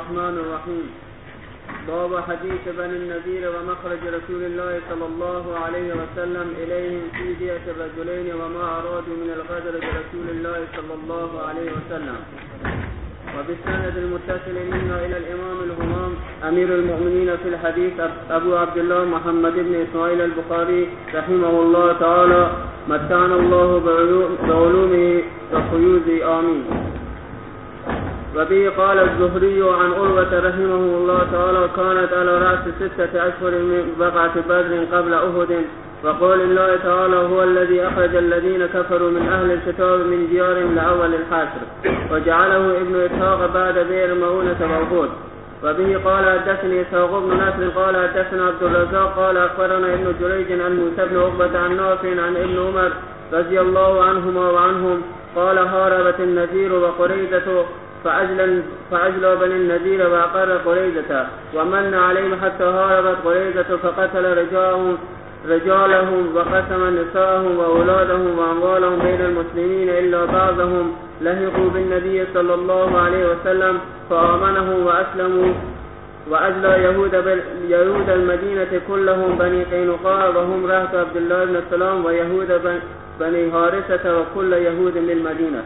الرحمن الرحيم. باب حديث بني النذير ومخرج رسول الله صلى الله عليه وسلم إليهم في دية الرجلين وما أرادوا من الغدر برسول الله صلى الله عليه وسلم. وبالسند المتصل منا إلى الإمام الهمام أمير المؤمنين في الحديث أبو عبد الله محمد بن إسماعيل البخاري رحمه الله تعالى متعنا الله بعلومه وفيوزه آمين. وبه قال الزهري عن عروة رحمه الله تعالى كانت على رأس 6 أشهر من بقعة بدر قبل أحد. وقال الله تعالى هو الذي أخرج الذين كفروا من أهل الكتاب من ديارهم لأول الحشر وجعله ابن إسحاق بعد بئر مؤونة وأحد. وبه قال حدثني إسحاق بن نصر قال حدثنا عبد الرزاق قال أخبرنا ابن جريج عن موسى بن عقبة عن نافع عن ابن عمر رضي الله عنهما وعنهم قال هاربت النذير وقريظة فأجلوا بني النذير وأقر قريظة ومن عليهم حتى هاربت قريظة فقتل رجالهم وقسم نساءهم وأولادهم وأموالهم بين المسلمين إلا بعضهم لحقوا بالنبي صلى الله عليه وسلم فآمنهم وأسلموا وأجلى يهود المدينة كلهم بني قينقاع وهم رهط عبد الله بن السلام ويهود بني حارثة وكل يهود للمدينة.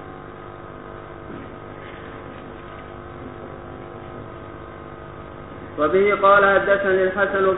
وبه قال حدثني الحسن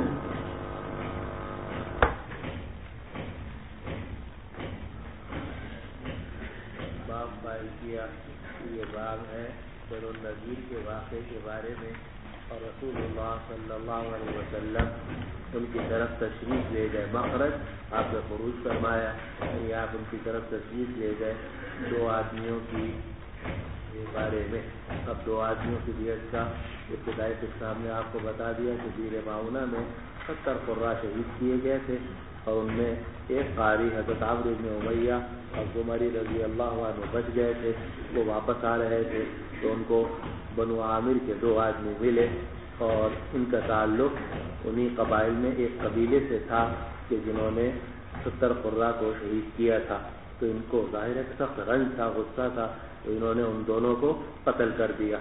باب قائل کیا یہ باب ہے بنو النذیر کے واقعے کے بارے میں اور رسول اللہ صلی اللہ علیہ وسلم ان کی طرف تشریف لے گئے. مخرج آپ نے خروج فرمایا یعنی آپ ان کی طرف تشریف لے گئے 2 آدمیوں کی بارے میں. اب 2 آدمیوں کی دیت کا ابتدائی قسم نے آپ کو بتا دیا کہ بئر مؤونہ میں 70 قرہ شہید کیے گئے تھے اور ان میں ایک قاری حضرت عمرو بن امیہ اور عمری رضی اللہ عنہ بچ گئے تھے. وہ واپس آ رہے تھے تو ان کو بنو عامر کے 2 آدمی ملے اور ان کا تعلق انہی قبائل میں ایک قبیلے سے تھا کہ جنہوں نے 70 قرہ کو شہید کیا تھا. تو ان کو ظاہر ہے سخت رنج تھا, غصہ تھا, تو انہوں نے ان دونوں کو قتل کر دیا.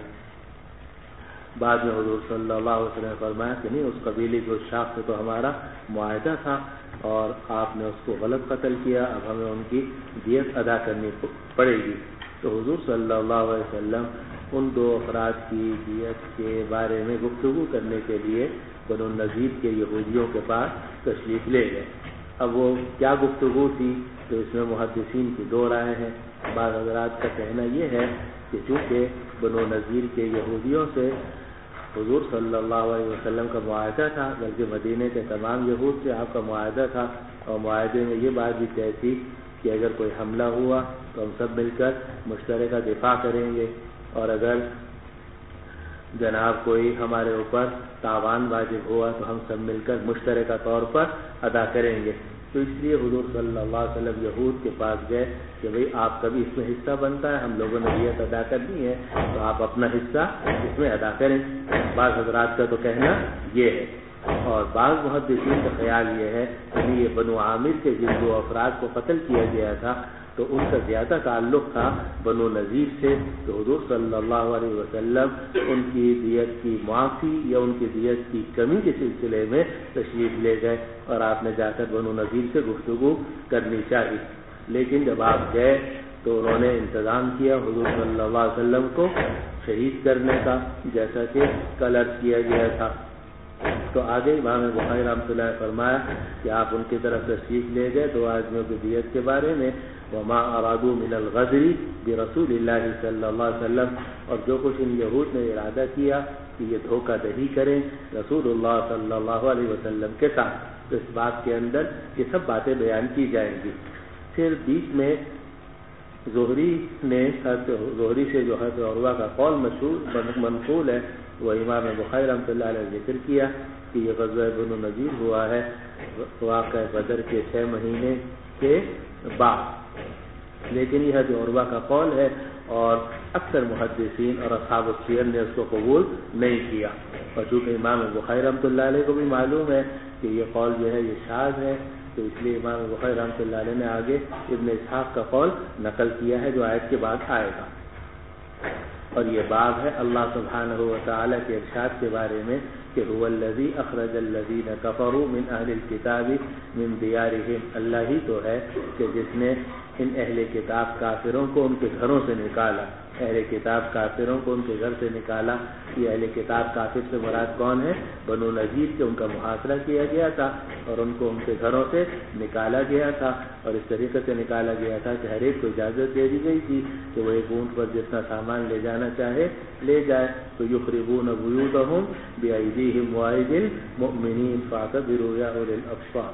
بعد میں حضور صلی اللہ علیہ وسلم نے فرمایا کہ نہیں, اس قبیلے کے اس شاخ سے تو ہمارا معاہدہ تھا اور آپ نے اس کو غلط قتل کیا, اب ہمیں ان کی دیت ادا کرنی پڑے گی. تو حضور صلی اللہ علیہ وسلم ان 2 افراد کی دیت کے بارے میں گفتگو کرنے کے لیے بنو النذیر کے یہودیوں کے پاس تشریف لے گئے. اب وہ کیا گفتگو تھی تو اس میں محدثین کی 2 رائے ہیں. بعض حضرات کا کہنا یہ ہے کہ چونکہ بنو النذیر کے یہودیوں سے حضور صلی اللہ علیہ وسلم کا معاہدہ تھا, بلکہ مدینے کے تمام یہود سے آپ کا معاہدہ تھا اور معاہدے میں یہ بات بھی طے تھی کہ اگر کوئی حملہ ہوا تو ہم سب مل کر مشترکہ دفاع کریں گے اور اگر جناب کوئی ہمارے اوپر تاوان واجب ہوا تو ہم سب مل کر مشترکہ طور پر ادا کریں گے. تو اس لیے حضور صلی اللہ علیہ وسلم یہود کے پاس گئے کہ بھئی آپ کا بھی اس میں حصہ بنتا ہے, ہم لوگوں نے دیت ادا کرنی ہے تو آپ اپنا حصہ اس میں ادا کریں. بعض حضرات کا تو کہنا یہ ہے اور بعض محدثین کا خیال یہ ہے کہ یہ بنو عامر کے جن 2 افراد کو قتل کیا گیا تھا تو ان کا زیادہ تعلق تھا بنو نذیر سے, تو حضور صلی اللہ علیہ وسلم ان کی دیت کی معافی یا ان کی دیت کی کمی کے سلسلے میں تشریف لے گئے اور آپ نے جا کر بنو نذیر سے گفتگو کرنی چاہیے. لیکن جب آپ گئے تو انہوں نے انتظام کیا حضور صلی اللہ علیہ وسلم کو شہید کرنے کا, جیسا کہ کل عرض کیا گیا تھا. تو آگے امام بخاری رحمۃ اللہ نے فرمایا کہ آپ ان کی طرف تشریف لے گئے 2 آدمیوں کی دیت کے بارے میں. وما ارادوا من الغدر برسول اللہ صلی اللہ علیہ وسلم, اور جو کچھ ان یہود نے ارادہ کیا کہ یہ دھوکہ دہی کریں رسول اللہ صلی اللہ علیہ وسلم کے ساتھ, تو اس بات کے اندر یہ سب باتیں بیان کی جائیں گی. پھر بیچ میں زہری سے جو ہے عروہ کا قول مشہور منقول ہے وہ امام بخاری رحمۃ اللہ علیہ ذکر کیا کہ یہ غزوہ بنو النذیر ہوا ہے واقعہ بدر کے 6 مہینے کے بعد. لیکن یہ جو عروہ کا قول ہے اور اکثر محدثین اور اصحاب السیر نے اس کو قبول نہیں کیا, اور چونکہ امام بخاری رحمۃ اللہ علیہ کو بھی معلوم ہے کہ یہ قول جو ہے یہ شاذ ہے, تو اس لیے امام بخاری رحمۃ اللہ علیہ نے آگے ابن اسحاق کا قول نقل کیا ہے جو آیت کے بعد آئے گا. اور یہ باب ہے اللہ سبحانہ و تعالی کے ارشاد کے بارے میں کہ هو الذی اخرج الذین کفروا من اہل الکتاب من دیارہم، اللہ ہی تو ہے کہ جس نے ان اہل کتاب کافروں کو ان کے گھروں سے نکالا. اہل کتاب کافروں کو ان کے گھر سے نکالا. یہ اہل کتاب کافر سے مراد کون ہے؟ بنو نذیر کے، ان کا محاصرہ کیا گیا تھا اور ان کو ان کے گھروں سے نکالا گیا تھا، اور اس طریقے سے نکالا گیا تھا کہ ہر ایک کو اجازت دے دی گئی تھی کہ وہ ایک اونٹ پر جتنا سامان لے جانا چاہے لے جائے. تو یخربون بیوتہم بایدیہم وایدی المؤمنین فاعتبروا یا اولی الابصار.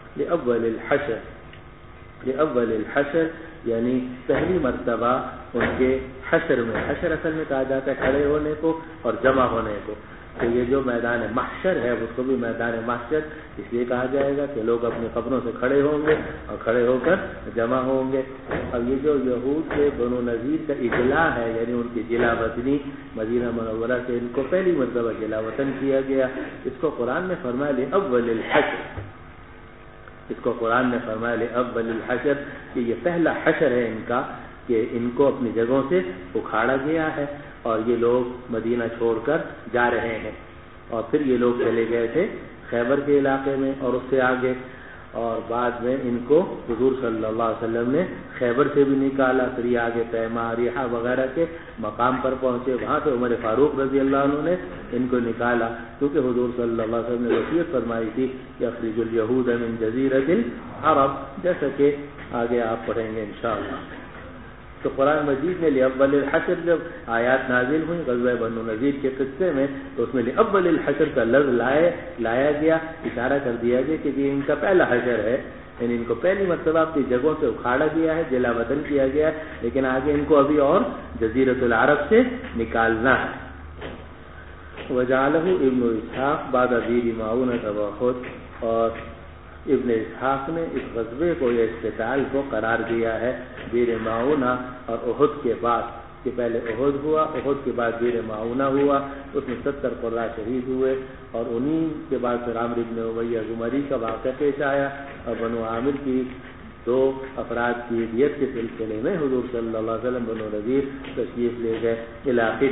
لأول الحشر یعنی پہلی مرتبہ ان کے حشر میں، حشر اصل میں کہا جاتا ہے کھڑے ہونے کو اور جمع ہونے کو. تو یہ جو میدان محشر ہے اس کو بھی میدان محشر اس لیے کہا جائے گا کہ لوگ اپنی قبروں سے کھڑے ہوں گے اور کھڑے ہو کر جمع ہوں گے. اب یہ جو یہود کے بنو نذیر کا اجلاء ہے، یعنی ان کی جلا وطنی مدینہ منورہ سے ان کو پہلی مرتبہ جلا وطن کیا گیا، اس کو قرآن نے فرمایا لأول الحشر. اس کو قرآن نے فرمایا لأول الحشر کہ یہ پہلا حشر ہے ان کا، کہ ان کو اپنی جگہوں سے اکھاڑا گیا ہے اور یہ لوگ مدینہ چھوڑ کر جا رہے ہیں. اور پھر یہ لوگ چلے گئے تھے خیبر کے علاقے میں اور اس سے آگے، اور بعد میں ان کو حضور صلی اللہ علیہ وسلم نے خیبر سے بھی نکالا. پھر یہ آگے تیمہ، ریحہ وغیرہ کے مقام پر پہنچے، وہاں سے عمر فاروق رضی اللہ عنہ نے ان کو نکالا، کیونکہ حضور صلی اللہ علیہ وسلم نے وصیت فرمائی تھی کہ اخرج الیہود من جزیرۃ العرب، جیسا کہ آگے آپ پڑھیں گے انشاءاللہ. تو قرآن مجید میں لأول الحشر جب آیات نازل ہوئی غزوہ بنو نذیر کے قصے میں، تو اس میں لأول الحشر کا لفظ لایا گیا، اشارہ کر دیا گیا کہ یہ ان کا پہلا حشر ہے، یعنی ان کو پہلی مرتبہ اپنی جگہوں سے اکھاڑا گیا ہے، جلا وطن کیا گیا ہے، لیکن آگے ان کو ابھی اور جزیرۃ العرب سے نکالنا ہے. وجعلہ ابن اسحاق بعد بئر معونۃ وأحد، اور ابن اسحاق نے اس غزوے کو، یہ اقتتال کو قرار دیا ہے بئر معونہ اور احد کے بعد، کہ پہلے احد ہوا، احد کے بعد بئر معونہ ہوا، اس میں 70 قرہ شہید ہوئے، اور انہی کے بعد پھر عامر بن امیہ زمری کا واقعہ پیش آیا، اور بنو عامر کی 2 افراد کی دیت کے سلسلے میں حضور صلی اللہ علیہ وسلم بنو نذیر تشریف لے گئے علاقے.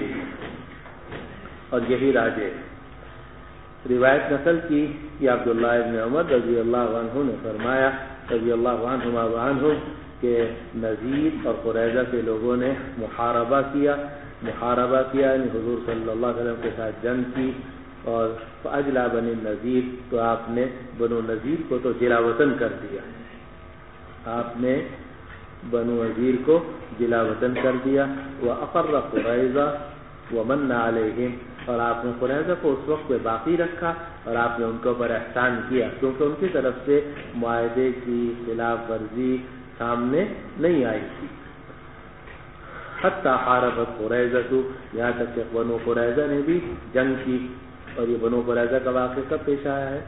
اور یہی راجے روایت نقل کی کہ عبداللہ ابن عمر رضی اللہ عنہ نے فرمایا رضی اللہ عنہما وعنہ کہ نذیر اور قریظہ کے لوگوں نے محاربہ کیا یعنی حضور صلی اللہ علیہ وسلم کے ساتھ جنگ کی، اور فاجلا بنی نذیر، تو آپ نے بنو نذیر کو تو جلا وطن کر دیا، آپ نے بنو نذیر کو جلا وطن کر دیا. وأقر قریظہ ومن علیہم، اور آپ نے قریظہ کو اس وقت پہ باقی رکھا اور آپ نے ان کے اوپر احسان کیا، کیونکہ ان کی طرف سے معاہدے کی خلاف ورزی سامنے نہیں آئی تھی. حتی حاربت قریظہ، یہاں تک کہ بنو قریظہ نے بھی جنگ کی. اور یہ بنو قریظہ کا واقعہ کب پیش آیا ہے؟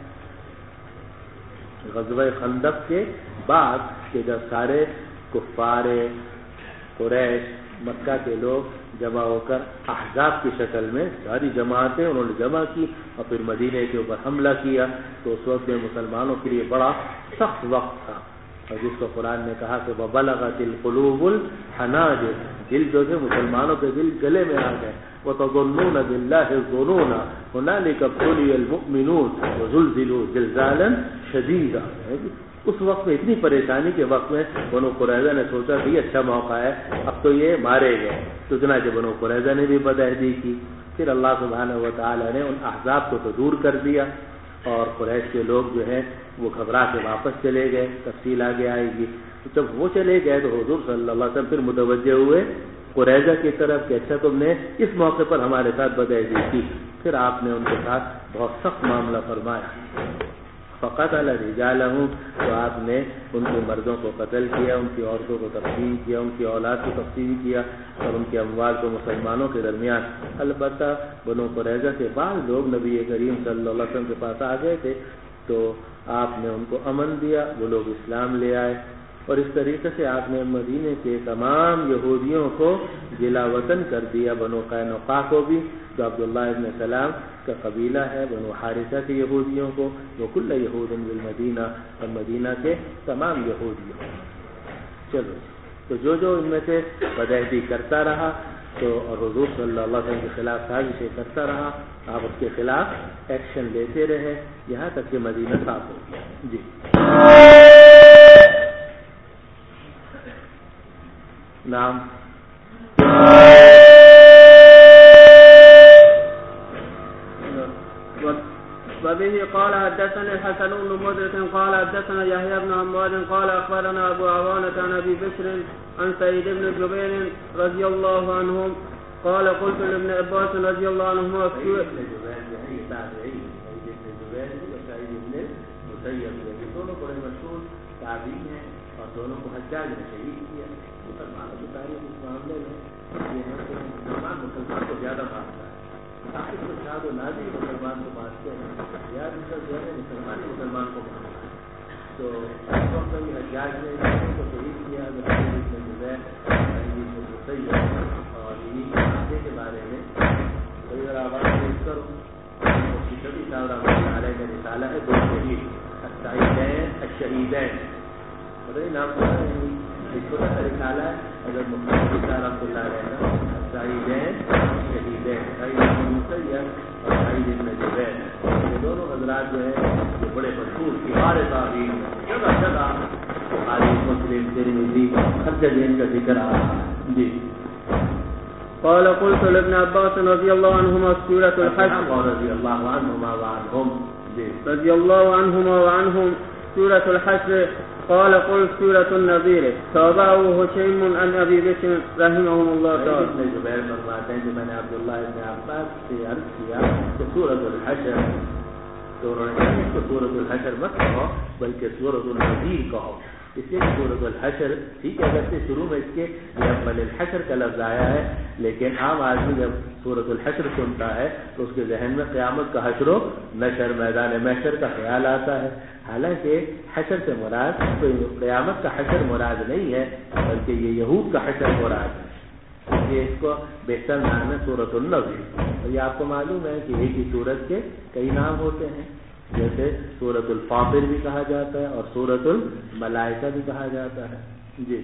غزوہ خندق کے بعد، کہ جب سارے کفار قریش مکہ کے لوگ جمع ہو کر احزاب کی شکل میں ساری جماعتیں انہوں نے جمع کی اور پھر مدینے کے اوپر حملہ کیا. تو اس وقت میں مسلمانوں کے لیے بڑا سخت وقت تھا، اور جس کو قرآن نے کہا کہ وَبَلَغَتِ الْقُلُوبُ الْحَنَاجِرَ، دل جو ہے مسلمانوں کے دل گلے میں آ گئے. وَتَظُنُّونَ بِاللَّهِ الظُّنُونَ هُنَالِكَ ابْتُلِيَ الْمُؤْمِنُونَ وَزُلْزِلُوا زِلْزَالًا شَدِيدًا. اس وقت میں اتنی پریشانی کے وقت میں بنو قریظہ نے سوچا کہ یہ اچھا موقع ہے، اب تو یہ مارے گئے. تو چنانچہ بنو قریظہ نے بھی بدعہدی کی. پھر اللہ سبحانہ و تعالی نے ان احزاب کو تو دور کر دیا، اور قریش کے لوگ جو ہیں وہ گھبرا کے واپس چلے گئے. تفصیل آگے آئے گی. تو جب وہ چلے گئے تو حضور صلی اللہ علیہ وسلم پھر متوجہ ہوئے قریظہ کی طرف کہ اچھا تم نے اس موقع پر ہمارے ساتھ بدعہدی کی. پھر آپ نے ان کے ساتھ بہت سخت معاملہ فرمایا. فقتل رجالهم، تو آپ نے ان کے مردوں کو قتل کیا، ان کی عورتوں کو تقسیم کیا، ان کی اولاد کو تقسیم کیا، اور ان کے اموال کو مسلمانوں کے درمیان. البتہ بنو قریظہ کے بعض لوگ نبی کریم صلی اللہ علیہ وسلم کے پاس آ گئے تھے، تو آپ نے ان کو امن دیا، وہ لوگ اسلام لے آئے. اور اس طریقے سے آپ نے مدینے کے تمام یہودیوں کو جلا وطن کر دیا. بنو قینقاع کو بھی، جو عبداللہ ابن سلام کا قبیلہ ہے، بنو حارثہ کے یہودیوں کو، وہ کل یہود بالمدینہ، اور مدینہ کے تمام یہودیوں. چلو، تو جو ان میں سے بدعہدی کرتا رہا تو اور حضور صلی اللہ علیہ وسلم کے خلاف سازشیں کرتا رہا. آپ اس کے خلاف ایکشن لیتے رہے یہاں تک کہ مدینہ صاف ہو گیا. جی نام وبه قال حدثنا الحسن بن مدرك قال حدثنا يحيى بن عماد قال أخبرنا أبو عوانة عن أبي بشر عن سعيد بن جبير رضي الله عنهم قال قلت لابن عباس رضي الله عنهما دونوں بڑے مشہور تابعین ہیں اور دونوں کو حجاج نے شہید کیا. مسلمانوں کی تاریخ اس معاملے میں یہ ہے کہ مسلمان کو زیادہ مارتا ہے. آخر تو شاد و نازی مسلمان کو مارتے ہیں یا جو ہے مسلمان کو مارتا ہے. تو اس وقت بھی حجاج نے کو شہید کیا اور انہیں کے بارے میں اگر آواز پیش کروں کبھی صاحب رحمۃ اللہ علیہ کا رسالہ ہے دو شہید الشہیدین بڑے نام ایک چھوٹا سا رسالہ ہے اگر محمد رحمۃ اللہ علیہ کا الشہیدین شہیدین سعید بن مسیب اور سعید بن جبیر یہ دونوں حضرات جو ہے وہ بڑے مشہور کبار تابعین ہیں. جگہ جگہ بخاری مسلم ترمذی ہر جگہ ان کا ذکر آ رہا ہے. جی قال قلت لابن عباس رضي الله عنهما سورة الحشر رضي الله عنهما وعنهم رضي الله عنهما وعنهم سورة الحشر قال قل سورة النذير تابعه هشيم عن أبي بشر رحمهم الله تعالى. ابن جبیر فرماتے ہیں کہ میں نے عبداللہ ابن عباس سے عرض کیا کہ سورة الحشر تو انہوں نے اس کو سورة الحشر مت کہو بلکہ سورة النذیر کہو. اس لیے سورۃ الحشر ٹھیک ہے اگرچہ شروع میں اس کے اول الحشر کا لفظ آیا ہے لیکن عام آدمی جب سورۃ الحشر سنتا ہے تو اس کے ذہن میں قیامت کا حشر و نشر میدان محشر کا خیال آتا ہے. حالانکہ حشر سے مراد تو قیامت کا حشر مراد نہیں ہے بلکہ یہ یہود کا حشر مراد ہے. یہ اس کو بہتر نام ہے سورۃ النذیر. اور یہ آپ کو معلوم ہے کہ ایک ہی سورت کے کئی نام ہوتے ہیں جیسے سورۃ الفاطر بھی کہا جاتا ہے اور سورۃ الملائکہ بھی کہا جاتا ہے. جی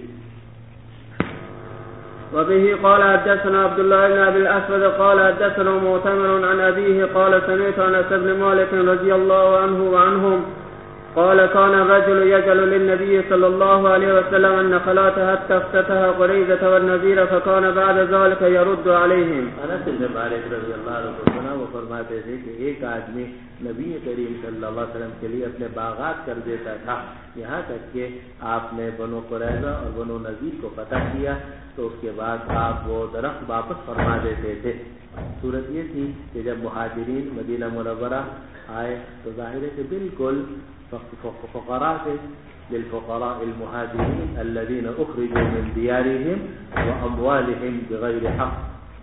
وبه قال حدثنا عبد الله بن ابي الاسود قال حدثنا معتمر عن ابيه قال سمعت انس بن مالك رضي الله عنه وعنهم قال كان الرجل يجعل للنبي صلى الله عليه وسلم النخلات حتى افتتها قريظة والنذير فكان بعد ذلك يرد عليهم. انس بن مالک رضی اللہ عنہ وہ فرماتے تھے کہ ایک آدمی نبی کریم صلی اللہ علیہ وسلم کے لیے اپنے باغات کر دیتا تھا یہاں تک کہ آپ نے بنو قریظہ اور بنو نذیر کو فتح کیا تو اس کے بعد آپ وہ درخت واپس فرما دیتے تھے. صورت یہ تھی کہ جب مہاجرین مدینہ منورہ آئے تو ظاہر ہے کہ بالکل فقراء سے للفقراء المهاجرين الذين اخرجوا من ديارهم واموالهم بغير حق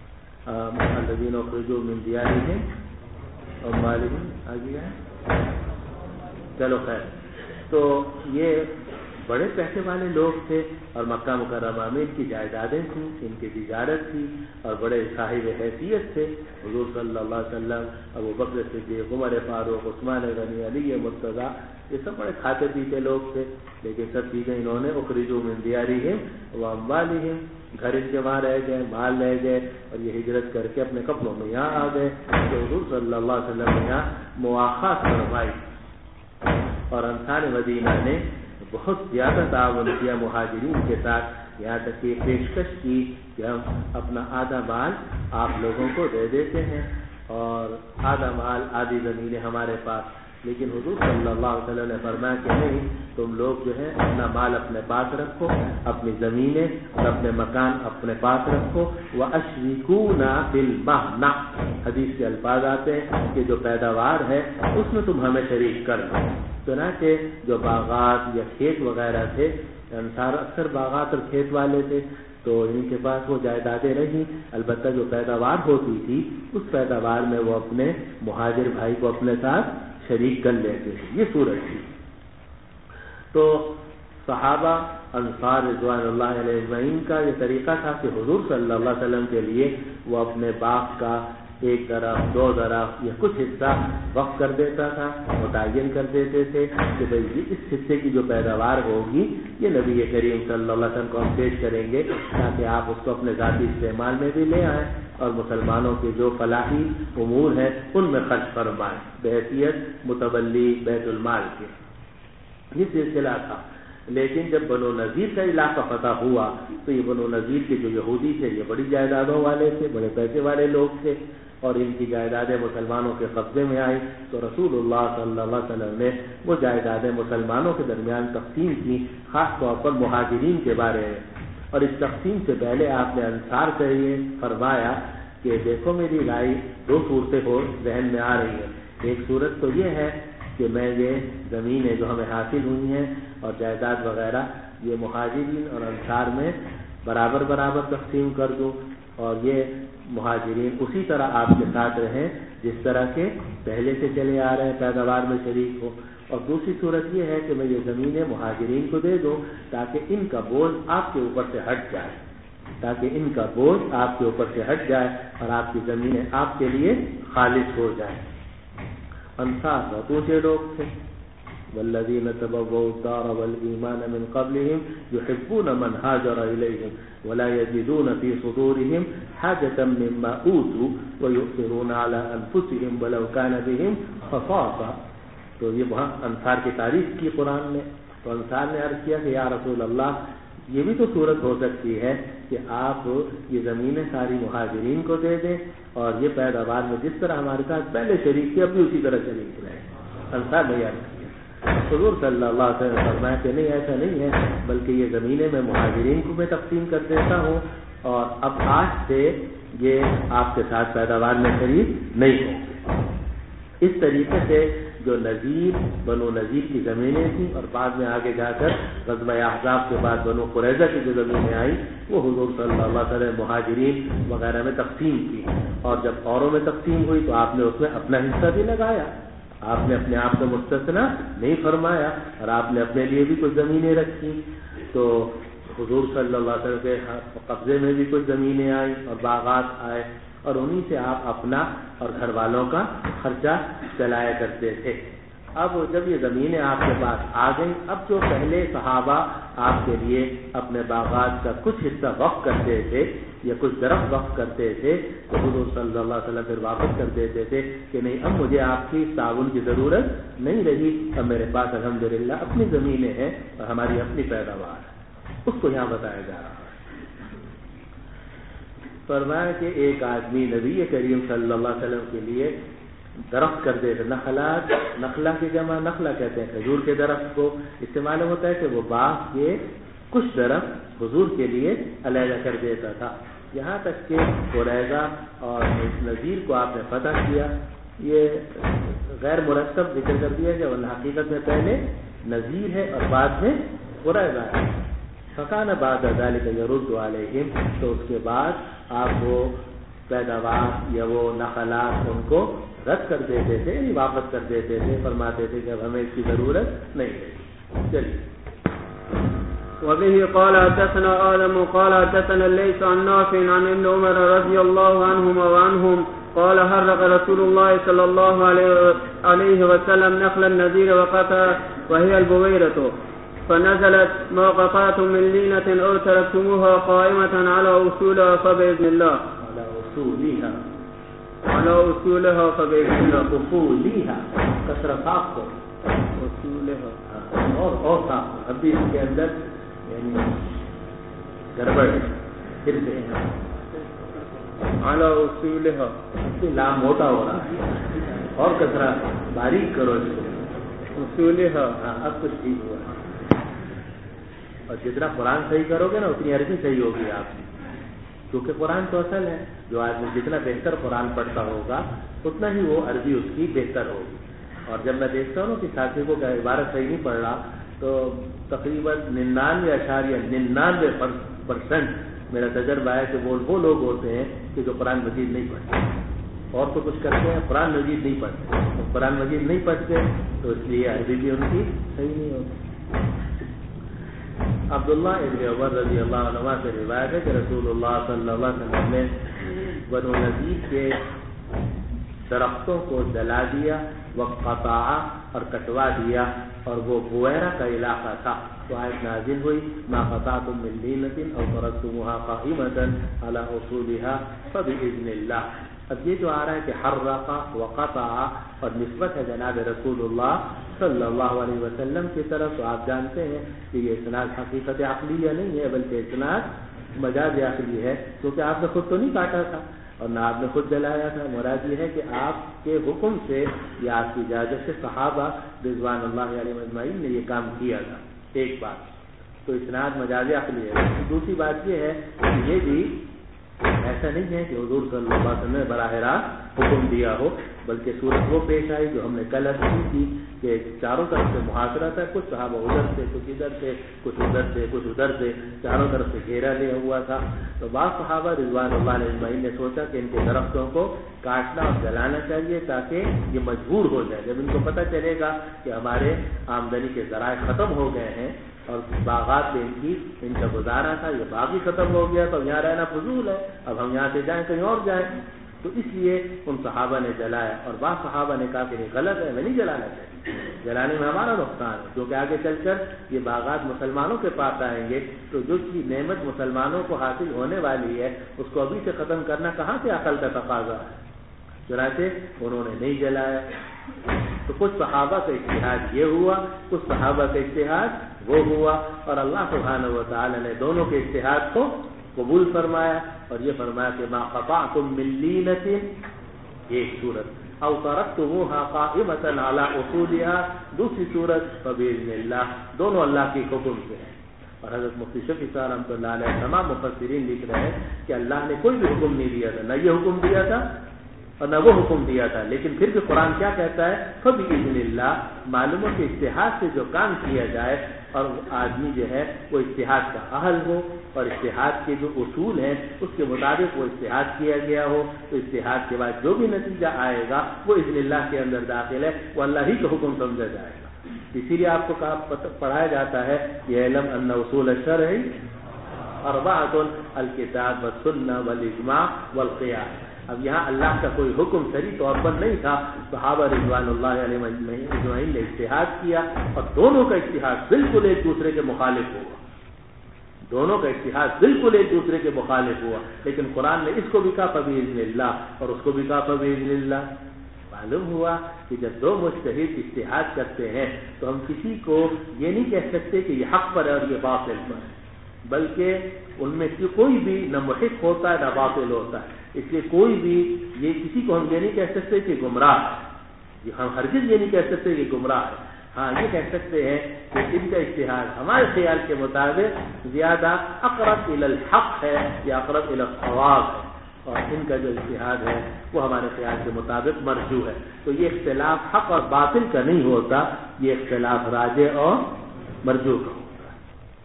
الذين اخرجوا من ديارهم واموالهم آگے چلو خیر. تو یہ بڑے پیسے والے لوگ تھے اور مکہ مکرمہ میں ان کی جائیدادیں تھیں ان کی تجارت تھی اور بڑے صاحب حیثیت تھے. حضور صلی اللہ علیہ وسلم ابو بکر صدیق عمر فاروق عثمان غنی علی مرتضیٰ یہ سب بڑے کھاتے پیتے لوگ تھے لیکن سب چیزیں انہوں نے اخرجوا من دیارہم واموالہم گھر ان کے وہاں رہ گئے مال رہ گئے اور یہ ہجرت کر کے اپنے کپڑوں میں یہاں آ گئے. تو حضور صلی اللہ علیہ وسلم نے یہاں مواخات فرمائی اور انصار مدینہ نے بہت زیادہ تعاون کیا مہاجرین کے ساتھ یہاں تک کہ پیشکش کی کہ ہم اپنا آدھا مال آپ لوگوں کو دے دیتے ہیں اور آدھا مال آدھی زمینیں ہمارے پاس. لیکن حضور صلی اللہ علیہ وسلم نے فرمایا کہ نہیں تم لوگ جو ہے اپنا مال اپنے پاس رکھو اپنی زمینیں اور اپنے مکان اپنے پاس رکھو. وَأَشْرِكُونَا فِي الْمَهْنَةِ حدیث کے الفاظ آتے ہیں کہ جو پیداوار ہے اس میں تم ہمیں شریک کر دو. چنانچہ جو باغات یا کھیت وغیرہ تھے انصار اکثر باغات اور کھیت والے تھے تو ان کے پاس وہ جائیدادیں نہیں البتہ جو پیداوار ہوتی تھی اس پیداوار میں وہ اپنے مہاجر بھائی کو اپنے ساتھ شریک کر لیتے تھے. یہ صورت تھی. تو صحابہ انصار رضوان اللہ علیہ اجمعین کا یہ طریقہ تھا کہ حضور صلی اللہ علیہ وسلم کے لیے وہ اپنے باغ کا ایک درخت 2 درخت یا کچھ حصہ وقف کر دیتا تھا، متعین کر دیتے تھے کہ بھائی اس حصے کی جو پیداوار ہوگی یہ نبی کریم صلی اللہ علیہ وسلم کو ہم پیش کریں گے تاکہ آپ اس کو اپنے ذاتی استعمال میں بھی لے آئیں اور مسلمانوں کے جو فلاحی امور ہیں ان میں خرچ فرمائیں بحیثیت متولی بیت المال کے۔ یہ سلسلہ تھا، لیکن جب بنو نذیر کا علاقہ فتح ہوا تو یہ بنو نذیر کے جو یہودی تھے یہ بڑی جائیدادوں والے تھے، بڑے پیسے والے لوگ تھے، اور ان کی جائیدادیں مسلمانوں کے قبضے میں آئی تو رسول اللہ صلی اللہ علیہ وسلم نے وہ جائیدادیں مسلمانوں کے درمیان تقسیم کی، خاص طور پر مہاجرین کے بارے میں۔ اور اس تقسیم سے پہلے آپ نے انصار سے یہ فرمایا کہ دیکھو میری رائے 2 صورتیں ہو ذہن میں آ رہی ہیں۔ ایک صورت تو یہ ہے کہ میں یہ زمینیں جو ہمیں حاصل ہوئی ہیں اور جائیداد وغیرہ یہ مہاجرین اور انصار میں برابر برابر تقسیم کر دوں، اور یہ مہاجرین اسی طرح آپ کے ساتھ رہیں جس طرح کے پہلے سے چلے آ رہے ہیں، پیداوار میں شریک ہو۔ اور دوسری صورت یہ ہے کہ میں یہ زمینیں مہاجرین کو دے دوں تاکہ ان کا بوجھ آپ کے اوپر سے ہٹ جائے، اور آپ کی زمینیں آپ کے لیے خالص ہو جائیں۔ انصار بہت اونچے لوگ تھے، والذین تبوؤوا الدار والایمان من قبلهم يحبون من هاجر الیہم ولا یجدون فی صدورهم حاجة مما اوتوا ویؤثرون علی انفسهم ولو کان بهم خصاصة۔ تو یہ وہاں انصار کی تعریف کی قرآن نے، تو انصار نے عرض کیا کہ یا رسول اللہ یہ بھی تو صورت ہو سکتی ہے کہ آپ یہ زمینیں ساری مہاجرین کو دے دیں اور یہ پیداوار میں جس طرح ہمارے ساتھ پہلے شریک تھے اب بھی اسی طرح شریک رہے۔ انصار نے عرض کیا، حضور صلی اللہ علیہ وسلم نے فرمایا کہ نہیں ایسا نہیں ہے، بلکہ یہ زمینیں میں مہاجرین کو میں تقسیم کر دیتا ہوں اور اب آج سے یہ آپ کے ساتھ پیداوار میں شریک نہیں ہوں۔ اس طریقے سے جو بنو نذیر کی زمینیں تھیں اور بعد میں آگے جا کر غزوہ احزاب کے بعد بنو قریظہ کی جو زمینیں آئیں وہ حضور صلی اللہ علیہ وسلم مہاجرین وغیرہ میں تقسیم کی، اور جب اوروں میں تقسیم ہوئی تو آپ نے اس میں اپنا حصہ بھی لگایا، آپ نے اپنے آپ کو مستثنا نہیں فرمایا اور آپ نے اپنے لیے بھی کچھ زمینیں رکھی۔ تو حضور صلی اللہ علیہ وسلم کے قبضے میں بھی کچھ زمینیں آئیں اور باغات آئے، اور انہی سے آپ اپنا اور گھر والوں کا خرچہ چلایا کرتے تھے۔ اب جب یہ زمینیں آپ کے پاس آ گئیں، اب جو پہلے صحابہ آپ کے لیے اپنے باغات کا کچھ حصہ وقف کرتے تھے یا کچھ درخت وقف کرتے تھے تو حضور صلی اللہ علیہ وسلم پھر واپس کر دیتے تھے کہ نہیں اب مجھے آپ کی تعاون کی ضرورت نہیں رہی، اب میرے پاس الحمدللہ اپنی زمینیں ہیں اور ہماری اپنی پیداوار ہے۔ اس کو یہاں بتایا جا رہا ہے۔ فرمایا کہ ایک آدمی نبی کریم صلی اللہ علیہ وسلم کے لیے درخت کر دے، نخلا کی جمع نخلا کہتے ہیں کھجور کے درخت کو، اس سے معلوم ہوتا ہے کہ وہ باغ کے کچھ درخت حضور کے لیے علیحدہ کر دیتا تھا، یہاں تک کہ قریظہ اور نذیر کو آپ نے فتح کیا۔ یہ غیر مرتب ذکر کر دیا کہ حقیقت میں پہلے نذیر ہے اور بعد میں قریظہ ہے۔ فکان بعد ذلک یرد علیہم، تو اس کے بعد آپ وہ پیداوار یا وہ نخلات ان کو رد کر دیتے تھے، یعنی واپس کر دیتے تھے، فرماتے تھے کہ اب ہمیں اس کی ضرورت نہیں ہے۔ چلیے وبه قال حدثنا آدم قال حدثنا الليث عن نافع عن ابن عمر رضي الله عنهما وعنهم قال حرق رسول الله صلى الله عليه وسلم نخل النذير وهي البويرة، فنزلت ما قطعتم من لينة أو تركتموها قائمة على أصولها فبإذن الله على أصولها فبإذن الله أصولها کسرہ صاف کو أصولها اور صاف، اب بھی اس کے اندر یعنی گڑبڑ پھر سے على أصولها لام موٹا ہو رہا ہے اور کسرہ باریک کرو اس کو، أصولها اب کچھ ٹھیک ہوا، اور جتنا قرآن صحیح کرو گے نا اتنی عربی صحیح ہوگی آپ کی، کیونکہ قرآن تو اصل ہے، جو آدمی جتنا بہتر قرآن پڑھتا ہوگا اتنا ہی وہ عربی اس کی بہتر ہوگی۔ اور جب میں دیکھتا ہوں کہ ساتھی کو عبارت صحیح نہیں پڑھ رہا تو تقریباً 99.99% میرا تجربہ ہے کہ وہ لوگ ہوتے ہیں کہ جو قرآن مجید نہیں پڑھتے، اور تو کچھ کرتے ہیں قرآن مجید نہیں پڑھتے، قرآن مجید نہیں پڑھتے تو اس لیے عربی بھی ان کی صحیح نہیں ہوتی۔ عبداللہ ابن عمر رضی اللہ عنہ سے روایت ہے کہ رسول اللہ صلی اللہ علیہ وسلم نے بنو نذیر کے درختوں کو جلا دیا، وقطع اور کٹوا دیا، اور وہ بویرہ کا علاقہ تھا تو آیت نازل ہوئی ما قطعتم من لینۃ او ترکتموها قائمۃ علی اصولها فباذن اللہ۔ اب یہ جو آ رہا ہے کہ حرق وقطع اور نسبت ہے جناب رسول اللہ صلی اللہ علیہ وسلم کی طرف، تو آپ جانتے ہیں کہ یہ اسناد حقیقت عقلیہ نہیں ہے بلکہ اسناد مجاز عقلی ہے، کیونکہ آپ نے خود تو نہیں کاٹا تھا اور نہ آپ نے خود جلایا تھا۔ مراد یہ ہے کہ آپ کے حکم سے یا آپ کی اجازت سے صحابہ رضوان اللہ علیہم اجمعین نے یہ کام کیا تھا، ایک بات تو اسناد مجاز عقلی ہے۔ دوسری بات یہ ہے کہ یہ بھی ایسا نہیں ہے کہ حضور صلی اللہ علیہ وسلم نے براہ راست حکم دیا ہو، بلکہ صورت وہ پیش آئی جو ہم نے کل عرض کی تھی کہ چاروں طرف سے محاصرہ تھا، کچھ صحابہ ادھر سے، کچھ ادھر سے، کچھ ادھر سے، کچھ ادھر سے، چاروں طرف سے گھیرا لیا ہوا تھا۔ تو بعض صحابہ رضوان اللہ علیہ اجمعین نے سوچا کہ ان کے درختوں کو کاٹنا اور جلانا چاہیے تاکہ یہ مجبور ہو جائے۔ جب ان کو پتہ چلے گا کہ ہمارے آمدنی کے ذرائع ختم ہو گئے ہیں اور باغات میں ان کا گزارا تھا، یہ باغ ہی ختم ہو گیا تو یہاں رہنا فضول ہے، اب ہم یہاں سے جائیں کہیں اور جائیں، تو اس لیے ان صحابہ نے جلایا۔ اور بعض صحابہ نے کہا کہ یہ غلط ہے، ہمیں نہیں جلانا چاہیے، جلانے میں ہمارا نقصان ہے، کیونکہ آگے چل کر یہ باغات مسلمانوں کے پاس آئیں گے تو جو چیز نعمت مسلمانوں کو حاصل ہونے والی ہے اس کو ابھی سے ختم کرنا کہاں سے عقل کا تقاضا ہے۔ چنانچہ انہوں نے نہیں جلایا۔ تو کچھ صحابہ کا اجتہاد یہ ہوا، کچھ صحابہ کا اجتہاد وہ ہوا، اور اللہ سبحانہ و تعالی نے دونوں کے اجتہاد کو قبول فرمایا اور یہ فرمایا کہ ما قطعتم من لینۃ، ایک صورت، او ترکتموها قائمۃ علی اصولها، دوسری صورت، فباذن اللہ، دونوں اللہ کے حکم سے ہیں۔ اور حضرت مفتی شفیع صاحب رحمۃ اللہ علیہ تمام مفسرین لکھ رہے ہیں کہ اللہ نے کوئی بھی حکم نہیں دیا تھا، نہ یہ حکم دیا تھا اور نہ وہ حکم دیا تھا، لیکن پھر بھی قرآن کیا کہتا ہے، فباذن اللہ، معلوم ہے کہ اجتہاد سے جو کام کیا جائے اور آدمی جو ہے وہ اجتہاد کا اہل ہو اور اجتہاد کے جو اصول ہیں اس کے مطابق وہ اجتہاد کیا گیا ہو، تو اجتہاد کے بعد جو بھی نتیجہ آئے گا وہ اذن اللہ کے اندر داخل ہے، وہ اللہ ہی کا حکم سمجھا جائے گا۔ اسی لیے آپ کو پڑھایا جاتا ہے یہ علم ان اصول الشرع اربعۃ، الکتاب والسنہ والاجماع والقیاس۔ اب یہاں اللہ کا کوئی حکم شرعی طور پر نہیں تھا، صحابہ رضوان اللہ علیہ اجمعین نے اجتہاد کیا اور دونوں کا اجتہاد بالکل ایک دوسرے کے مخالف ہوا، دونوں کا اجتہاد بالکل ایک دوسرے کے مخالف ہوا، لیکن قرآن نے اس کو بھی کہا فباذن اللہ اور اس کو بھی کہا فباذن اللہ۔ معلوم ہوا کہ جب دو مجتہد اجتہاد کرتے ہیں تو ہم کسی کو یہ نہیں کہہ سکتے کہ یہ حق پر ہے اور یہ باطل پر ہے، بلکہ ان میں سے کوئی بھی نہ محق ہوتا ہے نہ باطل ہوتا ہے، اس لیے کوئی بھی یہ کسی کو ہم یہ نہیں کہہ سکتے کہ گمراہ ہے، ہم ہرگز یہ نہیں کہہ سکتے کہ گمراہ ہے۔ ہاں یہ کہہ سکتے ہیں کہ ان کا اجتہاد ہمارے خیال کے مطابق زیادہ اقرب الی الحق ہے یا اقرب الی الصواب ہے، اور ان کا جو اجتہاد ہے وہ ہمارے خیال کے مطابق مرجوح ہے۔ تو یہ اختلاف حق اور باطل کا نہیں ہوتا، یہ اختلاف راجح اور مرجوح کا ہوتا ہے۔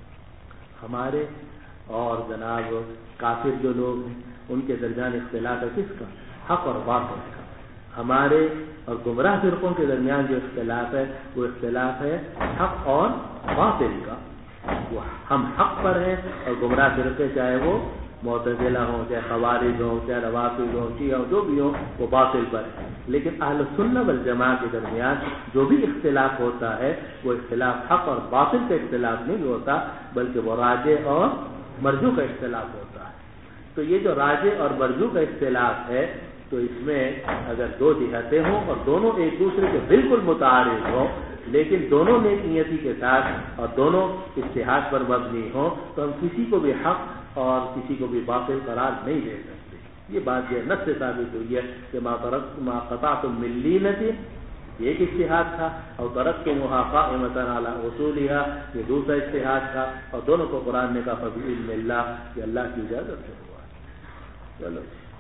ہمارے اور جناب کافر جو لوگ ہیں ان کے درمیان اختلاف ہے کس کا؟ حق اور باطل کا۔ ہمارے اور گمراہ فرقوں کے درمیان جو اختلاف ہے وہ اختلاف ہے حق اور باطل کا، وہ ہم حق پر ہیں اور گمراہ فرقے چاہے وہ معتزلہ ہوں، چاہے خوارج ہوں، چاہے روافض ہوں، شیعہ ہوں، جو بھی ہوں وہ باطل پر ہیں۔ لیکن اہل سنت والجماعت کے درمیان جو بھی اختلاف ہوتا ہے وہ اختلاف حق اور باطل کا اختلاف نہیں ہوتا بلکہ وہ راجح اور مرجوح کا اختلاف ہوتا ہے۔ تو یہ جو راجح اور مرجوح کا اختلاف ہے تو اس میں اگر دو جہتیں ہوں اور دونوں ایک دوسرے کے بالکل متعارض ہوں لیکن دونوں نیک نیتی کے ساتھ اور دونوں اجتہاد پر مبنی ہوں تو ہم کسی کو بھی حق اور کسی کو بھی باطل قرار نہیں دے سکتے۔ یہ بات جو نص سے ثابت ہوئی ہے کہ ما قطعتم من لینۃ ایک اجتہاد تھا اور ترکتموها قائمۃ علی اصولها یہ دوسرا اجتہاد تھا، اور دونوں کو قرآن نے کہا فباذن اللہ، یہ اللہ کی اجازت سے ہوا۔ چلو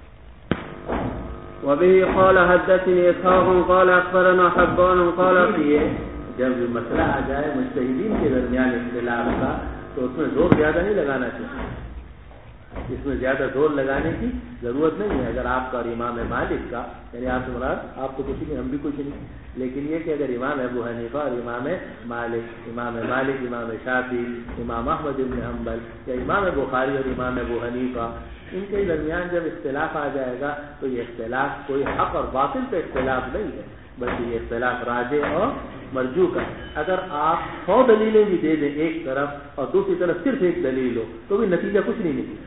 وبه قال حدثني اسحاق قال اخبرنا حبان قال جب مسئلہ آ جائے مجتہدین کے درمیان اختلاف کا تو اس میں زور زیادہ نہیں لگانا چاہیے، اس میں زیادہ زور لگانے کی ضرورت نہیں ہے۔ اگر آپ کا اور امام مالک کا یعنی آپ سے مراد آپ تو کچھ نہیں ہم بھی کچھ نہیں، لیکن یہ کہ اگر امام ابو حنیفہ اور امام مالک امام شافعی امام احمد بن حنبل یا امام بخاری اور امام ابو حنیفہ ان کے درمیان جب اختلاف آ جائے گا تو یہ اختلاف کوئی حق اور باطل کا اختلاف نہیں ہے، بلکہ یہ اختلاف راجح اور مرجوح کا ہے۔ اگر آپ 100 دلیلیں بھی دے دیں ایک طرف اور دوسری طرف صرف ایک دلیل ہو تو بھی نتیجہ کچھ نہیں نکلے،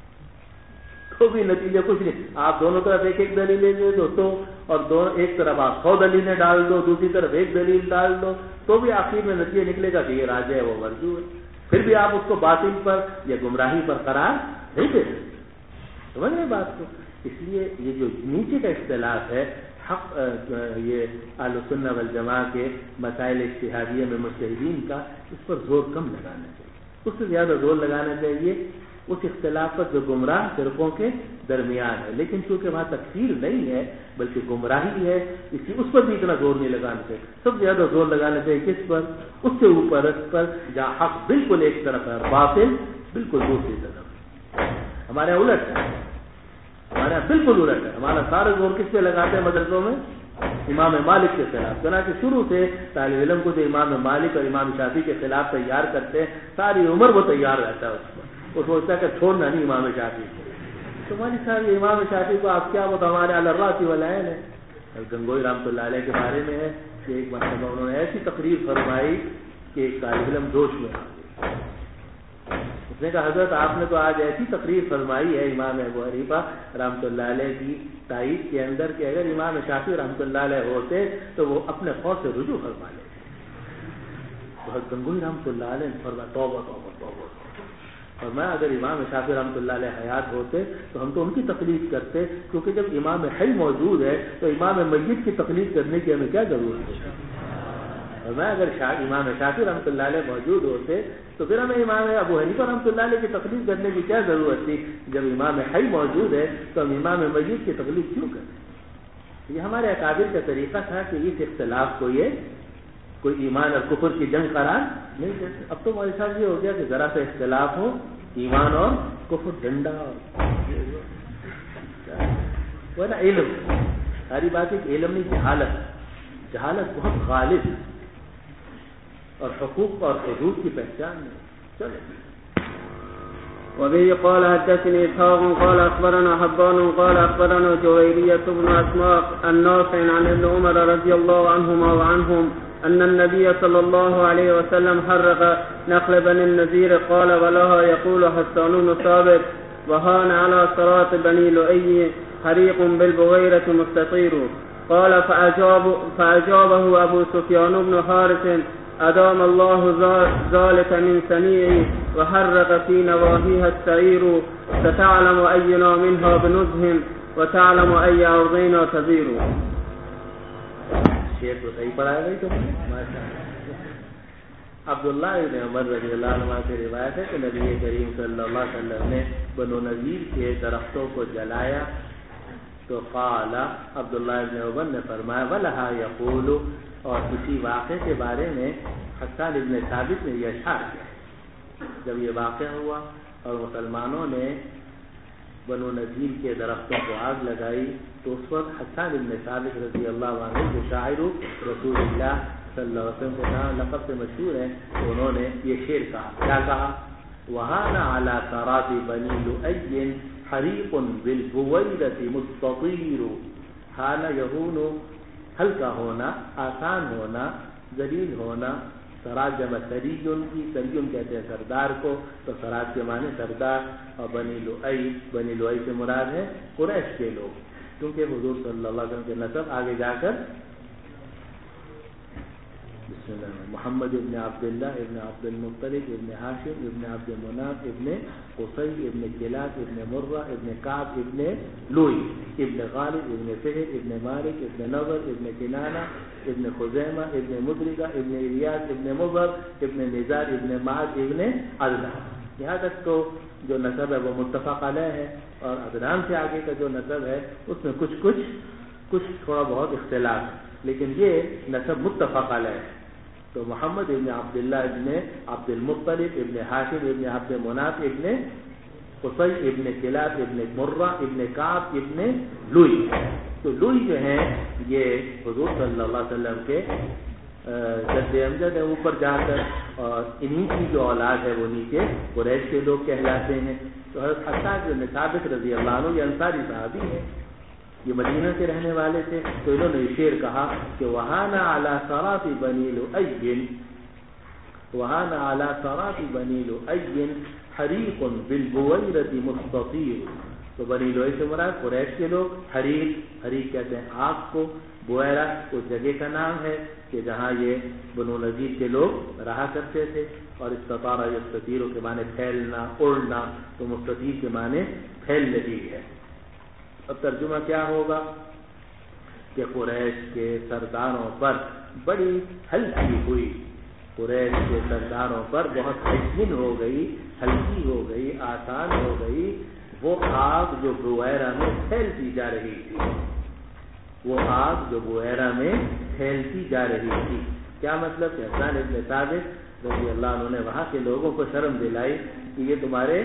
تو بھی نتیجہ کچھ نہیں۔ آپ دونوں طرف ایک ایک دلیلیں دے دو تو، اور ایک طرف آپ 100 دلیلیں ڈال دو، دوسری طرف ایک دلیل ڈال دو، تو بھی آخر میں نتیجہ نکلے گا کہ یہ راجح ہے وہ مرجوح ہے، پھر بھی آپ اس کو باطل پر یا گمراہی پر قرار نہیں دے سکتے۔ سمجھ رہے بات کو؟ اس لیے یہ جو نیچے کا اختلاف ہے حق، یہ اہل سنہ والجماعہ کے مسائل اجتہادیہ میں مجتہدین کا، اس پر زور کم لگانا چاہیے، اس سے زیادہ زور لگانا چاہیے اس اختلاف پر جو گمراہ فرقوں کے درمیان ہے، لیکن چونکہ وہاں تکفیر نہیں ہے بلکہ گمراہی ہے، اس پر بھی اتنا زور نہیں لگانا چاہیے۔ سب سے زیادہ زور لگانا چاہیے کس پر؟ اس سے اوپر، اس پر جہاں حق بالکل ایک طرف ہے، باطل بالکل دوسری طرف۔ ہمارے یہاں الٹ ہے، ہمارے یہاں بالکل الٹ ہے۔ ہمارا سارا زور کس پہ لگاتے ہیں مدرسوں میں؟ امام مالک کے خلاف۔ چنانچہ شروع سے طالب علم کو جو امام مالک اور امام شافعی کے خلاف تیار کرتے ہیں، ساری عمر وہ تیار رہتا ہے اس پر، وہ سوچتا ہے کہ چھوڑنا نہیں امام شافعی کو۔ تو مالک صاحب یہ امام شافعی کو آپ کیا بتا، ہمارے علی الراس والعین ہے۔ گنگوئی رحمۃ اللہ علیہ کے بارے میں ہے کہ ایک مرتبہ انہوں نے ایسی تقریر فرمائی کہ ایک طالب علم جوش میں آ گیا۔ اس نے کہا حضرت آپ نے تو آج ایسی تقریر فرمائی ہے امام ابو حنیفہ رحمۃ اللہ علیہ کی تائید کے اندر کہ اگر امام شافعی رحمۃ اللہ علیہ ہوتے تو وہ اپنے قول سے رجوع فرما لیتے۔ گنگوئی رحمۃ اللہ علیہ نے فرمایا توبہ توبہ توبہ، اور میں اگر امام شافعی رحمۃ اللہ علیہ حیات ہوتے تو ہم تو ان کی تقلید کرتے، کیونکہ جب امام حی موجود ہے تو امام میت کی تقلید کرنے کی ہمیں کیا ضرورت ہے؟ اور میں اگر امام شافعی رحمۃ اللہ علیہ موجود ہوتے تو پھر ہمیں امام ابو حنیفہ رحمۃ اللہ علیہ کی تقلید کرنے کی کیا ضرورت تھی؟ جب امام حی موجود ہے تو ہم امام میت کی تقلید کیوں کریں؟ یہ ہمارے اکابر کا طریقہ تھا کہ اس اختلاف کو یہ کوئی ایمان اور کفر کی جنگ قرار نہیں دیتے۔ اب تو ہمارے ساتھ یہ ہو گیا کہ ذرا سا اختلاف ہو ایمان اور کفر ڈنڈا اور وہ نا علم، ساری بات ایک علم نہیں، جہالت، جہالت بہت غالب ہے اور حقوق اور حدود کی پہچان نہیں۔ چلے وبه قال حدثني إسحاق قال أخبرنا حبان قال أخبرنا جويرية بن أسماء النافع عن ابن عمر رضي الله عنهما وعنهم أن النبي صلى الله عليه وسلم حرق نخل بني النذير قال ولها يقول حسان بن ثابت وهان على صراط بني لؤي حريق بالبغيرة مستطير قال فأجابه أبو سفيان بن حارث أدام الله ذلك من سنيعي وحرق في نواهيها السعير ستعلم أينا منها بنزهم وتعلم أي أرضينا تزير۔ شعر تو صحیح پڑھایا گئی تو عبداللہ ابن عمر رضی اللہ عنہ سے روایت ہے کہ نبی کریم صلی اللہ علیہ وسلم نے بنو نذیر کے درختوں کو جلایا تو قال عبداللہ ابن عمر نے فرمایا ولہا یقول، اور کسی واقعے کے بارے میں حسان ابن ثابت نے یہ اشار کیا، جب یہ واقعہ ہوا اور مسلمانوں نے بنو نذیر کے درختوں کو آگ لگائی تو اس وقت حسان ابن ثابت رضی اللہ عنہ جو شاعر رسول اللہ صلی اللہ علیہ وسلم کے نام لقب سے مشہور ہیں، تو انہوں نے یہ شعر کہا، کیا کہا؟ وَهَانَ عَلَى صَرَاطِ بَنِي لُؤَيٍّ حَرِيقٌ بِالْبُوَيْرَةِ مُسْتَطِيرٌ۔ ہانا یہون ہلکا ہونا، آسان ہونا، ذلیل ہونا، سراج جمع سریجن کی، سریجن کہتے ہیں سردار کو، تو سراج کے معنی سردار، اور بنی لؤی سے مراد ہے قریش کے لوگ، کیونکہ حضور صلی اللہ علیہ وسلم کے نسب آگے جا کر بسم اللہ محمد ابن عبداللہ ابن عبد المطلب ابن ہاشم ابن عبد مناف ابن قصی ابن کلاب ابن مرہ ابن کعب ابن لوئی ابن غالب ابن فہر ابن مالک ابن نضر ابن کنانہ ابن خزیمہ ابن مدرکہ ابن الیاس ابن مضر ابن نزار ابن معد ابن عدنان۔ یہاں تک تو جو نسب ہے وہ متفق علیہ ہے، اور عدنان سے آگے کا جو نسب ہے اس میں کچھ تھوڑا بہت اختلاف ہے، لیکن یہ نسب متفق علیہ ہے۔ تو محمد ابن عبداللہ ابن عبد المطلب ابن ہاشم ابن عبد مناف ابن قصی ابن کلاب ابن مرہ ابن کعب ابن لوئی، تو لوئی جو ہیں یہ حضور صلی اللہ علیہ وسلم کے جد امجد ہے اوپر جا کر، اور انہی کی جو اولاد ہے وہ نیچے قریش کے لوگ کہلاتے ہیں۔ تو حضرت حسان بن ثابت رضی اللہ عنہ یہ انصاری صحابی ہیں، یہ مدینہ کے رہنے والے تھے، تو انہوں نے یہ شعر کہا کہ وہانا علی صراط بنی لؤی، وہانا علی صراط بنی لؤی حریق بالبویرۃ مستطیر۔ تو بنی لؤی سے مراد قریش کے لوگ، حریق کہتے ہیں آگ کو، بویرہ اس جگہ کا نام ہے کہ جہاں یہ بنو نذیر کے لوگ رہا کرتے تھے، اور استطار یستطیر کے معنی پھیلنا، اڑنا، تو مستطیر کے معنی پھیل رہی ہے۔ اب ترجمہ کیا ہوگا کہ قریش کے سرداروں پر بڑی ہلکی ہوئی، قریش کے سرداروں پر بہت ہلکی ہو گئی، ہلکی ہو گئی، آسان ہو گئی وہ آگ جو بویرہ میں پھیلتی جا رہی تھی، وہ آگ جو بویرہ میں پھیلتی جا رہی تھی۔ کیا مطلب کہ حسان ابن ثابت رضی اللہ عنہ نے وہاں کے لوگوں کو شرم دلائی کہ یہ تمہارے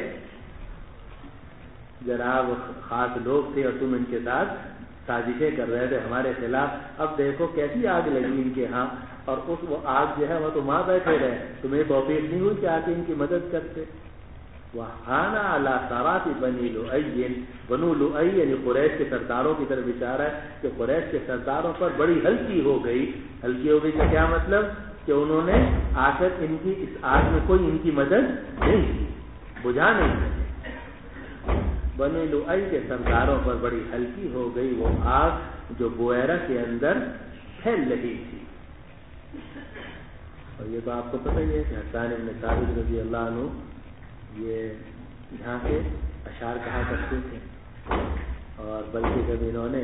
جناب خاص لوگ تھے اور تم ان کے ساتھ سازشیں کر رہے تھے ہمارے خلاف، اب دیکھو کیسی آگ لگی ان کے ہاں، اور وہ آگ جو ہے وہ تو وہاں بیٹھے رہے، تمہیں توفیق نہیں ہوئی کہ آ کے ان کی مدد کرتے۔ وَحَانَ عَلَى صَرَاطِ بَنِي لُؤَيٍّ، بنو لؤی یعنی قریش کے سرداروں کی طرف اشارہ ہے کہ قریش کے سرداروں پر بڑی ہلکی ہو گئی۔ ہلکی ہو گئی کا کیا مطلب کہ انہوں نے آ کر ان کی اس آگ میں کوئی ان کی مدد نہیں کی، بجھا نہیں سکے۔ بنو لؤی کے سرداروں پر بڑی ہلکی ہو گئی وہ آگ جو بویرہ کے اندر پھیل رہی تھی۔ اور یہ تو آپ کو پتہ ہی ہے کہ حسان بن ثابت رضی اللہ عنہ یہ یہاں کے اشعار کہا کرتے تھے، اور بلکہ جب انہوں نے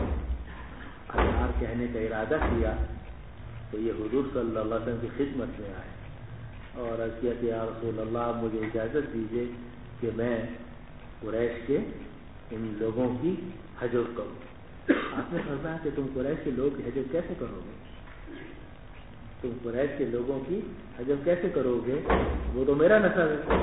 اشعار کہنے کا ارادہ کیا تو یہ حضور صلی اللہ علیہ وسلم کی خدمت میں آئے اور عرض کیا کہ یا رسول اللہ مجھے اجازت دیجیے کہ میں قریش کے ان لوگوں کی حجر کروں۔ آپ نے فرمایا کہ تم قریش کے لوگ کی حجر کیسے کرو گے؟ تم قریش کے لوگوں کی حجر کیسے کرو گے؟ وہ تو میرا نسل ہے۔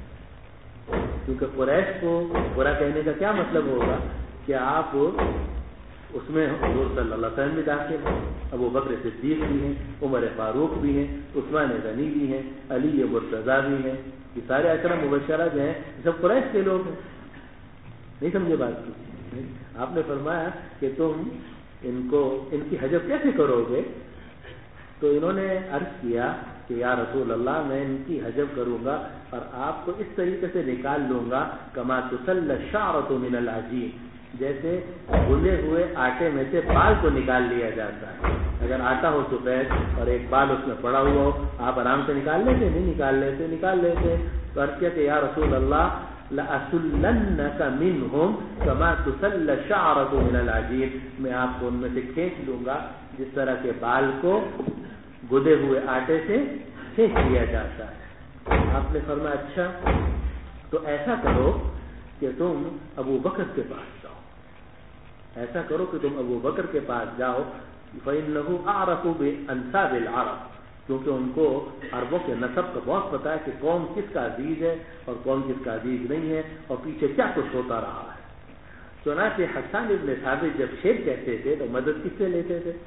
کیونکہ قریش کو برا کہنے کا کیا مطلب ہوگا کہ آپ اس میں حضور صلی اللہ علیہ وسلم بھی داخل ہیں، ابو بکر صدیق بھی ہیں، عمر فاروق بھی ہیں، عثمان غنی بھی ہیں، علی مرتضیٰ بھی ہیں، یہ سارے عشرہ مبشرہ جو ہیں سب قریش کے لوگ ہیں۔ نہیں سمجھے بات کی؟ آپ نے فرمایا کہ تم ان کی حجب کیسے کرو گے؟ تو انہوں نے عرض کیا کہ یا رسول اللہ میں ان کی حجب کروں گا اور آپ کو اس طریقے سے نکال لوں گا کما تسل الشعرۃ من العجین، جیسے گندے ہوئے آٹے میں سے بال کو نکال لیا جاتا ہے۔ اگر آٹا ہو سفید اور ایک بال اس میں پڑا ہوا ہو آپ آرام سے نکال لیتے؟ نہیں نکال لیتے۔ تو عرض کیا کہ یا رسول اللہ لأسلنک منہم کما تسل الشعرۃ من العجین، میں آپ کو ان میں سے کھینچ لوں گا جس طرح کے بال کو گدے ہوئے آٹے سے کھینچ لیا جاتا ہے۔ آپ نے فرمایا اچھا تو ایسا کرو کہ تم ابو بکر کے پاس جاؤ، ایسا کرو کہ تم ابو بکر کے پاس جاؤ، فإنه أعرف بأنساب العرب، کیونکہ ان کو عربوں کے نسب کا بہت پتہ ہے کہ کون کس کا عزیز ہے اور کون کس کا عزیز نہیں ہے اور پیچھے کیا کچھ ہوتا رہا ہے۔ چنانچہ حسان ابن ثابت جب شعر کہتے تھے تو مدد کس سے لیتے تھے؟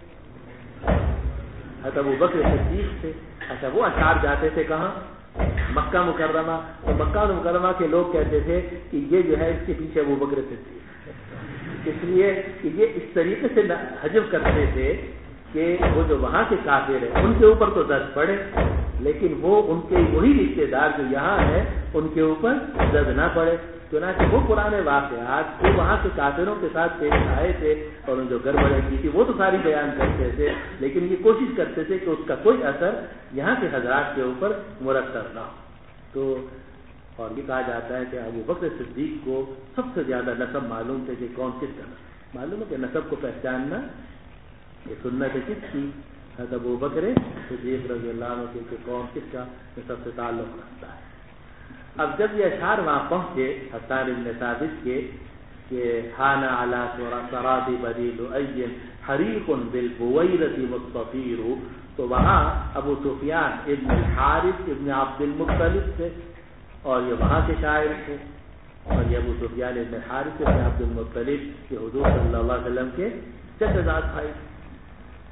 حضرت ابو بکر صدیق سے۔ اچھا وہ اشعار جاتے تھے کہاں؟ مکہ مکرمہ، تو مکہ مکرمہ کے لوگ کہتے تھے کہ یہ جو ہے اس کے پیچھے ابو بکر صدیق، اس لیے کہ یہ اس طریقے سے حجب کرتے تھے کہ وہ جو وہاں کے کافر ہیں ان کے اوپر تو زد پڑے لیکن وہ ان کے وہی رشتے دار جو یہاں ہیں ان کے اوپر زد نہ پڑے۔ چنانچہ وہ پرانے واقعات جو وہاں کے کافروں کے ساتھ پیش آئے تھے اور ان جو گڑبڑیں کی تھی وہ تو ساری بیان کرتے تھے، لیکن یہ کوشش کرتے تھے کہ اس کا کوئی اثر یہاں کے حضرات کے اوپر مرتب نہ ہو۔ تو اور یہ کہا جاتا ہے کہ ابو بکر صدیق کو سب سے زیادہ نسب معلوم تھے کہ کون کس کا نسب معلوم ہے کہ نسب کو پہچاننا یہ سنت کس کی؟ حضرت ابو بکر صدیق رضی اللہ عنہ کے کون کس کا نسب سے تعلق رکھتا ہے۔ اب جب یہ اشعار وہاں پہنچے حسان بن ثابت کے کہ حان علی صراط بنی لؤی حریق بالبویرۃ مستطیر، تو وہاں ابو سفیان ابن الحارث ابن عبد المطلب تھے اور یہ وہاں کے شاعر تھے، اور یہ ابو سفیان ابن الحارث ابن عبد المطلب یہ حضور صلی اللہ علیہ وسلم کے چچا زاد بھائی،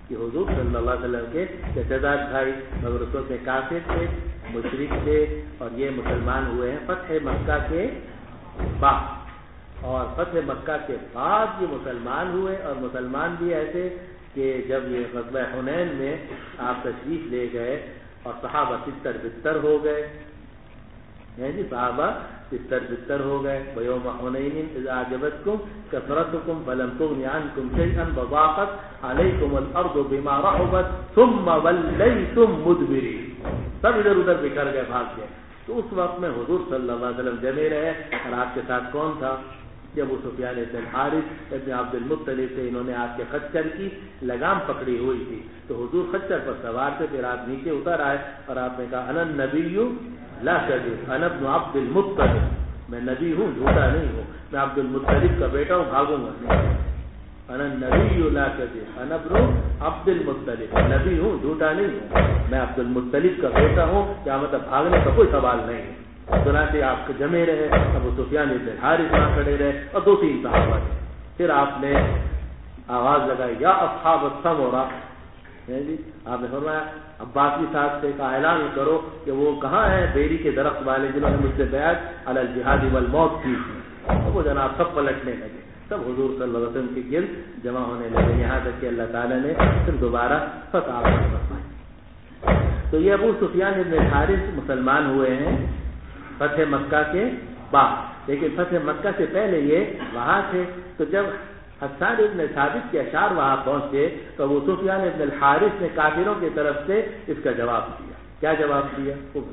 کہ حضور صلی اللہ علیہ وسلم کے چچا زاد بھائی مگر اس وقت میں کافر تھے، مشرک تھے، اور یہ مسلمان ہوئے ہیں فتح مکہ کے بعد، اور فتح مکہ کے بعد یہ مسلمان ہوئے، اور مسلمان بھی ایسے کہ جب یہ غزوہ حنین میں آپ تشریف لے گئے اور صحابہ تتر بتر ہو گئے، جی صحابہ تتر بتر ہو گئے، وَيَوْمَ حُنَيْنٍ إِذْ أَعْجَبَتْكُمْ كَثْرَتُكُمْ فَلَمْ تُغْنِ عَنْكُمْ شَيْئًا وَضَاقَتْ عَلَيْكُمُ الْأَرْضُ بِمَا رَحُبَتْ ثُمَّ وَلَّيْتُمْ مُدْبِرِينَ، سب ادھر ادھر بکھر گئے، بھاگ گئے۔ تو اس وقت میں حضور صلی اللہ علیہ وسلم جمے رہے، اور آپ کے ساتھ کون تھا؟ جب ابو سفیان بن الحارث ابن عبد المطلب سے انہوں نے آپ کے خچر کی لگام پکڑی ہوئی تھی، تو حضور خچر پر سوار تھے، پھر آپ نیچے اتر آئے اور آپ نے کہا انا النبی لا کذب انا ابن عبد المطلب، میں نبی ہوں، جھوٹا نہیں ہوں، میں عبد المطلب کا بیٹا ہوں، بھاگوں گا نہیں، انا النبی لا کذب انا ابن عبد المطلب، نبی ہوں، جھوٹا نہیں ہوں، میں عبد المطلب کا بیٹا ہوں، کیا مطلب بھاگنے کا کوئی سوال نہیں ہے۔ چنانچہ آپ کے جمے رہے، ابو سفیان بن الحارث وہاں کھڑے رہے، اور 2-3 صحابہ تھے۔ پھر آپ نے آواز لگائی یا اصحاب السمرہ، جی آپ نے فرمایا عباسی صاحب سے کا اعلان کرو کہ وہ کہاں ہیں بیری کے درخت والے جنہوں نے مجھ سے بیعت علی الجہاد والموت کی تھی۔ وہ جناب سب پلٹنے لگے، سب حضور صلی اللہ علیہ وسلم کے گرد جمع ہونے لگے، یہاں تک کہ اللہ تعالیٰ نے پھر دوبارہ فتح فرمائی۔ تو یہ ابو سفیان بن الحارث مسلمان ہوئے ہیں فتح مکہ کے بعد، لیکن فتح مکہ سے پہلے یہ وہاں تھے۔ تو جب حسان ابن ثابت کے اشعار وہاں پہنچے تو ابو سفیان ابن الحارث نے کافروں کی طرف سے اس کا جواب دیا۔ کیا جواب دیا؟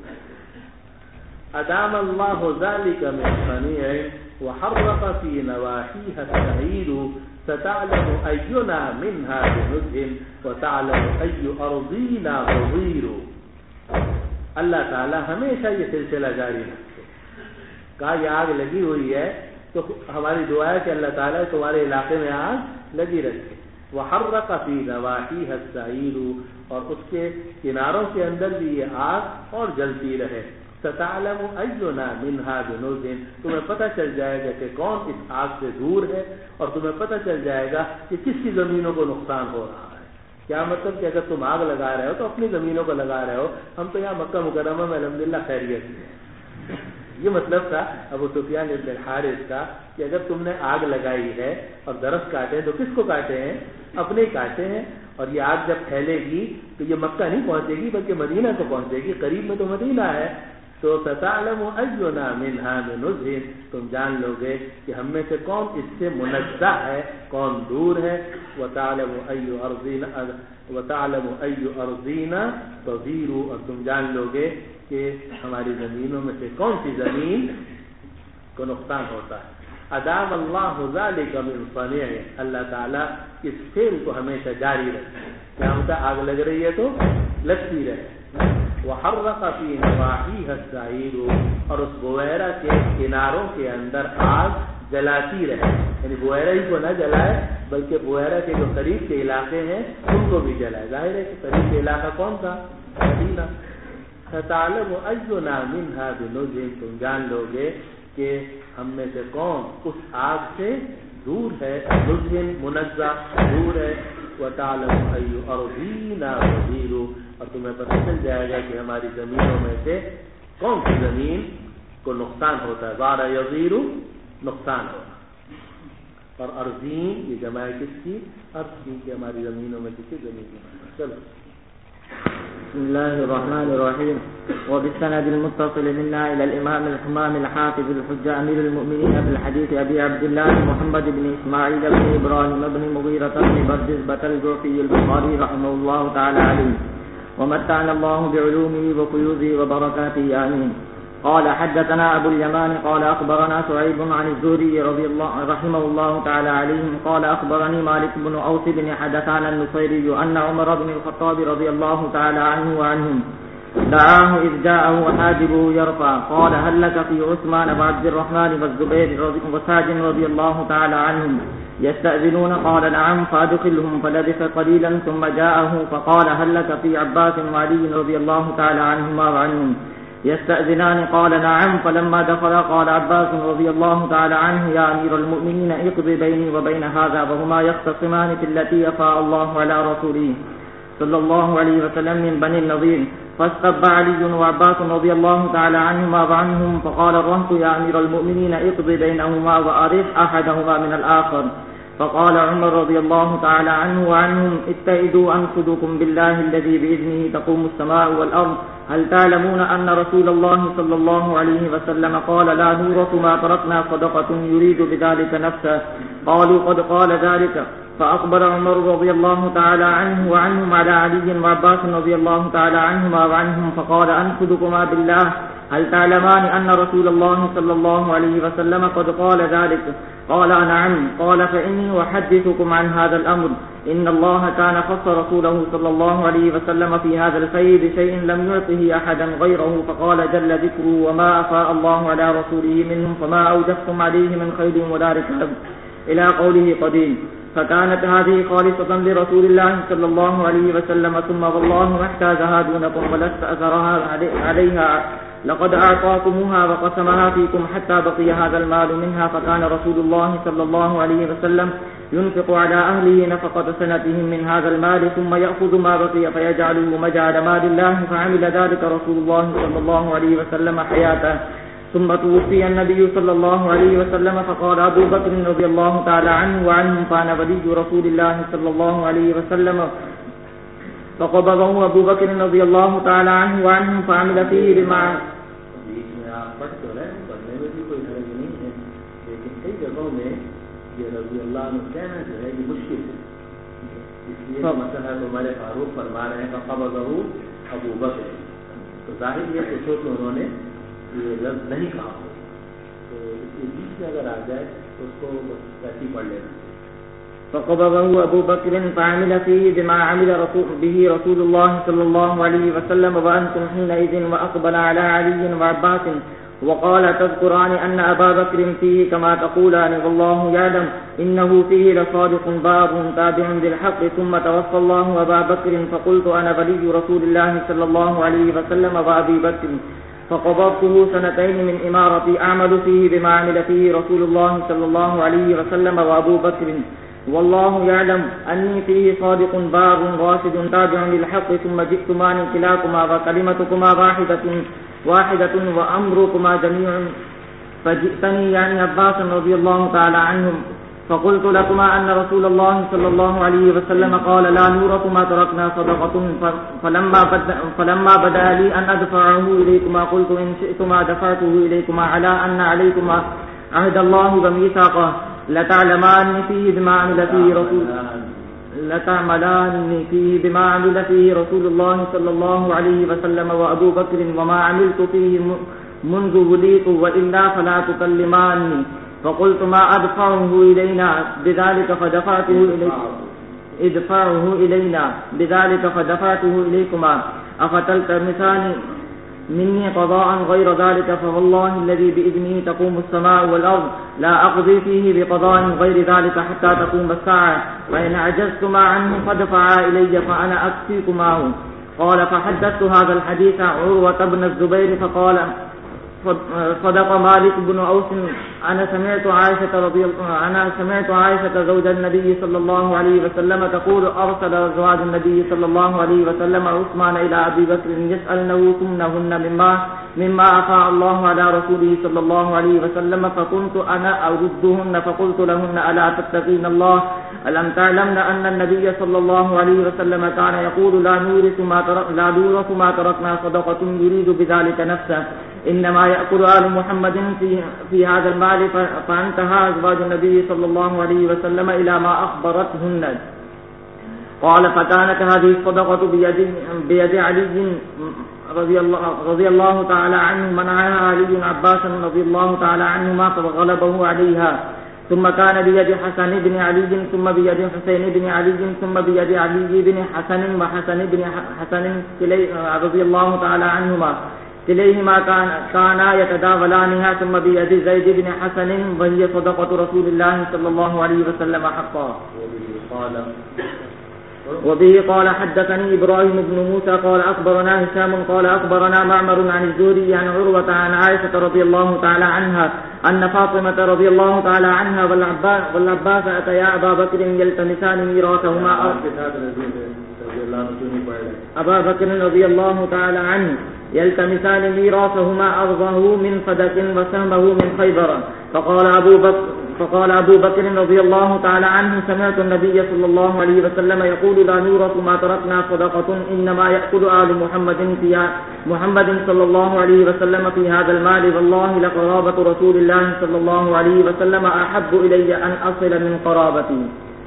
ادام اللہ ذلك من صنيع وحرق في نواحيها السعير ستعلم أينا منها بنزه وتعلم أي أرضينا ظهير۔ اللہ تعالیٰ ہمیشہ یہ سلسلہ جاری رکھے، کہا یہ آگ لگی ہوئی ہے تو ہماری دعا ہے کہ اللہ تعالیٰ تمہارے علاقے میں آگ لگی رکھے۔ وحرق في نواحيها السعير، اور اس کے کناروں کے اندر بھی یہ آگ اور جلتی رہے۔ ستعلم أينا منها بنزه، تمہیں پتہ چل جائے گا کہ کون اس آگ سے دور ہے، اور تمہیں پتہ چل جائے گا کہ کس کی زمینوں کو نقصان ہو رہا ہے۔ کیا مطلب کہ اگر تم آگ لگا رہے ہو تو اپنی زمینوں کو لگا رہے ہو، ہم تو یہاں مکہ مکرمہ میں الحمدللہ خیریت سے ہیں۔ یہ مطلب تھا ابو سفیان بن الحارث کا کہ اگر تم نے آگ لگائی ہے اور درخت کاٹے تو کس کو کاٹے ہیں؟ اپنے ہی کاٹے ہیں، اور یہ آگ جب پھیلے گی تو یہ مکہ نہیں پہنچے گی بلکہ مدینہ کو پہنچے گی، قریب میں تو مدینہ ہے۔ تو ستعلم أينا منها بنزه، تم جان لو گے کہ ہم میں سے کون اس سے منزہ ہے، کون دور ہے۔ وتعلم أي أرضينا تظهير، اور تم جان لو گے کہ ہماری زمینوں میں سے کون سی زمین کو نقصان ہوتا ہے۔ ادام اللہ ذلك من صنيع، اللہ تعالیٰ اس فعل کو ہمیشہ جاری رکھے، کیا ہوتا آگ لگ رہی ہے تو لگتی رہے۔ وحرق في نواحيها السعير، اور اس بویرہ کے کناروں کے اندر آگ جلاتی رہے، یعنی بویرہ ہی کو نہ جلائے بلکہ بویرہ کے جو قریب کے علاقے ہیں ان کو بھی جلائے۔ ظاہر ہے کہ قریب کے علاقہ کون تھا؟ مدینہ۔ فتعلم أينا منها بنزه، تم جان لو گے کہ ہم میں سے کون اس آگ سے دور ہے، نزه منزہ دور ہے۔ وتعلم أي أرضينا ظهير، اور تمہیں پتہ چل جائے گا کہ ہماری زمینوں میں سے کون سی زمین کو نقصان ہوتا ہے۔ ضار یضیر، نقصان ہونا، اور ارضین یہ جمع کس کی؟ ارض کی، کہ ہماری زمینوں میں کسی زمین کی۔ چلو بسم الله الرحمن الرحيم. وبالسند المتصل منا إلى الإمام الحمام الحافظ الحجة أمير المؤمنين في الحديث أبي عبد الله محمد بن إسماعيل بن إبراهيم بن مغيرة بن بردزبة الجوفي البخاري رحمه الله تعالى عليه، ومتعنا الله بعلومه وفيوزه وبركاته آمين. قال حدثنا أبو اليمان قال أخبرنا شعيب عن الزهري رحمه الله تعالى عليهم قال أخبرني مالك بن أوس بن حدثان النصيري أن عمر بن الخطاب رضي الله تعالى عنه وعنهم دعاه إذ جاءه حاجبه يرفع قال هل لك في عثمان وعبد الرحمن والزبير وساج رضي الله تعالى عنهم يستأذنون؟ قال نعم، فأدخلهم. فلبث قليلا ثم جاءه فقال هل لك في عباس وعلي رضي الله تعالى عنهما وعنهم يستأذنان قال نعم فلما دخل قال عباس رضي الله تعالى عنه يا أمير المؤمنين اقض بيني وبين هذا وهما يختصمان في التي أفاء الله على رسوله صلى الله عليه وسلم من بني النضير فاستب علي وعباس رضي الله تعالى عنهما وعنهم فقال الرهط يا أمير المؤمنين اقض بينهما وأرح أحدهما من الآخر فقال عمر رضي الله تعالى عنه وعنهم اتئذوا أنفذكم بالله الذي بإذنه تقوم السماء والأرض هل تعلمون أن رسول الله صلى الله عليه وسلم قال لا نورث ما تركنا صدقة يريد بذلك نفسه قالوا قد قال ذلك فأخبر عمر رضي الله تعالى عنه وعنهم على علي وعباس رضي الله تعالى عنهما وعنهم فقال أنفذكما بالله هل تعلمان أن رسول الله صلى الله عليه وسلم قد قال ذلك قال نعم قال فإني أحدثكم عن هذا الأمر إن الله كان خص رسوله صلى الله عليه وسلم في هذا الفيء بشيء لم يعطه أحدا غيره فقال جل ذكره وما أفاء الله على رسوله منهم فما أوجفتم عليه من خيل ولا ركاب إلى قوله قديم فكانت هذه خالصة لرسول الله صلى الله عليه وسلم ثم والله ما احتاجها دونكم ولا استأثرها عليها لقد أعطاكمها وقسمها فيكم حتى بقي هذا المال منها فكان رسول الله صلى الله عليه وسلم ينفق على أهله نفقة سنتهم من هذا المال ثم يأخذ ما بقي فيجعله مجعل مال الله فعمل ذلك رسول الله صلى الله عليه وسلم حياته ثم توفي النبي صلى الله عليه وسلم فقال أبو بكر رضي الله تعالى عنه وعنهم فأنا ولي رسول الله صلى الله عليه وسلم فقبضه أبو بكر رضي الله تعالى عنه وعنهم فعمل فيه بما پڑھنے میں بھی کوئی حرج نہیں ہے لیکن کئی جگہوں میں یہ رضی اللہ عنہ کہنا جو ہے یہ مشکل ہے اس لیے مسئلہ تو ہمارے فاروق فرما رہے ہیں فقبضه ابو بکر تو ظاہر یہ کہ کہ انہوں نے یہ لفظ نہیں کہا ہو تو اس کے بیچ میں اگر آ جائے تو اس کو ایسی پڑھ لینا فقبضه أبو بكر فعمل فيه بما عمل به رسول الله صلى الله عليه وسلم وأنتم حينئذ وأقبل على علي وعباس وقال تذكران أن أبا بكر فيه كما تقولان والله يعلم إنه فيه لصادق باب تابع بالحق ثم توفى الله أبا بكر فقلت أنا ولي رسول الله صلى الله عليه وسلم وأبي بكر فقبضته سنتين من إمارتي أعمل فيه بما عمل فيه رسول الله صلى الله عليه وسلم وأبو بكر والله يعلم أني فيه صادق بار راشد تابع للحق ثم جئتمان كلاكما وكلمتكما واحدة وأمركما جميع فجئتني يعني عباس رضي الله تعالى عنهم فقلت لكما أن رسول الله صلى الله عليه وسلم قال لا نورث ما تركنا صدقة فلما بدا لي أن أدفعه إليكما قلت إن شئتما دفعته إليكما على أن عليكما عهد الله وميثاقه لتعلمان فيه بما عمل فيه رسول الله صلى الله عليه وسلم وأبو بكر وما عملت فيه منذ وليت وإلا فلا تكلماني فقلت ما أدفعه إلينا بذلك فدفعته إليكما أفتلتمسان مني قضاء غير ذلك فوالله الذي بإذنه تقوم السماء والأرض لا أقضي فيه بقضاء غير ذلك حتى تقوم الساعة وإن عجزتما عنه فادفعا إلي فأنا أكفيكماه قال فحدثت هذا الحديث عروة بن الزبير فقال صدق مالك بن أوس أنا سمعت عائشة زوج النبي صلى الله عليه وسلم تقول أرسل أزواج النبي صلى الله عليه وسلم عثمان إلى أبي بكر يسألنه ثمنهن مما أفاء الله على رسوله صلى الله عليه وسلم فكنت أنا أردهن فقلت لهن ألا تتقين الله ألم تعلمن أن النبي صلى الله عليه وسلم كان يقول لا نورث ما تركنا صدقة يريد بذلك نفسه إنما يأكل آل محمد في هذا المال فانتهى أزواج النبي صلى الله عليه وسلم إلى ما أخبرتهن قال فكانت هذه الصدقة بيد علي رضي الله تعالى عنه منعها علي عباس رضي الله تعالى عنهما فغلبه عليها ثم كان بيد حسن بن علي ثم بيد حسين بن علي ثم بيد علي بن حسن وحسن بن حسن رضي الله تعالى عنهما كليهما كانا يتداولانها ثم بيد زيد بن حسن وهي صدقة رسول الله صلى الله عليه وسلم حقا وبه قال حدثني إبراهيم بن موسى قال أخبرنا هشام قال أخبرنا معمر عن الزهري عن عروة عن عائشة رضي الله تعالى عنها أن فاطمة رضي الله تعالى عنها والعباس أتيا أبا بكر يلتمسان ميراثهما أبا بكر رضي الله تعالى عنه يلتمسان ميراثهما أرضه من فدك وسهمه من خيبر فقال أبو بكر رضي الله تعالى عنه سمعت النبي صلى الله عليه وسلم يقول لا نورث ما تركنا صدقة إنما يأكل آل محمد صلى الله عليه وسلم في هذا المال والله لقرابة رسول الله صلى الله عليه وسلم أحب إلي أن أصل من قرابتي.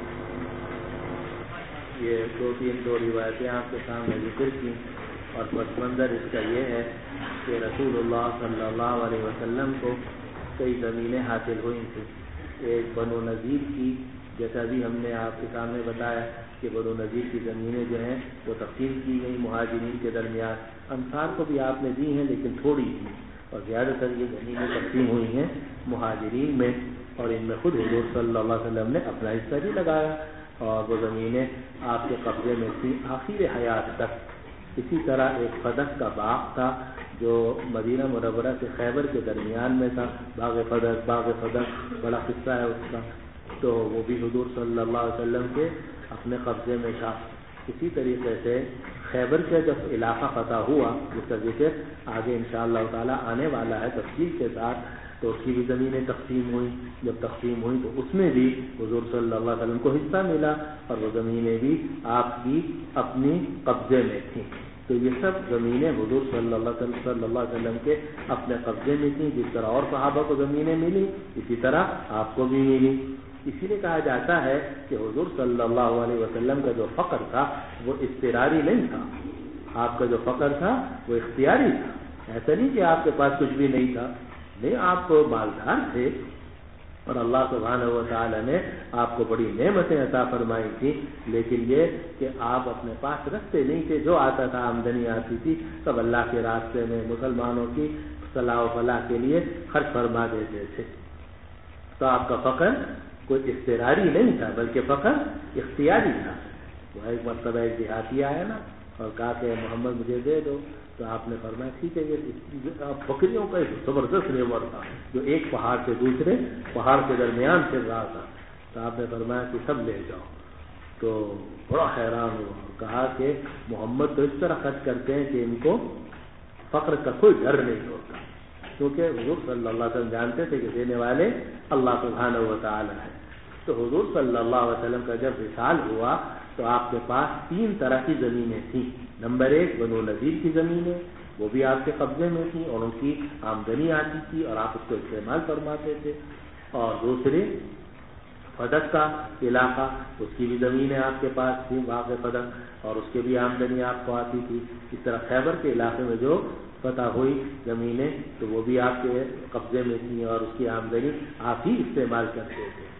یہ دو روایتیں آپ کے سامنے ذکر کی اور پس منظر اس کا یہ ہے کہ رسول اللہ صلی اللہ علیہ وسلم کو کئی زمینیں حاصل ہوئی تھیں. ایک بنو نذیر کی، جیسا بھی ہم نے آپ کے سامنے بتایا کہ بنو نذیر کی زمینیں جو ہیں وہ تقسیم کی گئی مہاجرین کے درمیان. انصار کو بھی آپ نے دی ہیں لیکن تھوڑی تھی، اور زیادہ تر یہ زمینیں تقسیم ہوئی ہیں مہاجرین میں، اور ان میں خود حضور صلی اللہ علیہ وسلم نے اپنا حصہ بھی لگایا، اور وہ زمینیں آپ کے قبضے میں تھیں آخر حیات تک. اسی طرح ایک فدق کا باغ تھا جو مدینہ منورہ سے خیبر کے درمیان میں تھا. باغ فدق بڑا قصہ ہے اس کا، تو وہ بھی حضور صلی اللہ علیہ وسلم کے اپنے قبضے میں تھا. اسی طریقے سے خیبر کا جب علاقہ فتح ہوا، جس کا ذکر آگے انشاءاللہ تعالی آنے والا ہے تفصیل کے ساتھ، تو اس کی بھی زمینیں تقسیم ہوئی. جب تقسیم ہوئی تو اس میں بھی حضور صلی اللہ علیہ وسلم کو حصہ ملا، اور وہ زمینیں بھی آپ کی اپنی قبضے میں تھیں. تو یہ سب زمینیں حضور صلی اللہ علیہ وسلم کے اپنے قبضے میں تھیں. جس طرح اور صحابہ کو زمینیں ملی، اسی طرح آپ کو بھی ملی. اسی لیے کہا جاتا ہے کہ حضور صلی اللہ علیہ وسلم کا جو فقر تھا وہ اضطراری نہیں تھا. آپ کا جو فقر تھا وہ اختیاری تھا. ایسا نہیں کہ آپ کے پاس کچھ بھی نہیں تھا، نہیں، آپ مالدار تھے، اور اللہ سبحانہ و تعالی نے آپ کو بڑی نعمتیں عطا فرمائی تھی. لیکن یہ کہ آپ اپنے پاس رکھتے نہیں تھے، جو آتا تھا آمدنی آتی تھی سب اللہ کے راستے میں مسلمانوں کی صلاح و فلاح کے لیے خرچ فرما دیتے تھے. تو آپ کا فقر کوئی اضطراری نہیں تھا بلکہ فقر اختیاری تھا. وہ ایک مرتبہ ایک دیہاتی آیا نا اور کہا کہ محمد مجھے دے دو، تو آپ نے فرمایا ٹھیک ہے. یہ بکریوں کا ایک زبردست ریور تھا جو ایک پہاڑ سے دوسرے پہاڑ کے درمیان پھر رہا تھا. تو آپ نے فرمایا کہ سب لے جاؤ. تو بڑا حیران ہوا اور کہا کہ محمد تو اس طرح خرچ کرتے ہیں کہ ان کو فقر کا کوئی ڈر نہیں ہوتا، کیونکہ حضور صلی اللہ علیہ وسلم جانتے تھے کہ دینے والے اللہ سبحانہ و تعالی ہے. تو حضور صلی اللہ علیہ وسلم کا جب وصال ہوا تو آپ کے پاس 3 طرح کی زمینیں تھیں. نمبر 1 بنو نذیر کی زمینیں، وہ بھی آپ کے قبضے میں تھیں اور ان کی آمدنی آتی تھی اور آپ اس کو استعمال فرماتے تھے. اور دوسرے فدق کا علاقہ، اس کی بھی زمینیں آپ کے پاس تھی باغ فدق، اور اس کے بھی آمدنی آپ کو آتی تھی. اس طرح خیبر کے علاقے میں جو فتح ہوئی زمینیں تو وہ بھی آپ کے قبضے میں تھیں اور اس کی آمدنی آپ ہی استعمال کرتے تھے.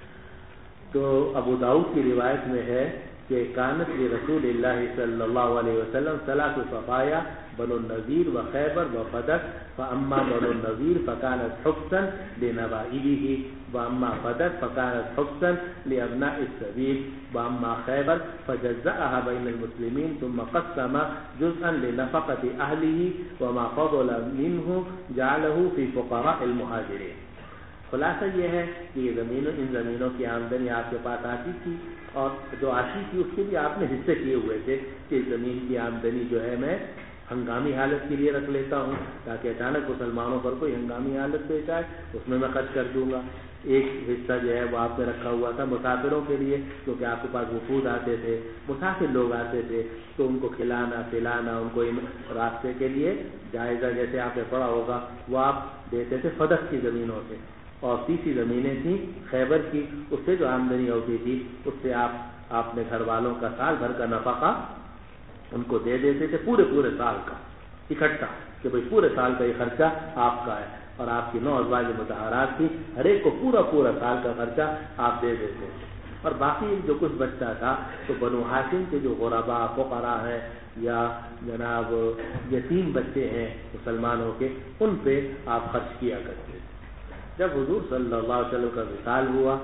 تو ابو داؤد کی روایت میں ہے کہ کانت رسول اللہ صلی اللہ علیہ وسلم ثلاث صفایا بنو النذیر و خیبر و فدق، فاما بنو النذیر فکانت حبسا لنوائبه واما فدق فکانت حبسا لابناء السبیل واما خیبر فجزأها بین المسلمین ثم قسم جزءا لنفقة اہلہ وما فضل منه جعله فی فقراء المہاجرین. خلاصہ یہ ہے کہ یہ ان زمینوں کی آمدنی آپ کے پاس آتی تھی، اور جو آتی تھی اس کے بھی آپ نے حصے کیے ہوئے تھے کہ زمین کی آمدنی جو ہے میں ہنگامی حالت کے لیے رکھ لیتا ہوں تاکہ اچانک مسلمانوں پر کوئی ہنگامی حالت پیش آئے، اس میں خرچ کر دوں گا. ایک حصہ جو ہے وہ آپ نے رکھا ہوا تھا مسافروں کے لیے، کیونکہ آپ کے پاس وفود آتے تھے، مسافر لوگ آتے تھے، تو ان کو کھلانا پلانا، ان کو راستے کے لیے جائزہ جیسے آپ نے پڑھا ہوگا وہ آپ دیتے تھے فدق کی زمینوں سے. اور تیسری زمینیں تھیں خیبر کی، اس سے جو آمدنی ہوتی تھی اس سے آپ اپنے گھر والوں کا سال بھر کا نفقہ ان کو دے دیتے تھے، پورے سال کا اکٹھا، کہ بھئی پورے سال کا یہ خرچہ آپ کا ہے. اور آپ کی 9 ازواج مطہرات تھی، ہر ایک کو پورا سال کا خرچہ آپ دے دیتے تھے. اور باقی جو کچھ بچتا تھا تو بنو ہاشم کے جو غربا فقراء ہیں یا جناب یتیم بچے ہیں مسلمانوں کے، ان پہ آپ خرچ کیا کرتے تھے. جب حضور صلی اللہ علیہ وسلم کا وصال ہوا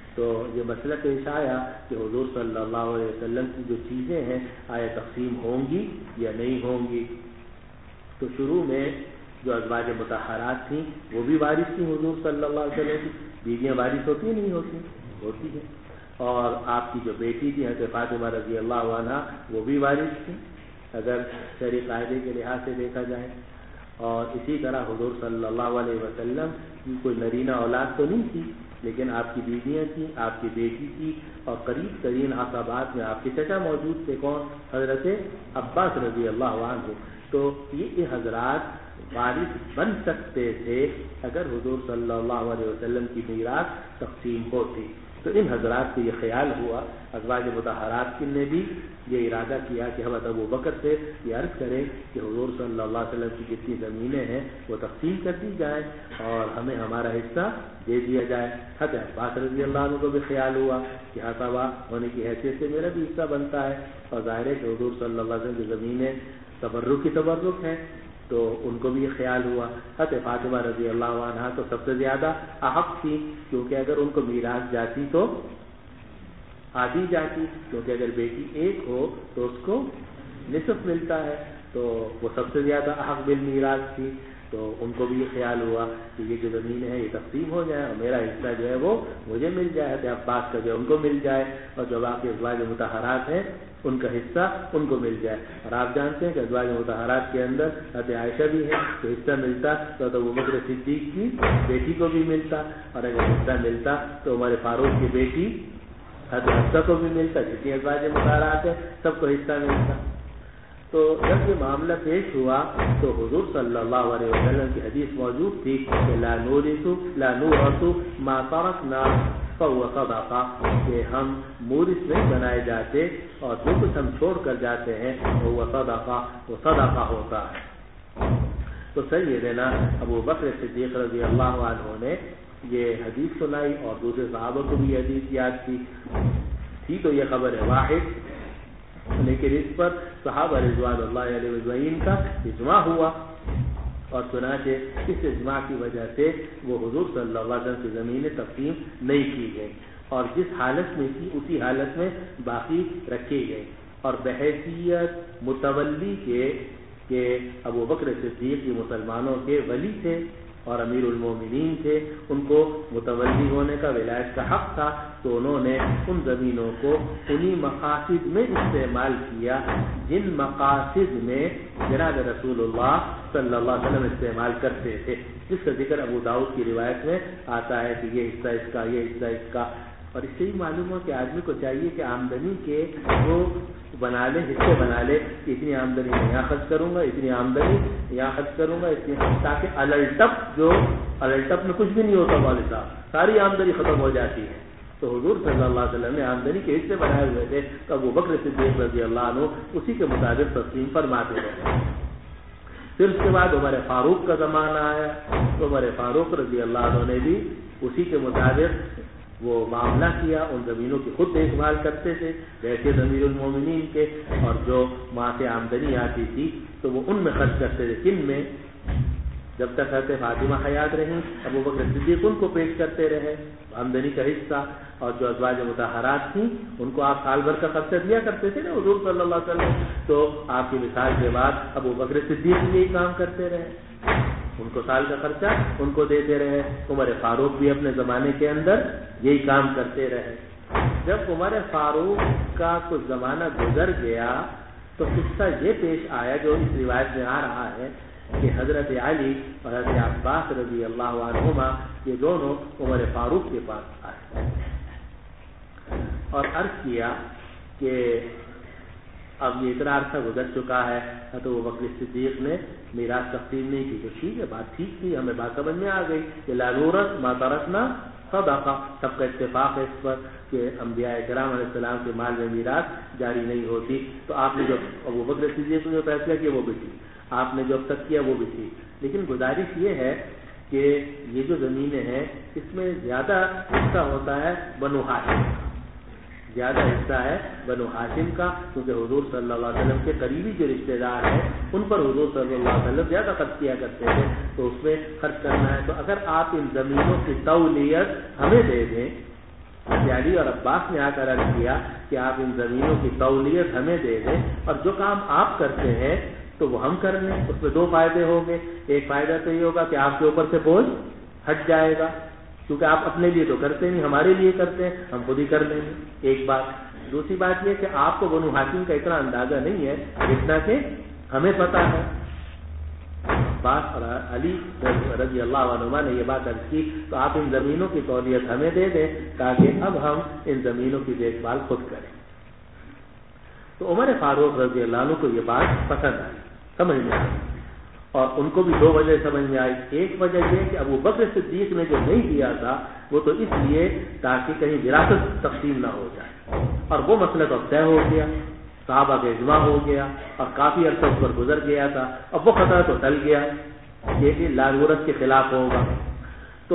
تو یہ مسئلہ پیش آیا کہ حضور صلی اللہ علیہ وسلم کی جو چیزیں ہیں آیا تقسیم ہوں گی یا نہیں ہوں گی. تو شروع میں جو ازواج مطہرات تھیں وہ بھی وارث تھیں حضور صلی اللہ علیہ وسلم کی. بیویاں وارث ہوتی ہیں نہیں ہوتی؟ ہوتی ہیں. اور آپ کی جو بیٹی تھی حضرت فاطمہ رضی اللہ عنہا وہ بھی وارث تھی اگر شرعی قاعدے کے لحاظ سے دیکھا جائے. اور اسی طرح حضور صلی اللہ علیہ وسلم کی کوئی نرینہ اولاد تو نہیں تھی لیکن آپ کی بیویاں تھیں, آپ کی بیٹی تھی, اور قریب ترین عقبات میں آپ کے چچا موجود تھے. کون؟ حضرت عباس رضی اللہ عنہ. تو یہ حضرات وارث بن سکتے تھے اگر حضور صلی اللہ علیہ وسلم کی میراث تقسیم ہوتی. تو ان حضرات کو یہ خیال ہوا, ازواج مطہرات نے بھی یہ ارادہ کیا کہ حضرت ابو بکر سے یہ عرض کریں کہ حضور صلی اللہ علیہ وسلم کی جتنی زمینیں ہیں وہ تقسیم کر دی جائیں اور ہمیں ہمارا حصہ دے دیا جائے. حضرت عباس رضی اللہ عنہ کو بھی خیال ہوا کہ حسابہ ہونے کی حیثیت سے میرا بھی حصہ بنتا ہے, اور ظاہر ہے کہ حضور صلی اللہ علیہ وسلم کی زمینیں تبرک کی تبرک ہیں تو ان کو بھی یہ خیال ہوا. حضرت فاطمہ رضی اللہ عنہا تو سب سے زیادہ احق تھی کیونکہ اگر ان کو میراث جاتی تو آدھی جاتی, کیونکہ اگر بیٹی ایک ہو تو اس کو نصف ملتا ہے, تو وہ سب سے زیادہ احق بالمیراث تھی. تو ان کو بھی یہ خیال ہوا کہ یہ جو زمین ہے یہ تقسیم ہو جائے اور میرا حصہ جو ہے وہ مجھے مل جائے, حضرت عباس کا جو ان کو مل جائے, اور جو باقی ازواج مطہرات ہیں ان کا حصہ ان کو مل جائے. اور آپ جانتے ہیں کہ ازواج مطہرات کے اندر حضرت عائشہ بھی ہے, تو حصہ ملتا تو ابو بکر صدیق کی بیٹی کو بھی ملتا, اور اگر حصہ ملتا تو عمر فاروق کی بیٹی حضرت حفصہ کو بھی ملتا. جتنی ازواج مطہرات ہیں سب کو حصہ ملتا. تو جب یہ معاملہ پیش ہوا تو حضور صلی اللہ علیہ وسلم کی حدیث موجود تھی کہ لا نورث ما ترکنا فهو صدقہ, کہ ہم مورث نہیں بنائے جاتے اور جو کچھ ہم چھوڑ کر جاتے ہیں وہ صدقہ ہوتا ہے. تو سیدنا ابو بکر صدیق رضی اللہ عنہ نے یہ حدیث سنائی اور دوسرے صحابہ کو بھی حدیث یاد تھی تو یہ خبر ہے واحد, لیکن اس پر صحابہ رضوان اللہ علیہ اجمعین کا اجماع ہوا, اور چنانچہ اس اجماع کی وجہ سے وہ حضور صلی اللہ علیہ وسلم کی زمینیں تقسیم نہیں کی گئی اور جس حالت میں تھی اسی حالت میں باقی رکھی گئی. اور بحیثیت متولی کے کہ ابو بکر صدیق کی مسلمانوں کے ولی تھے اور امیر المومنین تھے, ان کو متولی ہونے کا ولایت کا حق تھا, تو انہوں نے ان زمینوں کو انہی مقاصد میں استعمال کیا جن مقاصد میں جناب رسول اللہ صلی اللہ علیہ وسلم استعمال کرتے تھے, جس کا ذکر ابو داؤد کی روایت میں آتا ہے کہ یہ حصہ اس کا, یہ حصہ اس کا. اور اس سے ہی معلوم ہو کہ آدمی کو چاہیے کہ آمدنی کے وہ بنا لے, حصے بنا لے, اتنی آمدنی میں یہاں خرچ کروں گا, اتنی آمدنی یہاں خرچ کروں گا, اتنی, تاکہ الٹپ میں کچھ بھی نہیں ہوتا والد صاحب, ساری آمدنی ختم ہو جاتی ہے. تو حضور صلی اللہ علیہ وسلم نے آمدنی کے حصے بنائے ہوئے تھے, تو ابو بکر صدیق رضی اللہ عنہ اسی کے مطابق تقسیم فرماتے رہے. پھر اس کے بعد عمر فاروق کا زمانہ آیا, تو عمر فاروق رضی اللہ عنہ نے بھی اسی کے مطابق وہ معاملہ کیا. ان زمینوں کی خود دیکھ بھال کرتے تھے جیسے امیر المومنین کے, اور جو وہاں سے آمدنی آتی تھی تو وہ ان میں خرچ کرتے تھے. کن میں؟ جب تک حضرت فاطمہ حیات رہی ابو بکر صدیق ان کو پیش کرتے رہے آمدنی کا حصہ, اور جو ازواج مطہرات تھیں ان کو آپ سال بھر کا خرچہ دیا کرتے تھے نا حضور صلی اللہ علیہ وسلم, تو آپ کی مثال کے بعد ابو بکر صدیق بھی یہی کام کرتے رہے, ان کو سال کا خرچہ ان کو دیتے رہے. عمر فاروق بھی اپنے زمانے کے اندر یہی کام کرتے رہے. جب عمر فاروق کا کچھ زمانہ گزر گیا تو قصہ یہ پیش آیا جو اس روایت میں آ رہا ہے کہ حضرت علی اور حضرت عباس رضی اللہ عنہما یہ دونوں عمر فاروق کے پاس آئے اور عرض کیا کہ اب یہ اتنا عرصہ گزر چکا ہے تو وہ بکر صدیق نے میراث تقسیم نہیں کی. تو ٹھیک ہے, بات ٹھیک تھی, ہمیں بات سمجھ میں آ گئی کہ لا نورث ما ترکنا صدقہ, سب کا اتفاق ہے اس پر کہ انبیاء کرام علیہ السلام کے مال میں میراث جاری نہیں ہوتی. تو آپ نے جو ابو بکر صدیق نے جو فیصلہ کیا وہ بھی تھی, آپ نے جو اب تک کیا وہ بھی تھی, لیکن گزارش یہ ہے کہ یہ جو زمینیں ہیں اس میں زیادہ حصہ ہوتا ہے بنو ہاشم کا, زیادہ حصہ ہے بنو ہاشم کا, کیونکہ حضور صلی اللہ علیہ وسلم کے قریبی جو رشتہ دار ہیں ان پر حضور صلی اللہ علیہ وسلم زیادہ خرچ کیا کرتے تھے, تو اس میں خرچ کرنا ہے. تو اگر آپ ان زمینوں کی تولیت ہمیں دے دیں علی اور عباس نے آ کر عرض کیا کہ آپ ان زمینوں کی تولیت ہمیں دے دیں اور جو کام آپ کرتے ہیں تو وہ ہم کر لیں. اس میں دو فائدے ہوں گے. ایک فائدہ تو یہ ہوگا کہ آپ کے اوپر سے بوجھ ہٹ جائے گا, کیونکہ آپ اپنے لیے تو کرتے نہیں, ہمارے لیے کرتے ہیں, ہم خود ہی کر لیں گے. ایک بات. دوسری بات یہ کہ آپ کو بنو ہاشم کا اتنا اندازہ نہیں ہے جتنا کہ ہمیں پتا ہے. عباس اور علی رضی اللہ عنہما نے یہ بات عرض کی تو آپ ان زمینوں کی تولیت ہمیں دے دیں تاکہ اب ہم ان زمینوں کی دیکھ بھال خود کریں. تو عمر فاروق رضی اللہ عنہ کو یہ بات پسند آئی, سمجھ میں آئی, اور ان کو بھی دو وجہ سمجھ میں آئی. ایک وجہ یہ کہ ابو بکر صدیق نے جو نہیں کیا تھا وہ تو اس لیے تاکہ کہیں وراثت تقسیم نہ ہو جائے, اور وہ مسئلہ تو طے ہو گیا, صحابہ کا اجماع ہو گیا اور کافی عرصہ اس پر گزر گیا تھا. اب وہ خطرہ تو ٹل گیا, یہ لاغورت کے خلاف ہوگا. تو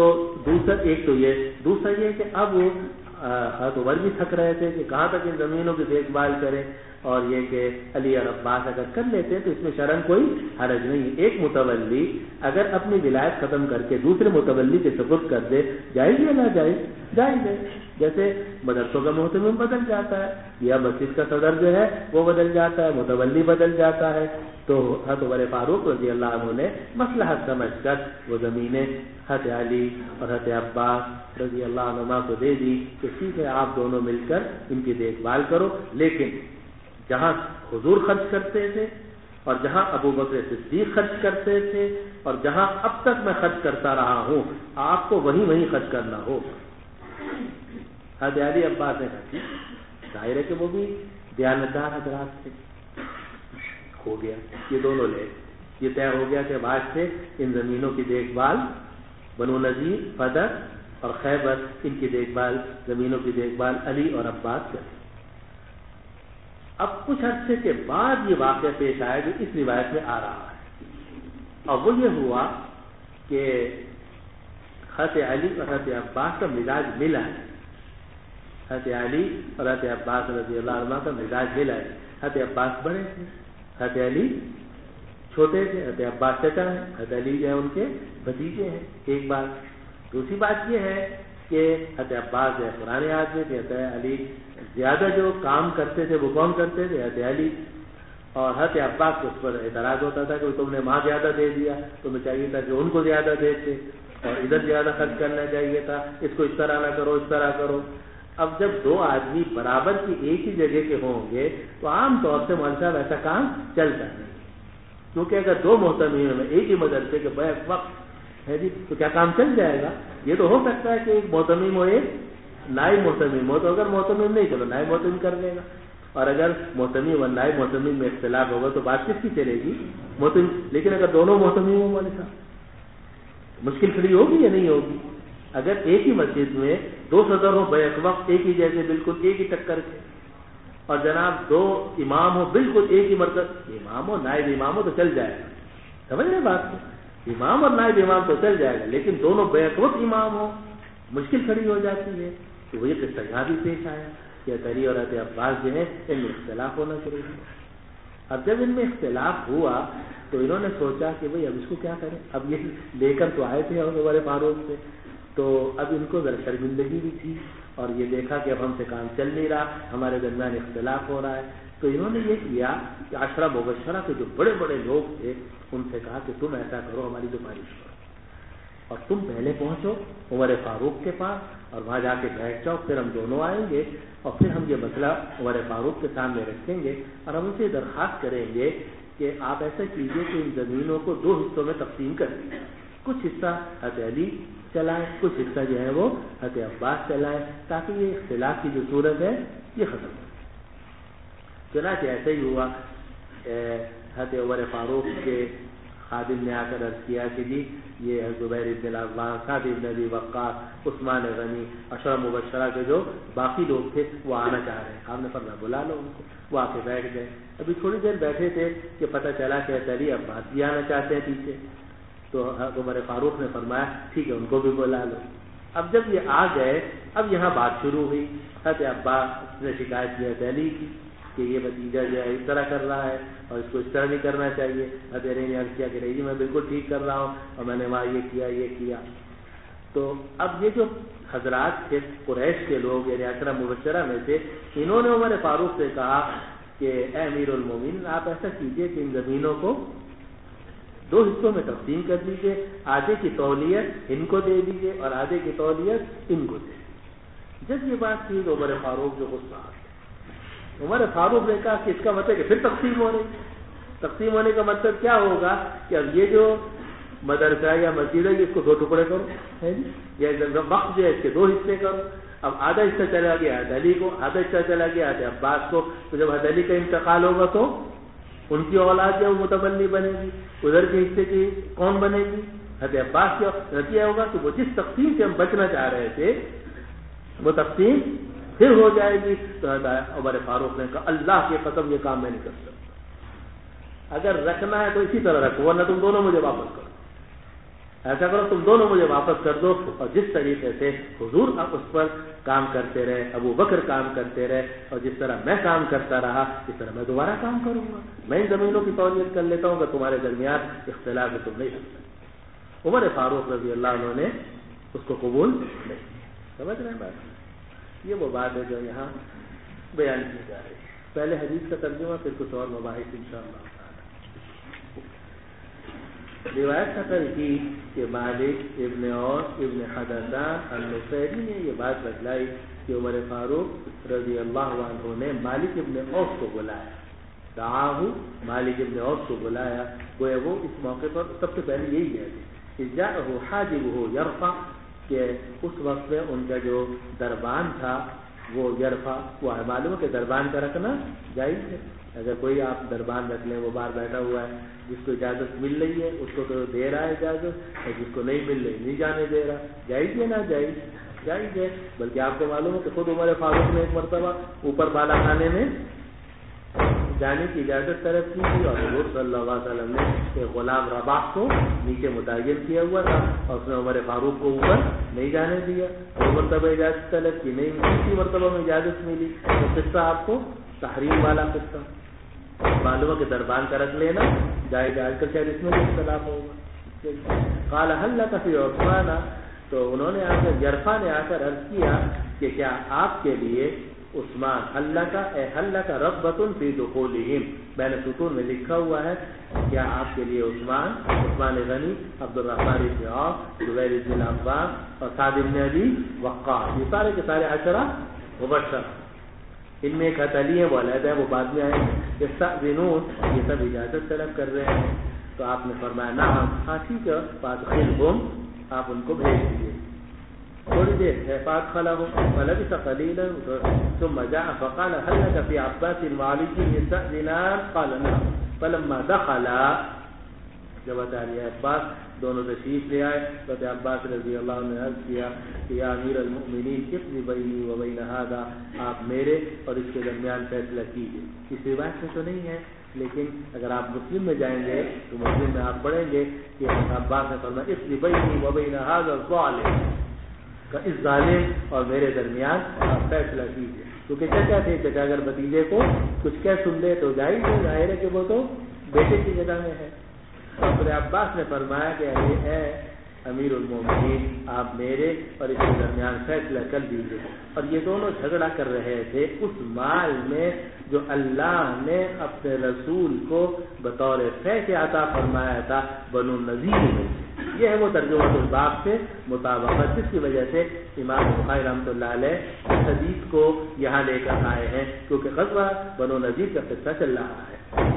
دوسرا یہ کہ اب حضرت عمر بھی تھک رہے تھے کہ کہاں تک ان زمینوں کی دیکھ بھال کریں, اور یہ کہ علی اور عباس اگر کر لیتے تو اس میں شرعاً کوئی حرج نہیں. ایک متولی اگر اپنی ولایت ختم کر کے دوسرے متولی کے سپرد کر دے, جائز یا نا جائز؟ جائز ہے. جیسے مدرسوں کا محتمم بدل جاتا ہے یا مسجد کا صدر جو ہے وہ بدل جاتا ہے, متولی بدل جاتا ہے. تو حضرت عمر فاروق رضی اللہ عنہ نے مصلحت سمجھ کر وہ زمینیں حضرت علی اور حضرت عباس رضی اللہ عنہما کو دے دی کہ ٹھیک ہے آپ دونوں مل کر ان کی دیکھ بھال کرو, لیکن جہاں حضور خرچ کرتے تھے اور جہاں ابو بکر صدیق خرچ کرتے تھے اور جہاں اب تک میں خرچ کرتا رہا ہوں آپ کو وہیں خرچ کرنا ہو. حضرت علی عباس نے کہا ظاہر ہے کہ وہ بھی دیانتدار حضرات تھے. ہو گیا, یہ دونوں لے, یہ طے ہو گیا کہ بعد سے ان زمینوں کی دیکھ بھال بنو نذیر, فدر اور خیبر, ان کی دیکھ بھال, زمینوں کی دیکھ بھال علی اور عباس کریں. اب کچھ عرصے کے بعد یہ واقعہ پیش آیا جو اس روایت میں آ رہا ہے, اور وہ یہ ہوا کہ حضرت علی اور حضرت عباس کا مزاج ملا ہے. حضرت علی اور حضرت عباس رضی اللہ عنہ کا مزاج ملا ہے. حضرت عباس بڑے تھے, حضرت علی چھوٹے تھے. حضرت عباس چچا ہیں, حضرت علی جو ہے ان کے بھتیجے ہیں. ایک بات. دوسری بات یہ ہے کہ حضرت عباس جو ہے پرانے آدمی تھے, حضرت علی زیادہ جو کام کرتے تھے وہ کون کرتے تھے؟ حضرت علی. اور حضرت عباس کو اس پر اعتراض ہوتا تھا کہ تم نے ماں زیادہ دے دیا, تمہیں چاہیے تھا کہ ان کو زیادہ دیتے, اور ادھر زیادہ خرچ کرنا چاہیے تھا, اس کو اس طرح نہ کرو, اس طرح کرو. اب جب دو آدمی برابر کی ایک ہی جگہ کے ہوں گے تو عام طور سے مولوی صاحب ایسا کام چلتا نہیں, کیونکہ اگر دو محتمین میں ایک ہی مدرسے کے بیک وقت ہے جی تو کیا کام چل جائے گا؟ یہ تو ہو سکتا ہے کہ ایک محتمیم ہو ایک نائب محتمیم ہو, تو اگر محتمیم نہیں چلو نائب محتمیم کر دے گا, اور اگر محتمیم اور نائب محتمیم میں اختلاف ہوگا تو بات کس کی چلے گی؟ محتمیم. لیکن اگر دونوں محتمیم ہوں مولوی صاحب مشکل کھڑی ہوگی یا نہیں ہوگی؟ اگر ایک ہی مسجد میں دو صدر ہو بیک وقت ایک ہی جیسے بالکل ایک ہی ٹکر کے, اور جناب دو امام ہو بالکل ایک ہی مرکز, امام ہو نائب امام ہو تو چل جائے گا, سمجھ رہے بات کو؟ امام اور نائب امام تو چل جائے گا, لیکن دونوں بیک وقت امام ہو مشکل کھڑی ہو جاتی ہے. تو وہی قصہ یہاں بھی پیش آیا کہ علی اور حضرت عباس جو ہے ان میں اختلاف ہونا شروع ہوا. اب جب ان میں اختلاف ہوا تو انہوں نے سوچا کہ بھئی اب اس کو کیا کریں. اب یہ لے کر تو آئے تھے عمر فاروق سے, تو اب ان کو ذرا شرمندگی بھی تھی, اور یہ دیکھا کہ اب ہم سے کام چل نہیں رہا, ہمارے درمیان اختلاف ہو رہا ہے. تو انہوں نے یہ کیا کہ عشرہ مبشرہ کے جو بڑے بڑے لوگ تھے ان سے کہا کہ تم ایسا کرو, ہماری سفارش کرو, اور تم پہلے پہنچو عمر فاروق کے پاس اور وہاں جا کے بیٹھ جاؤ, پھر ہم دونوں آئیں گے اور پھر ہم یہ مسئلہ عمر فاروق کے سامنے رکھیں گے, اور ہم ان سے درخواست کریں گے کہ آپ ایسا کیجئے کہ ان زمینوں کو دو حصوں میں تقسیم کر دیں, کچھ حصہ حضرت علی چلائیں, کچھ حصہ جو ہے وہ حضرت عباس چلائیں, تاکہ یہ اختلاف کی جو صورت ہے یہ ختم ہو. چنانچہ ایسا ہی ہوا. حضرت عمر فاروق کے خادم نے آ کر عرض کیا کہ جی یہ زبیر بن العوام, سعد بن ابی وقاص, عثمان غنی, عشرہ مبشرہ کے جو باقی لوگ تھے وہ آنا چاہ رہے ہیں. آپ نے فرمایا بلا لو ان کو. وہ آ کے بیٹھ گئے. ابھی تھوڑی دیر بیٹھے تھے کہ پتہ چلا کہ علی عباس بھی آنا چاہتے ہیں پیچھے. تو عمر فاروق نے فرمایا ٹھیک ہے ان کو بھی بلا لو. اب جب یہ آ گئے اب یہاں بات شروع ہوئی. حضرت عباس نے شکایت کی علی کی کہ یہ بھتیجا جو ہے اس طرح کر رہا ہے اور اس کو اس طرح نہیں کرنا چاہیے. حضرت علی نے عرض کیا کہ نہیں جی میں بالکل ٹھیک کر رہا ہوں اور میں نے وہاں یہ کیا. تو اب یہ جو حضرات کے قریش کے لوگ یعنی 10 مبشرہ میں سے، انہوں نے عمر فاروق سے کہا کہ اے امیر المومنین آپ ایسا کیجئے کہ ان زمینوں کو 2 حصوں میں تقسیم کر دیجئے، آدھے کی تولیت ان کو دے دیجئے اور آدھے کی تولیت ان کو دے دیجئے۔ جب یہ بات کی تو عمر فاروق جو غصہ آ گیا، عمر فاروق نے کہا کہ اس کا مطلب کہ پھر تقسیم ہونے کا مطلب کیا ہوگا کہ اب یہ جو مدرسہ یا مسجد ہے اس کو 2 ٹکڑے کرو، یا وقت جو ہے اس کے 2 حصے کرو۔ اب آدھا حصہ چلا گیا حضرت علی کو، آدھا حصہ چلا گیا حضرت عباس کو، تو جب حضرت علی کا انتقال ہوگا تو ان کی اولاد جو متبنی بنے گی، ادھر کے حصے کی کون بنے گی؟ حضرت عباس کا نتیجہ ہوگا کہ وہ جس تقسیم سے ہم بچنا چاہ رہے تھے وہ تقسیم پھر ہو جائے گی۔ تو عمر فاروق نے کہا اللہ کی قسم یہ کام میں نہیں کر سکتا، اگر رکھنا ہے تو اسی طرح رکھو ورنہ تم دونوں مجھے واپس کرو، ایسا کرو تم دونوں مجھے واپس کر دو۔ اور جس طریقے سے حضور اب اس پر کام کرتے رہے، ابو بکر کام کرتے رہے، اور جس طرح میں کام کرتا رہا اس طرح میں دوبارہ کام کروں گا، میں ان زمینوں کی تولیت کر لیتا ہوں کہ تمہارے درمیان اختلاف ہے، تم نہیں رکھ سکتے۔ عمر فاروق رضی اللہ عنہ نے اس کو قبول نہیں، سمجھ رہے ہیں بات؟ یہ وہ بات ہے جو یہاں بیان کی جا رہی ہے۔ پہلے حدیث کا ترجمہ پھر کچھ اور مباحث انشاءاللہ۔ روایت نقل کی کہ مالک ابن اوس ابن حدثان النصیری نے یہ بات بتلائی کہ عمر فاروق رضی اللہ عنہ نے مالک ابن اوس کو بلایا، دعاہو مالک ابن اوس کو بلایا، گویا وہ اس موقع پر سب سے پہلے یہی ہے کہ جاءہ حاجبہ یرفع، کہ اس وقت میں ان کا جو دربان تھا وہ یرفع، وہ ہے معلوم ہے کہ دربان کا رکھنا جائز ہے، اگر کوئی آپ دربان رکھ لیں، وہ باہر بیٹھا ہوا ہے، جس کو اجازت مل رہی ہے اس کو تو دے رہا ہے اجازت، اور جس کو نہیں مل رہی نہیں جانے دے رہا، جائز ہے نا؟ جائز ہے۔ بلکہ آپ کو معلوم ہے کہ خود عمر فاروق نے ایک مرتبہ اوپر بالا خانے میں جانے کی اجازت طلب کی تھی، اور حضور صلی اللہ علیہ وسلم نے ایک غلام رباح کو نیچے متعین کیا ہوا تھا، اور اس نے عمر فاروق کو اوپر نہیں جانے دیا، دو مرتبہ اجازت طلب کی، نہیں تیسری مرتبہ میں اجازت ملی۔ تو قصہ آپ کو تحریم والا قصہ معلوم ہے کہ دربان کا رکھ لینا جائز، آج کل شاید اس میں بھی اختلاف ہوگا۔ قال هل لك في عثمان، تو انہوں نے آ کر یرفع نے آ کر عرض کیا کہ کیا آپ کے لیے عثمان، حل کا رغبۃ فی دخولہم، میں نے ستون میں لکھا ہوا ہے کیا آپ کے لیے عثمان غنی، عبد الرحمن بن عوف، زبیر بن العوام اور سعد بن ابی وقاص، یہ سارے کے سارے 10 مبشر، ان میں ایک علی ہے وہ علیحدہ ہے، وہ بعد میں آئے، یستأذنون، یہ سب اجازت طلب کر رہے ہیں۔ تو آپ نے فرمایا نعم، ہاں ٹھیک ہے، فادخلہم، آپ ان کو بھیج دیجیے۔ تھوڑی دیر ہے فادخلہم فلبث قلیلا ثم جاء فقال هل لك في عباس وعلي يستأذنان قال نعم فلما دخلا، جب علی عباس دونوں تشریف لے آئے تو عباس رضی اللہ عنہ نے عرض کیا کہ یا امیر المؤمنین اقض بینی و بین ھذا، آپ میرے اور اس کے درمیان فیصلہ کیجیے۔ اس روایت میں تو نہیں ہے، لیکن اگر آپ مسلم میں جائیں گے تو مسلم میں آپ پڑھیں گے کہ عباس نے فرمایا اقض بینی و بین ھذا الظالم، کہ اس ظالم اور میرے درمیان آپ فیصلہ کیجیے۔ کیونکہ چچا تھے، چچا اگر بھتیجے کو کچھ کہہ سن لے تو جائز ہے، ظاہر ہے کہ وہ تو بیٹے کی جگہ میں ہے۔ اور عباس نے فرمایا کہ اے امیر المومنین، آپ میرے اور اس کے درمیان فیصلہ کر دیجیے۔ اور یہ دونوں جھگڑا کر رہے تھے اس مال میں جو اللہ نے اپنے رسول کو بطور فے کے عطا فرمایا تھا بنو نذیر میں۔ یہ ہے وہ ترجمہ الباب سے مطابقت، جس کی وجہ سے امام بخاری رحمۃ اللہ علیہ اس حدیث کو یہاں لے کر آئے ہیں، کیونکہ غزوہ بنو نذیر کا قصہ چل رہا ہے۔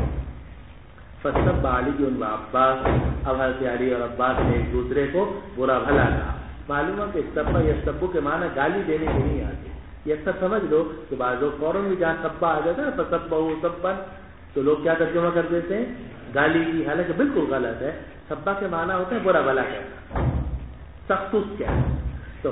فسب علی و عباس، اب حضرت علی اور عباس نے ایک دوسرے کو برا بھلا کہا۔ معلوم ہے کہ سبا یا سبو کے معنی گالی دینے کے نہیں آتے، یہ سب سمجھ لو کہ بعض لوگ فوراً بھی جہاں سبا آ جاتا ہے نا فسبہ سبا، تو لوگ کیا ترجمہ کر دیتے ہیں گالی کی، حالانکہ بالکل غلط ہے۔ سبا کے معنی ہوتا ہے برا بھلا کہنا، سخت کیا ہے۔ تو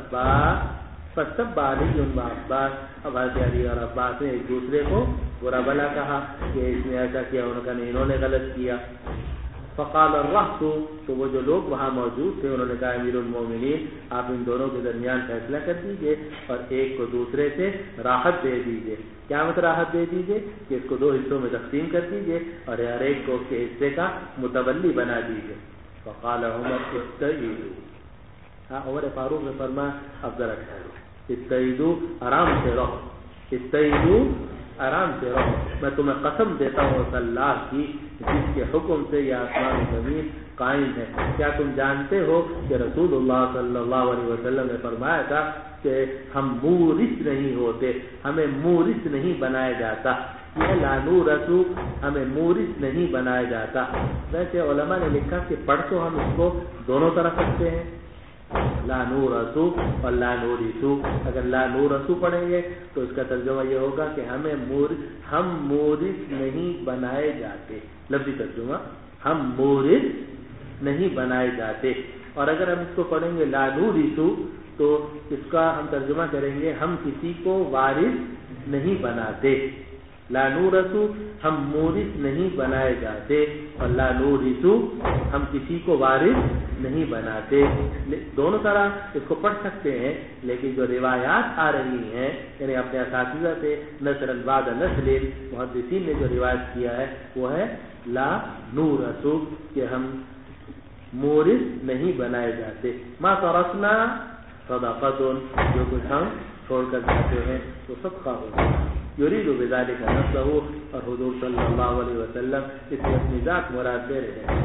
فسب علی و عباس، اب حضرت علی اور عباس نے ایک دوسرے کو برا بھلا کہا کہ اس نے ایسا کیا، انہوں نے غلط کیا۔ فقال الرهط، تو وہ جو لوگ وہاں موجود تھے انہوں نے کہا امیر المومنین، آپ ان دونوں کے درمیان فیصلہ کر دیجیے اور ایک کو دوسرے سے راحت دے دیجیے۔ کیا مطلب راحت دے دیجیے؟ کہ اس کو 2 حصوں میں تقسیم کر دیجیے اور ہر ایک کو اس کے حصے کا متولی بنا دیجیے۔ فقال عمر استعجلوا، عمر فاروق نے فرمایا اب ذرا ٹھہرو، استعیدو آرام سے رہو، استعیدو آرام سے رہو، میں تمہیں قسم دیتا ہوں اس اللہ کی جس کے حکم سے یہ آسمان و زمین قائم ہے۔ کیا تم جانتے ہو کہ رسول اللہ صلی اللہ علیہ وسلم نے فرمایا تھا کہ ہم مورث نہیں ہوتے، ہمیں مورث نہیں بنایا جاتا، یہ لا نورث، ہمیں مورث نہیں بنایا جاتا۔ ویسے علماء نے لکھا کہ پڑھ تو ہم اس کو دونوں طرح سکتے ہیں، لا نورث اور لا نورث۔ اگر لا نورث پڑھیں گے تو اس کا ترجمہ یہ ہوگا کہ ہم مورث نہیں بنائے جاتے، لفظی ترجمہ ہم مورث نہیں بنائے جاتے۔ اور اگر ہم اس کو پڑھیں گے لا نورث تو اس کا ہم ترجمہ کریں گے ہم کسی کو وارث نہیں بناتے، لا نورث ہم مورث نہیں بنائے جاتے، اور لا نورث ہم کسی کو وارث نہیں بناتے۔ دونوں طرح اس کو پڑھ سکتے ہیں، لیکن جو روایات آ رہی ہیں یعنی اپنے اساتذہ سے نسل بعد نسل محدثین نے جو روایت کیا ہے وہ ہے لا نورث، کہ ہم مورث نہیں بنائے جاتے۔ ما ترکنا صدقۃ، جو کچھ ہم چھوڑ کر جاتے ہیں تو صدقہ ہوتا ہے۔ یرید بذلک نفسہ، اور حضور صلی اللہ علیہ وسلم اس میں اپنی ذات مراد دے رہے ہیں۔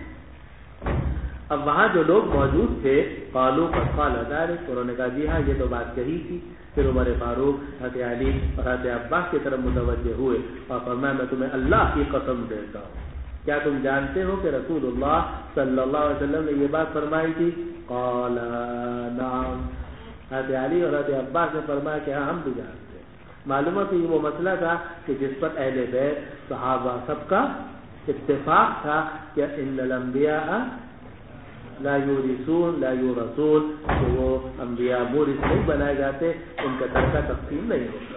اب وہاں جو لوگ موجود تھے قالوا قد قال ذلک، انہوں نے کہا جی ہاں یہ تو بات کہی تھی۔ پھر عمر فاروق، حضرت علی اور حضرت عباس کی طرف متوجہ ہوئے اور فرمایا میں تمہیں اللہ کی قسم دیتا ہوں، کیا تم جانتے ہو کہ رسول اللہ صلی اللہ علیہ وسلم نے یہ بات فرمائی تھی؟ قال نعم، حضرت علی اور حضرت عباس نے فرمایا کہ ہاں ہم بھی جانتے ہیں۔ معلوم ہے کہ یہ وہ مسئلہ تھا کہ جس پر اہل بیت صحابہ سب کا اتفاق تھا کہ ان الانبیاء لا یورثون لا یورثون، کہ وہ انبیاء مورث نہیں بنائے جاتے، ان کا ترکہ تقسیم نہیں ہوتا۔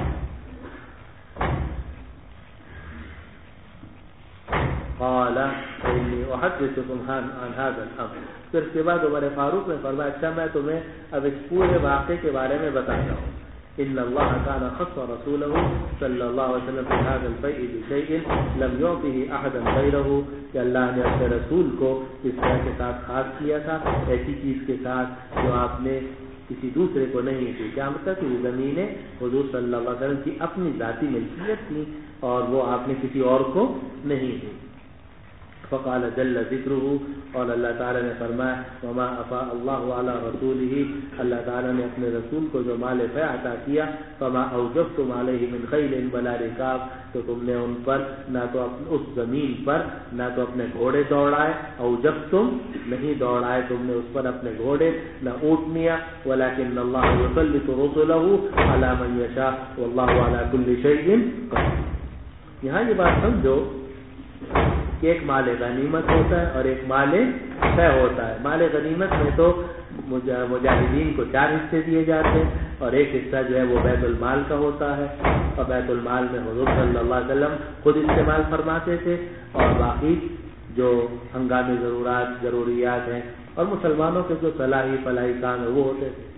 قال انی احدثکم عن هذا الامر، پھر اس کے بعد عمر فاروق نے فرمایا اچھا میں تمہیں اب اس پورے واقعے کے بارے میں بتاتا ہوں۔ ان اللہ كان خص رسوله صلی اللہ علیہ وسلم في هذا الفيء بشيء لم يعطه احدا غيره، کہ اللہ نے اپنے رسول کو اس طرح کے ساتھ خاص کیا تھا، ایسی چیز کے ساتھ جو آپ نے کسی دوسرے کو نہیں دی۔ کیا مطلب کہ یہ زمینیں حضور صلی اللہ علیہ وسلم کی اپنی ذاتی ملکیت تھی اور وہ آپ نے کسی اور کو نہیں دی۔ فقال جل ذکرہ، اور اللہ تعالیٰ نے فرمایا وما افاء اللہ علی رسولہ، اللہ تعالیٰ نے اپنے رسول کو جو مال فیع عطا کیا، فما اوجفتم علیہ من خیل ولا رکاب، تو تم نے ان پر نہ تو اس زمین پر نہ تو اپنے گھوڑے دوڑائے، اوجفتم نہیں دوڑائے تم نے اس پر اپنے گھوڑے نہ اونٹنیاں، ولکن اللہ یسلط رسلہ علی من یشاء واللہ علی کل شیء قدیر۔ یہاں یہ بات سمجھو کہ ایک مال غنیمت ہوتا ہے اور ایک مال فیع ہوتا ہے۔ مال غنیمت میں تو مجاہدین کو 4 حصے دیے جاتے ہیں، اور ایک حصہ جو ہے وہ بیت المال کا ہوتا ہے، اور بیت المال میں حضور صلی اللہ علیہ وسلم خود استعمال فرماتے تھے، اور باقی جو ہنگامی ضروریات ہیں اور مسلمانوں کے جو صلاحی فلاحی کام ہے وہ ہوتے تھے۔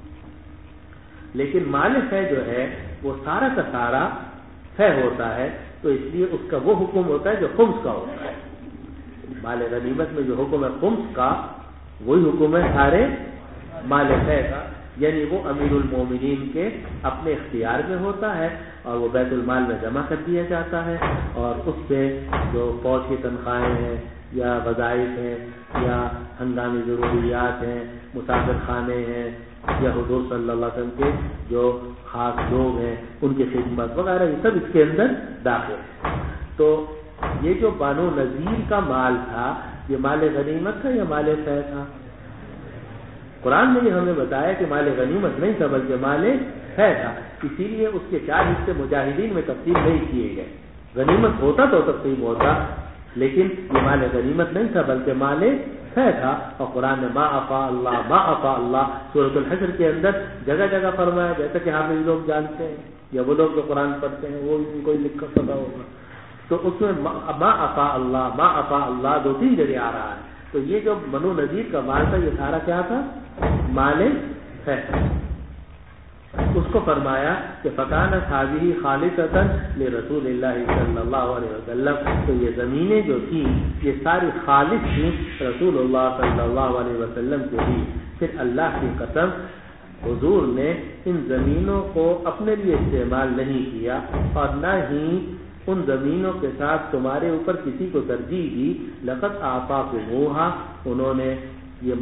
لیکن مال فیع جو ہے وہ سارا کا سارا فیع ہوتا ہے، تو اس لیے اس کا وہ حکم ہوتا ہے جو خمس کا ہوتا ہے۔ مال غنیمت میں جو حکم ہے خمس کا، وہی حکم ہے سارے مال فیع کا، یعنی وہ امیر المومنین کے اپنے اختیار میں ہوتا ہے اور وہ بیت المال میں جمع کر دیا جاتا ہے، اور اس سے جو فوج کی تنخواہیں ہیں یا وظائف ہیں یا ہنگامی ضروریات ہیں، مسافر خانے ہیں، یا حضور صلی اللہ علیہ وسلم کے جو خاص لوگ ہیں ان کی خدمت وغیرہ، یہ سب اس کے اندر داخل ہے۔ تو یہ جو بنو نذیر کا مال تھا یہ مال غنیمت تھا یا مال فیع تھا؟ قرآن نے یہ ہمیں بتایا کہ مال غنیمت نہیں تھا بلکہ مال فیع تھا، اسی لیے اس کے 4 حصے مجاہدین میں تقسیم نہیں کیے گئے۔ غنیمت ہوتا تو تقسیم ہوتا، لیکن یہ مال غنیمت نہیں تھا بلکہ مال فیع تھا۔ اور قرآن نے ما افاء اللہ سورۃ الحشر کے اندر جگہ جگہ فرمایا، جیسا کہ حافظ لوگ جانتے ہیں یا وہ لوگ جو قرآن پڑھتے ہیں وہ ان کو لکھ کر پتا ہوگا، تو اس میں ما افاء اللہ 2-3 جگہ آ رہا ہے۔ تو یہ جو بنو نذیر کا مال تھا یہ سارا کیا تھا؟ مال فیع۔ اس کو فرمایا کہ فکانت هذه خالصۃ لرسول اللہ صلی اللہ علیہ وسلم، تو یہ زمینیں جو تھیں یہ ساری خالص تھیں رسول اللہ صلی اللہ علیہ وسلم کے لیے۔ پھر اللہ کی قسم حضور نے ان زمینوں کو اپنے لیے استعمال نہیں کیا اور نہ ہی ان زمینوں کے ساتھ تمہارے اوپر کسی کو ترجیح دی. لقد آفاکموہا، انہوں نے یہ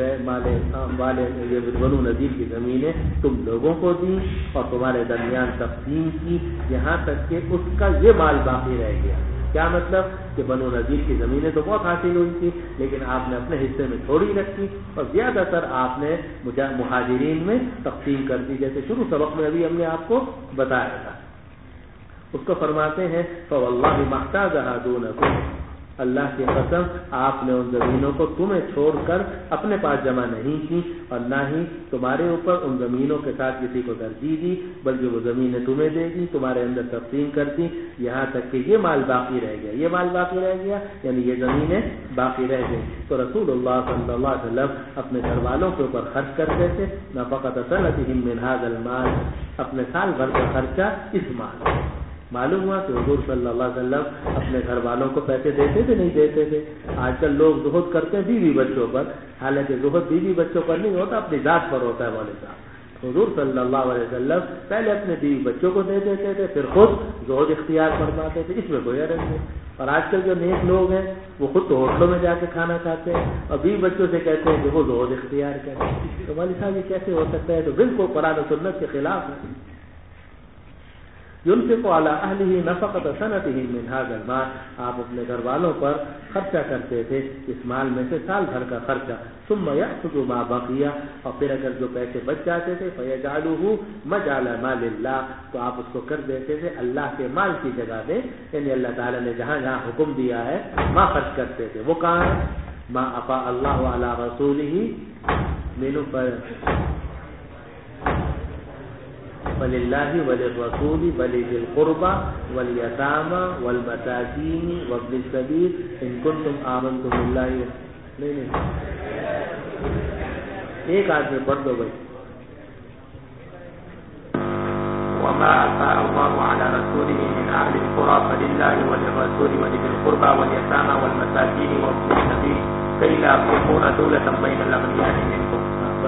یہ بنو نذیر کی زمینیں تم لوگوں کو دی اور تمہارے درمیان تقسیم کی، یہاں تک کہ اس کا یہ مال باقی رہ گیا. کیا مطلب کہ بنو نذیر کی زمینیں تو بہت حاصل ہوئی تھی، لیکن آپ نے اپنے حصے میں تھوڑی رکھی اور زیادہ تر آپ نے مہاجرین میں تقسیم کر دی، جیسے شروع سبق میں ابھی ہم نے آپ کو بتایا تھا. اس کو فرماتے ہیں فواللہ ما احتاجھا دونکم، اللہ کی قسم آپ نے ان زمینوں کو تمہیں چھوڑ کر اپنے پاس جمع نہیں کی اور نہ ہی تمہارے اوپر ان زمینوں کے ساتھ کسی کو ترجیح دی، بلکہ وہ زمینیں تمہیں دے دی، تمہارے اندر تقسیم کر دی، یہاں تک کہ یہ مال باقی رہ گیا. یہ مال باقی رہ گیا یعنی یہ زمینیں باقی رہ گئی. تو رسول اللہ صلی اللہ علیہ وسلم اپنے گھر والوں کے اوپر خرچ کرتے تھے، نفقۃ سنتہم من ھذا المال، اپنے سال بھر کا خرچہ اس مال. معلوم ہوا کہ حضور صلی اللہ علیہ وسلم اپنے گھر والوں کو پیسے دیتے تھے نہیں دیتے تھے. آج کل لوگ زہد کرتے ہیں بیوی بچوں پر، حالانکہ زہد بیوی بچوں پر نہیں ہوتا، اپنی ذات پر ہوتا ہے. مولوی صاحب، حضور صلی اللہ علیہ وسلم پہلے اپنے بیوی بچوں کو دے دیتے تھے، پھر خود زہد اختیار فرماتے تھے. اس میں کوئی حرج نہیں. اور آج کل جو نیک لوگ ہیں وہ خود تو ہوٹلوں میں جا کے کھانا کھاتے ہیں اور بیوی بچوں سے کہتے ہیں کہ وہ زہد اختیار کریں. تو مولوی صاحب یہ کیسے ہو سکتا ہے؟ تو بالکل قرآن و سنت کے خلاف ہے. ينفق على اهله نفقة سنته من هذا المال، آپ اپنے گھر والوں پر خرچہ کرتے تھے اس مال میں سے سال بھر کا خرچہ. ثم يأخذ ما بقي، اور پھر اگر جو پیسے بچ جاتے تھے فيجعله مجعل مال الله، تو آپ اس کو کر دیتے تھے اللہ کے مال کی جگہ میں، یعنی اللہ تعالیٰ نے جہاں جہاں حکم دیا ہے وہاں خرچ کرتے تھے. وہ کہاں ہے؟ ما افاء الله على رسوله منه وللہ وللرسول ولذی القربى والیتامى والمساکین وابن السبیل ان کنتم آمنتم باللہ. نہیں ایک آدمی پڑھ دو بھائی. وما أفاء الله على رسوله من أهل القرى فلله وللرسول ولذي القربى واليتامى والمساكين وابن السبيل كي لا يكون دولة بين الأغنياء منكم.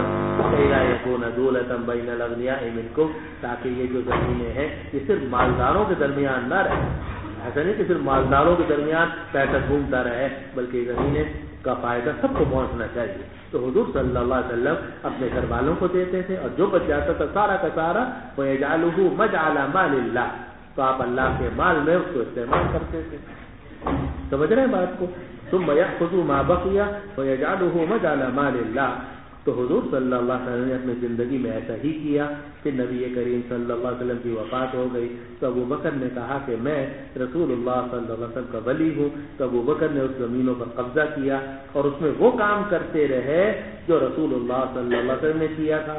بین الاغنیاء منکم، تاکہ یہ جو زمینیں ہیں یہ صرف مالداروں کے درمیان نہ رہے. ایسا نہیں کہ صرف مالداروں کے درمیان پیسہ گھومتا رہے، بلکہ زمینیں کا فائدہ سب کو پہنچنا چاہیے. تو حضور صلی اللہ علیہ وسلم اپنے گھر والوں کو دیتے تھے اور جو بچ جاتا تھا سارا کا سارا وَيَجْعَلُهُ مَجْعَلَ مَالِ اللَّهِ، تو آپ اللہ کے مال میں اس کو استعمال کرتے تھے. سمجھ رہے ہیں بات کو؟ ثُمَّ يَأْخُذُ مَا بَقِيَ وَيَجْعَلُهُ مَجْعَلَ مَالِ اللَّهِ. تو حضور صلی اللہ علیہ وسلم نے اپنی زندگی میں ایسا ہی کیا. پھر نبی کریم صلی اللہ علیہ وسلم کی وفات ہو گئی تو ابو بکر نے کہا کہ میں رسول اللہ صلی اللہ علیہ وسلم کا ولی ہوں. تو ابو بکر نے اس زمینوں پر قبضہ کیا اور اس میں وہ کام کرتے رہے جو رسول اللہ صلی اللہ علیہ وسلم نے کیا تھا.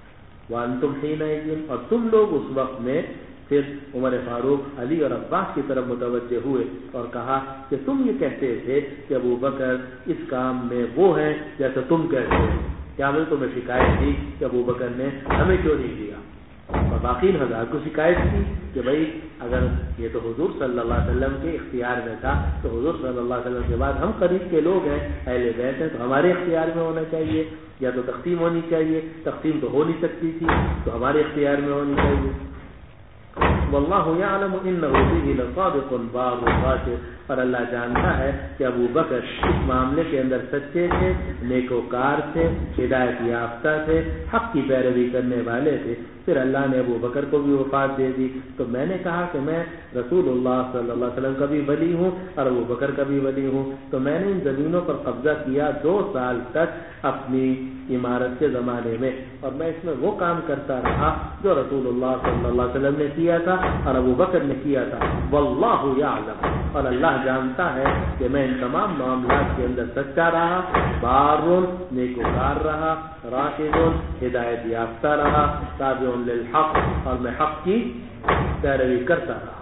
وانتم حینئذ، اور تم لوگ اس وقت میں پھر عمر فاروق، علی اور عباس کی طرف متوجہ ہوئے اور کہا کہ تم یہ کہتے تھے کہ ابو بکر اس کام میں وہ ہیں جیسا تم کہتے ہو. کیا میں تمہیں شکایت دی کہ ابو بکر نے ہمیں کیوں نہیں دیا؟ اور باقی حضرات کو شکایت کی کہ بھائی اگر یہ تو حضور صلی اللہ علیہ وسلم کے اختیار میں تھا تو حضور صلی اللہ علیہ وسلم کے بعد ہم قریب کے لوگ ہیں، اہل بیت ہیں، تو ہمارے اختیار میں ہونا چاہیے، یا تو تقسیم ہونی چاہیے. تقسیم تو ہو نہیں سکتی تھی تو ہمارے اختیار میں ہونی چاہیے. واللہ یعلم انہ فیہ لصادق بار غاشر، اور اللہ جانتا ہے کہ ابو بکر اس معاملے کے اندر سچے تھے، نیکوکار تھے، ہدایت یافتہ تھے، حق کی پیروی کرنے والے تھے. پھر اللہ نے ابو بکر کو بھی وفات دے دی. تو میں نے کہا کہ میں رسول اللہ صلی اللہ علیہ وسلم کا بھی ولی ہوں اور ابو بکر کا بھی ولی ہوں. تو میں نے ان زمینوں پر قبضہ کیا 2 سال تک اپنی عمارت کے زمانے میں، اور میں اس میں وہ کام کرتا رہا جو رسول اللہ صلی اللہ علیہ وسلم نے کیا تھا اور ابو بکر نے کیا تھا. واللہ یعلم، اور اللہ جانتا ہے کہ میں ان تمام معاملات کے اندر سچا رہا، بارون نیکوکار رہا، راشدون ہدایت یافتہ رہا، تابع للحق، اور میں حق کی پیروی کرتا رہا.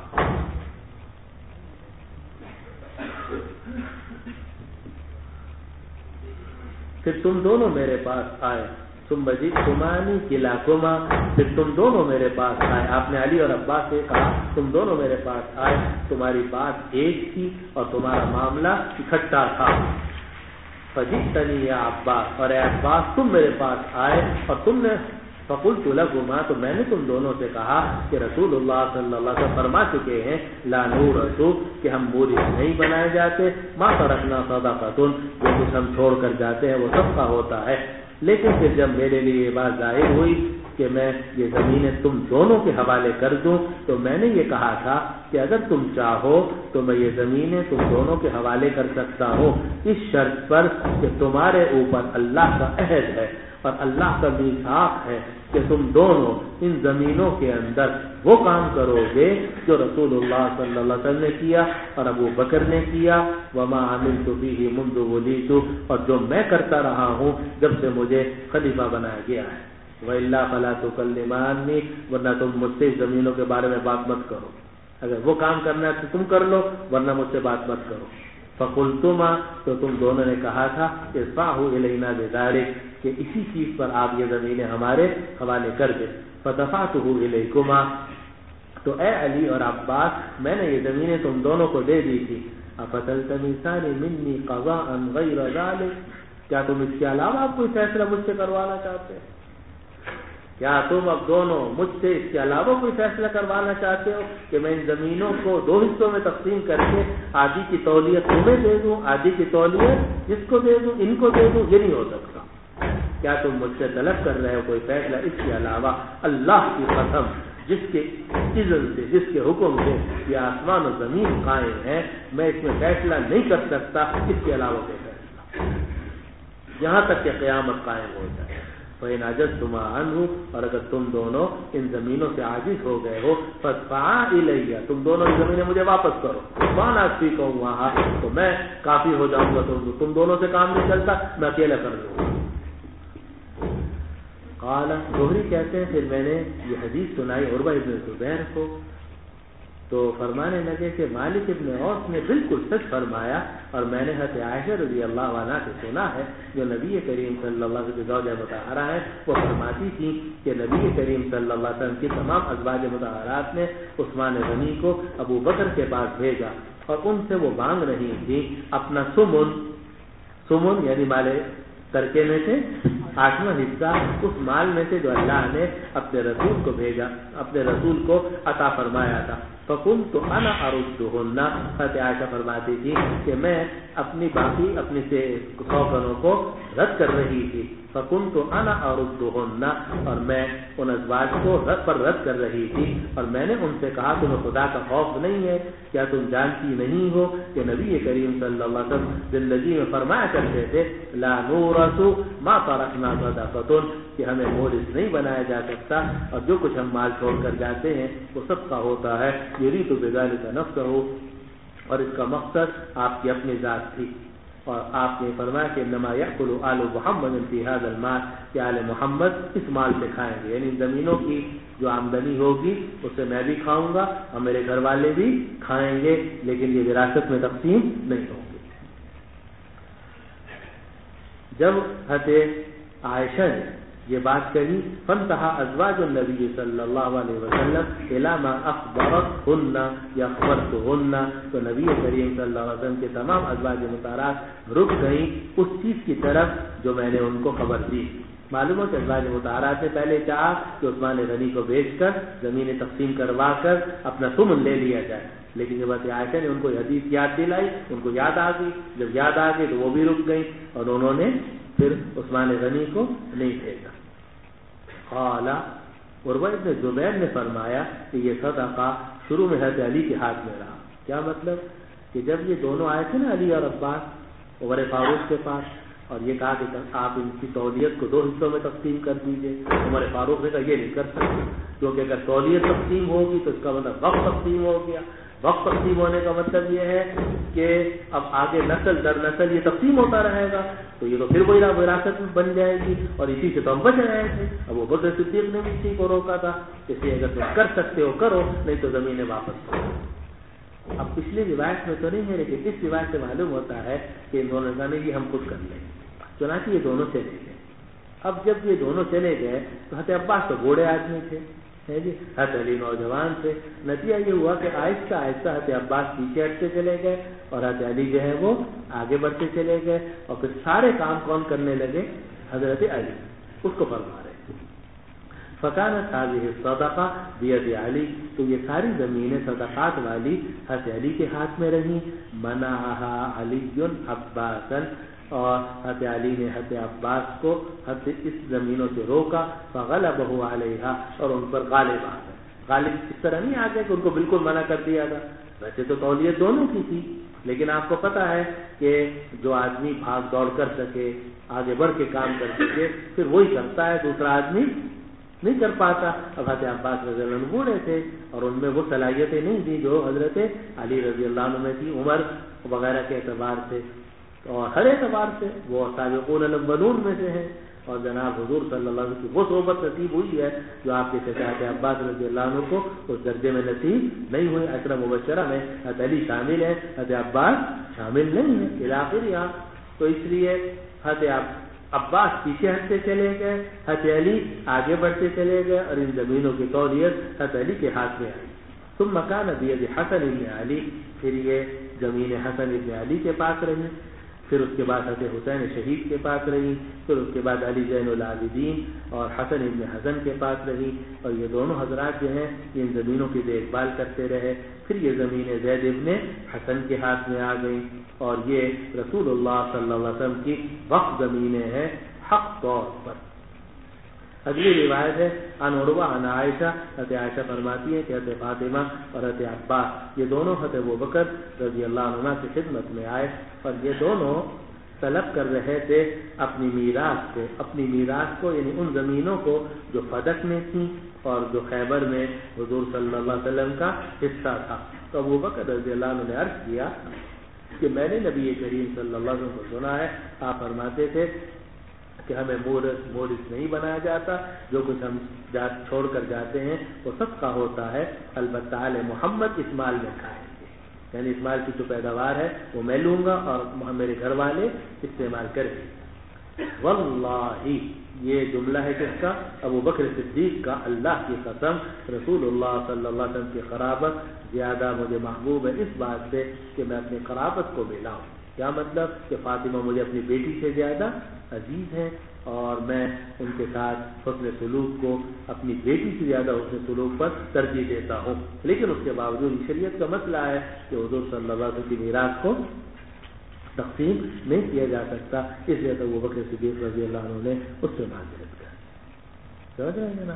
پھر تم دونوں میرے پاس آئے، تم مزید تمانی کلاکما، پھر تم دونوں میرے پاس آئے. آپ نے علی اور عباس سے کہا تم دونوں میرے پاس آئے، تمہاری بات ایک تھی اور تمہارا معاملہ اکٹھا تھا. فجئتنی یا عباس، اور اے عباس تم میرے پاس آئے اور تم نے فقلت لکما، تو میں نے تم دونوں سے کہا کہ رسول اللہ صلی اللہ علیہ وسلم فرما چکے ہیں لا نورث، کہ ہم مورث نہیں بنائے جاتے، ما ترکنا صدقۃ، جو کچھ ہم چھوڑ کر جاتے ہیں وہ صدقہ ہوتا ہے۔ لیکن پھر جب میرے لیے یہ بات ظاہر ہوئی کہ میں یہ زمینیں تم دونوں کے حوالے کر دوں، تو میں نے یہ کہا تھا کہ اگر تم چاہو تو میں یہ زمینیں تم دونوں کے حوالے کر سکتا ہوں، اس شرط پر کہ تمہارے اوپر اللہ کا عہد ہے اور اللہ کا میثاق ہے کہ تم دونوں ان زمینوں کے اندر وہ کام کرو گے جو رسول اللہ صلی اللہ علیہ وسلم نے کیا اور ابو بکر نے کیا، وما عملت فیہ منذ ولیت، اور جو میں کرتا رہا ہوں جب سے مجھے خلیفہ بنایا گیا ہے، وَإِلَّا فَلَا تُكَلِّمَانِّ، ورنہ تم مجھ سے زمینوں کے بارے میں بات مت کرو، اگر وہ کام کرنا ہے تو تم کر لو ورنہ مجھ سے بات مت کرو۔ فَقُلْتُمَا، تو تم دونوں نے کہا تھا اِرْفَعْهُ إِلَيْنَا بِذَلِكَ، کہ اسی چیز پر آپ یہ زمینیں ہمارے حوالے کر دیں۔ فَدَفَعْتُهُ إِلَيْكُمَا، تو اے علی اور عباس میں نے یہ زمینیں تم دونوں کو دے دی تھی۔ أَفَتَلْتَمِسَانِ مِنِّي قَضَاءً غَيْرَ ذَلِكَ، کیا تم اس کے علاوہ کوئی فیصلہ مجھ سے کروانا چاہتے ہیں؟ کیا تم اب دونوں مجھ سے اس کے علاوہ کوئی فیصلہ کروانا چاہتے ہو کہ میں ان زمینوں کو دو حصوں میں تقسیم کر کے آدھی کی تولیت تمہیں دے دوں، آدھی کی تولیت جس کو دے دوں، ان کو دے دوں؟ یہ نہیں ہو سکتا۔ کیا تم مجھ سے طلب کر رہے ہو کوئی فیصلہ اس کے علاوہ؟ اللہ کی قسم، جس کے اذن سے، جس کے حکم سے یہ آسمان و زمین قائم ہے، میں اس میں فیصلہ نہیں کر سکتا اس کے علاوہ کوئی فیصلہ، یہاں تک کہ قیامت قائم ہو جائے۔ فَإِنْ عَجَزْتُمَا عَنْهُ، اور اگر تم دونوں ان زمینوں سے عاجز ہو گئے ہو، فَادْفَعَا إِلَيَّ، تم دونوں ان زمینیں مجھے واپس کرو، وَأَنَا أَكْفِيكُمْ وَهَا، تو میں کافی ہو جاؤں گا، تم دونوں سے کام نہیں چلتا، میں اکیلا کر لوں گا۔ قال، زہری کہتے ہیں پھر میں نے یہ حدیث سنائی عروہ ابن زبیر کو، تو فرمانے لگے کہ مالک ابن اوس نے بالکل سچ فرمایا، اور میں نے حضرت عائشہ رضی اللہ عنہا سے سنا ہے جو نبی کریم صلی اللہ علیہ وسلم کی زوجہ مطہرہ ہے، وہ فرماتی تھی کہ نبی کریم صلی اللہ علیہ وسلم کی تمام ازواج مطہرات نے عثمان غنی کو ابو بکر کے پاس بھیجا، اور ان سے وہ مانگ رہی تھی اپنا سمن یعنی مال ترکے میں سے 8واں حصہ اس مال میں سے جو اللہ نے اپنے رسول کو بھیجا، اپنے رسول کو عطا فرمایا تھا۔ فَكُنْتُ أَنَا أَرُدُّهُنَّ، حضرت عائشہ فرماتی تھی کہ میں اپنی باقی اپنی سے سوگنوں کو رد کر رہی تھی۔ فَكُنْتُ أَنَا أَرُدُّهُنَّ، اور میں ان ازواج کو رد کر رہی تھی، اور میں نے ان سے کہا تمہیں خدا کا خوف نہیں ہے؟ کیا تم جانتی نہیں ہو کہ نبی کریم صلی اللہ علیہ وسلم زندگی میں فرمایا کرتے تھے لا نورث ما ترکنا صدقۃ، کہ ہمیں مورث نہیں بنایا جا سکتا، اور جو کچھ ہم مال چھوڑ کر جاتے ہیں وہ صدقہ ہوتا ہے۔ یرید بذلک نفسہ، اور اس کا مقصد آپ کی اپنی ذات تھی، اور آپ نے فرمایا کہ انما یأکل آل محمد فی ھذا المال، کہ آل محمد اس مال سے کھائیں گے، یعنی زمینوں کی جو آمدنی ہوگی اس سے میں بھی کھاؤں گا اور میرے گھر والے بھی کھائیں گے، لیکن یہ وراثت میں تقسیم نہیں ہوگی۔ جب حضرت عائشہ نے یہ بات کہی، فانتہا ازواج النبی صلی اللہ علیہ وسلم الی ما اخبرتہن یا اخبرتہن، تو نبی کریم صلی اللہ علیہ وسلم کے تمام ازواج مطہرات رک گئیں اس چیز کی طرف جو میں نے ان کو خبر دی۔ معلوم ہو کہ ازواج مطہرات نے پہلے چاہا کہ عثمان غنی کو بیچ کر زمینیں تقسیم کروا کر اپنا ثمن لے لیا جائے، لیکن جب عائشہ نے ان کو حدیث یاد دلائی، ان کو یاد آ گئی، جب یاد آ گئی تو وہ بھی رک گئی، اور انہوں نے پھر عثمان غنی کو نہیں بھیجا۔ قال، عروہ ابن زبیر نے فرمایا کہ یہ صدقہ شروع میں حضرت علی کے ہاتھ میں رہا۔ کیا مطلب؟ کہ جب یہ دونوں آئے تھے نا علی اور عباس عمر فاروق کے پاس، اور یہ کہا کہ آپ ان کی تولیت کو 2 حصوں میں تقسیم کر دیجئے، عمر فاروق نے کہا یہ نہیں کر سکتے، کیونکہ اگر تولیت تقسیم ہوگی تو اس کا مطلب وقت تقسیم ہو گیا، وقت تقسیم ہونے کا مطلب یہ ہے کہ اب آگے نسل در نسل یہ تقسیم ہوتا رہے گا، تو یہ تو پھر وہی وراثت میں بن جائے گی، اور اسی سے تو ہم بچ رہے تھے۔ اب وہ بکر صدیق نے بھی اسی کو روکا تھا، اس لیے اگر تم کر سکتے ہو کرو، نہیں تو زمینیں واپس کرو۔ اب پچھلی روایت میں تو نہیں ہے، لیکن اس روایت سے معلوم ہوتا ہے کہ انہوں نے کہا کہ ہم خود کر لیں، چنانچہ یہ دونوں چلے گئے۔ اب جب یہ دونوں چلے گئے تو حضرت عباس تو بوڑھے آدمی تھے، جی حضرت علی نوجوان تھے. نتیجہ یہ ہوا کہ آہستہ آہستہ حضرت عباس پیچھے ہٹتے چلے گئے اور حضرت علی جو ہے وہ آگے بڑھتے چلے گئے, اور پھر سارے کام کون کرنے لگے؟ حضرت علی. اس کو فرما رہے تھے فکانت هذه الصدقہ بید علی, تو یہ ساری زمینیں صدقات والی حضرت علی کے ہاتھ میں رہیں. منعها علی عباسا, اور حضرت علی نے حضرت عباس کو اس زمینوں سے روکا. فغلبہ علیہا, اور ان پر غالب آ گئے. غالب اس طرح نہیں آ گئے کہ ان کو بالکل منع کر دیا تھا, ویسے تو تولیت دونوں کی تھی, لیکن آپ کو پتا ہے کہ جو آدمی بھاگ دوڑ کر سکے, آگے بڑھ کے کام کر سکے, پھر وہی کرتا ہے, دوسرا آدمی نہیں کر پاتا. اب حضرت عباس رضی اللہ عنہ بوڑھے تھے اور ان میں وہ صلاحیتیں نہیں تھی جو حضرت علی رضی اللہ عنہ میں تھی, عمر وغیرہ کے اعتبار سے اور ہر اعتبار سے وہ سابقون الاولون میں سے ہیں. اور جناب حضور صلی اللہ علیہ وسلم کی وہ صحبت نصیب ہوئی ہے جو آپ کے چچا عباس رضی اللہ عنہ کو اس درجے میں نصیب نہیں ہوئی. عشرہ مبشرہ میں حضرت علی شامل ہے, حضرت عباس شامل نہیں ہے الی آخر یہاں. تو اس لیے حضرت عباس پیچھے ہٹتے چلے گئے, حضرت علی آگے بڑھتے چلے گئے, اور ان زمینوں کی تولیت حضرت علی کے ہاتھ میں آئی. ثم کان بید حسن ابن علی, پھر یہ زمین حسن ابن علی کے پاس رہی. پھر اس کے بعد حضرت حسین شہید کے پاس رہی. پھر اس کے بعد علی زین العابدین اور حسن ابن حسن کے پاس رہی, اور یہ دونوں حضرات جو ہیں ان زمینوں کی دیکھ بھال کرتے رہے. پھر یہ زمینیں زید ابن حسن کے ہاتھ میں آ گئیں, اور یہ رسول اللہ صلی اللہ علیہ وسلم کی وقف زمینیں ہیں حق طور پر. اگلی روایت ہے عن عروہ عن عائشہ, حضرت عائشہ فرماتی ہے کہ حضرت فاطمہ اور حضرت عباس یہ دونوں حضرت ابوبکر رضی اللہ عنہ کی خدمت میں آئے, اور یہ دونوں طلب کر رہے تھے اپنی میراث کو یعنی ان زمینوں کو جو فدق میں تھیں اور جو خیبر میں حضور صلی اللہ علیہ وسلم کا حصہ تھا. تو ابوبکر رضی اللہ عنہ نے عرض کیا کہ میں نے نبی کریم صلی اللہ علیہ وسلم کو سنا ہے, آپ فرماتے تھے کہ ہمیں مورث نہیں بنایا جاتا, جو کچھ ہم چھوڑ کر جاتے ہیں وہ صدقہ ہوتا ہے, البتہ آل محمد اس مال میں کھائیں گے, یعنی اس مال کی جو پیداوار ہے وہ میں لوں گا اور میرے گھر والے استعمال کریں گے. واللہ, یہ جملہ ہے کس کا؟ ابو بکر صدیق کا. اللہ کی قسم رسول اللہ صلی اللہ علیہ وسلم کی قرابت زیادہ مجھے محبوب ہے اس بات سے کہ میں اپنی قرابت کو ملاؤں. کیا مطلب؟ کہ فاطمہ مجھے اپنی بیٹی سے زیادہ عزیز ہیں, اور میں ان کے ساتھ حسن سلوک کو اپنی بیٹی سے زیادہ حسن سلوک پر ترجیح دیتا ہوں. لیکن اس کے باوجود شریعت کا مسئلہ ہے کہ حضور صلی اللہ علیہ وسلم کی میراث کو تقسیم نہیں کیا جا سکتا, اس لیے تو ابو بکر صدیق رضی اللہ عنہ نے اس سے معذرت کر. سمجھ رہے ہیں نا؟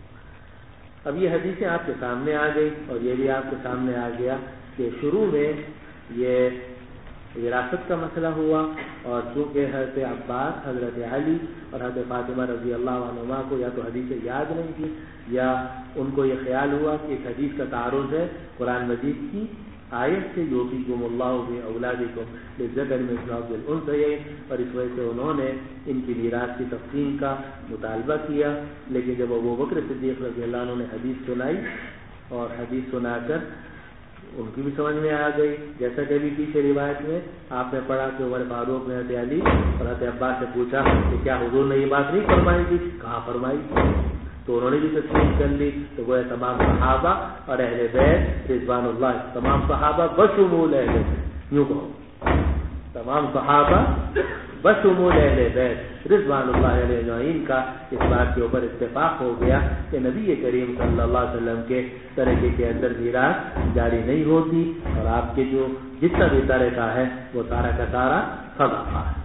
اب یہ حدیثیں آپ کے سامنے آ گئی, اور یہ بھی آپ کے سامنے آ گیا کہ شروع میں یہ وراثت کا مسئلہ ہوا, اور چونکہ حضرت عباس, حضرت علی اور حضرت فاطمہ رضی اللہ عنہما کو یا تو حدیثیں یاد نہیں تھی, یا ان کو یہ خیال ہوا کہ اس حدیث کا تعارض ہے قرآن مجید کی آیت سے یوصیکم اللہ فی اولادکم للذکر مثل حظ الانثیین, اور اس وجہ سے انہوں نے ان کی میراث کی تقسیم کا مطالبہ کیا. لیکن جب ابو بکر صدیق رضی اللہ عنہ نے حدیث سنائی, اور حدیث سنا کر ان کی بھی سمجھ میں آ گئی, جیسا کہ بھی پیچھے روایت میں آپ نے پڑھا کہ عمر فاروق نے حضرت علی اور حضرت عباس سے پوچھا کہ کیا حضور نے یہ بات نہیں فرمائی تھی؟ کہاں فرمائی, تو انہوں نے بھی تسلیم کر لی. تو وہ تمام صحابہ اور اہل بیت رضوان اللہ, تمام صحابہ بشمول اہل بیت, یوں کہو تمام صحابہ بشمول اہل بیت رضوان اللہ علیہ اجمعین کا اس بات کے اوپر اتفاق ہو گیا کہ نبی کریم صلی اللہ علیہ وسلم کے طریقے کے اندر میراث جاری نہیں ہوتی, اور آپ کے جو جتنا بھی طریقہ ہے وہ سارا کا سارا صدقہ ہے.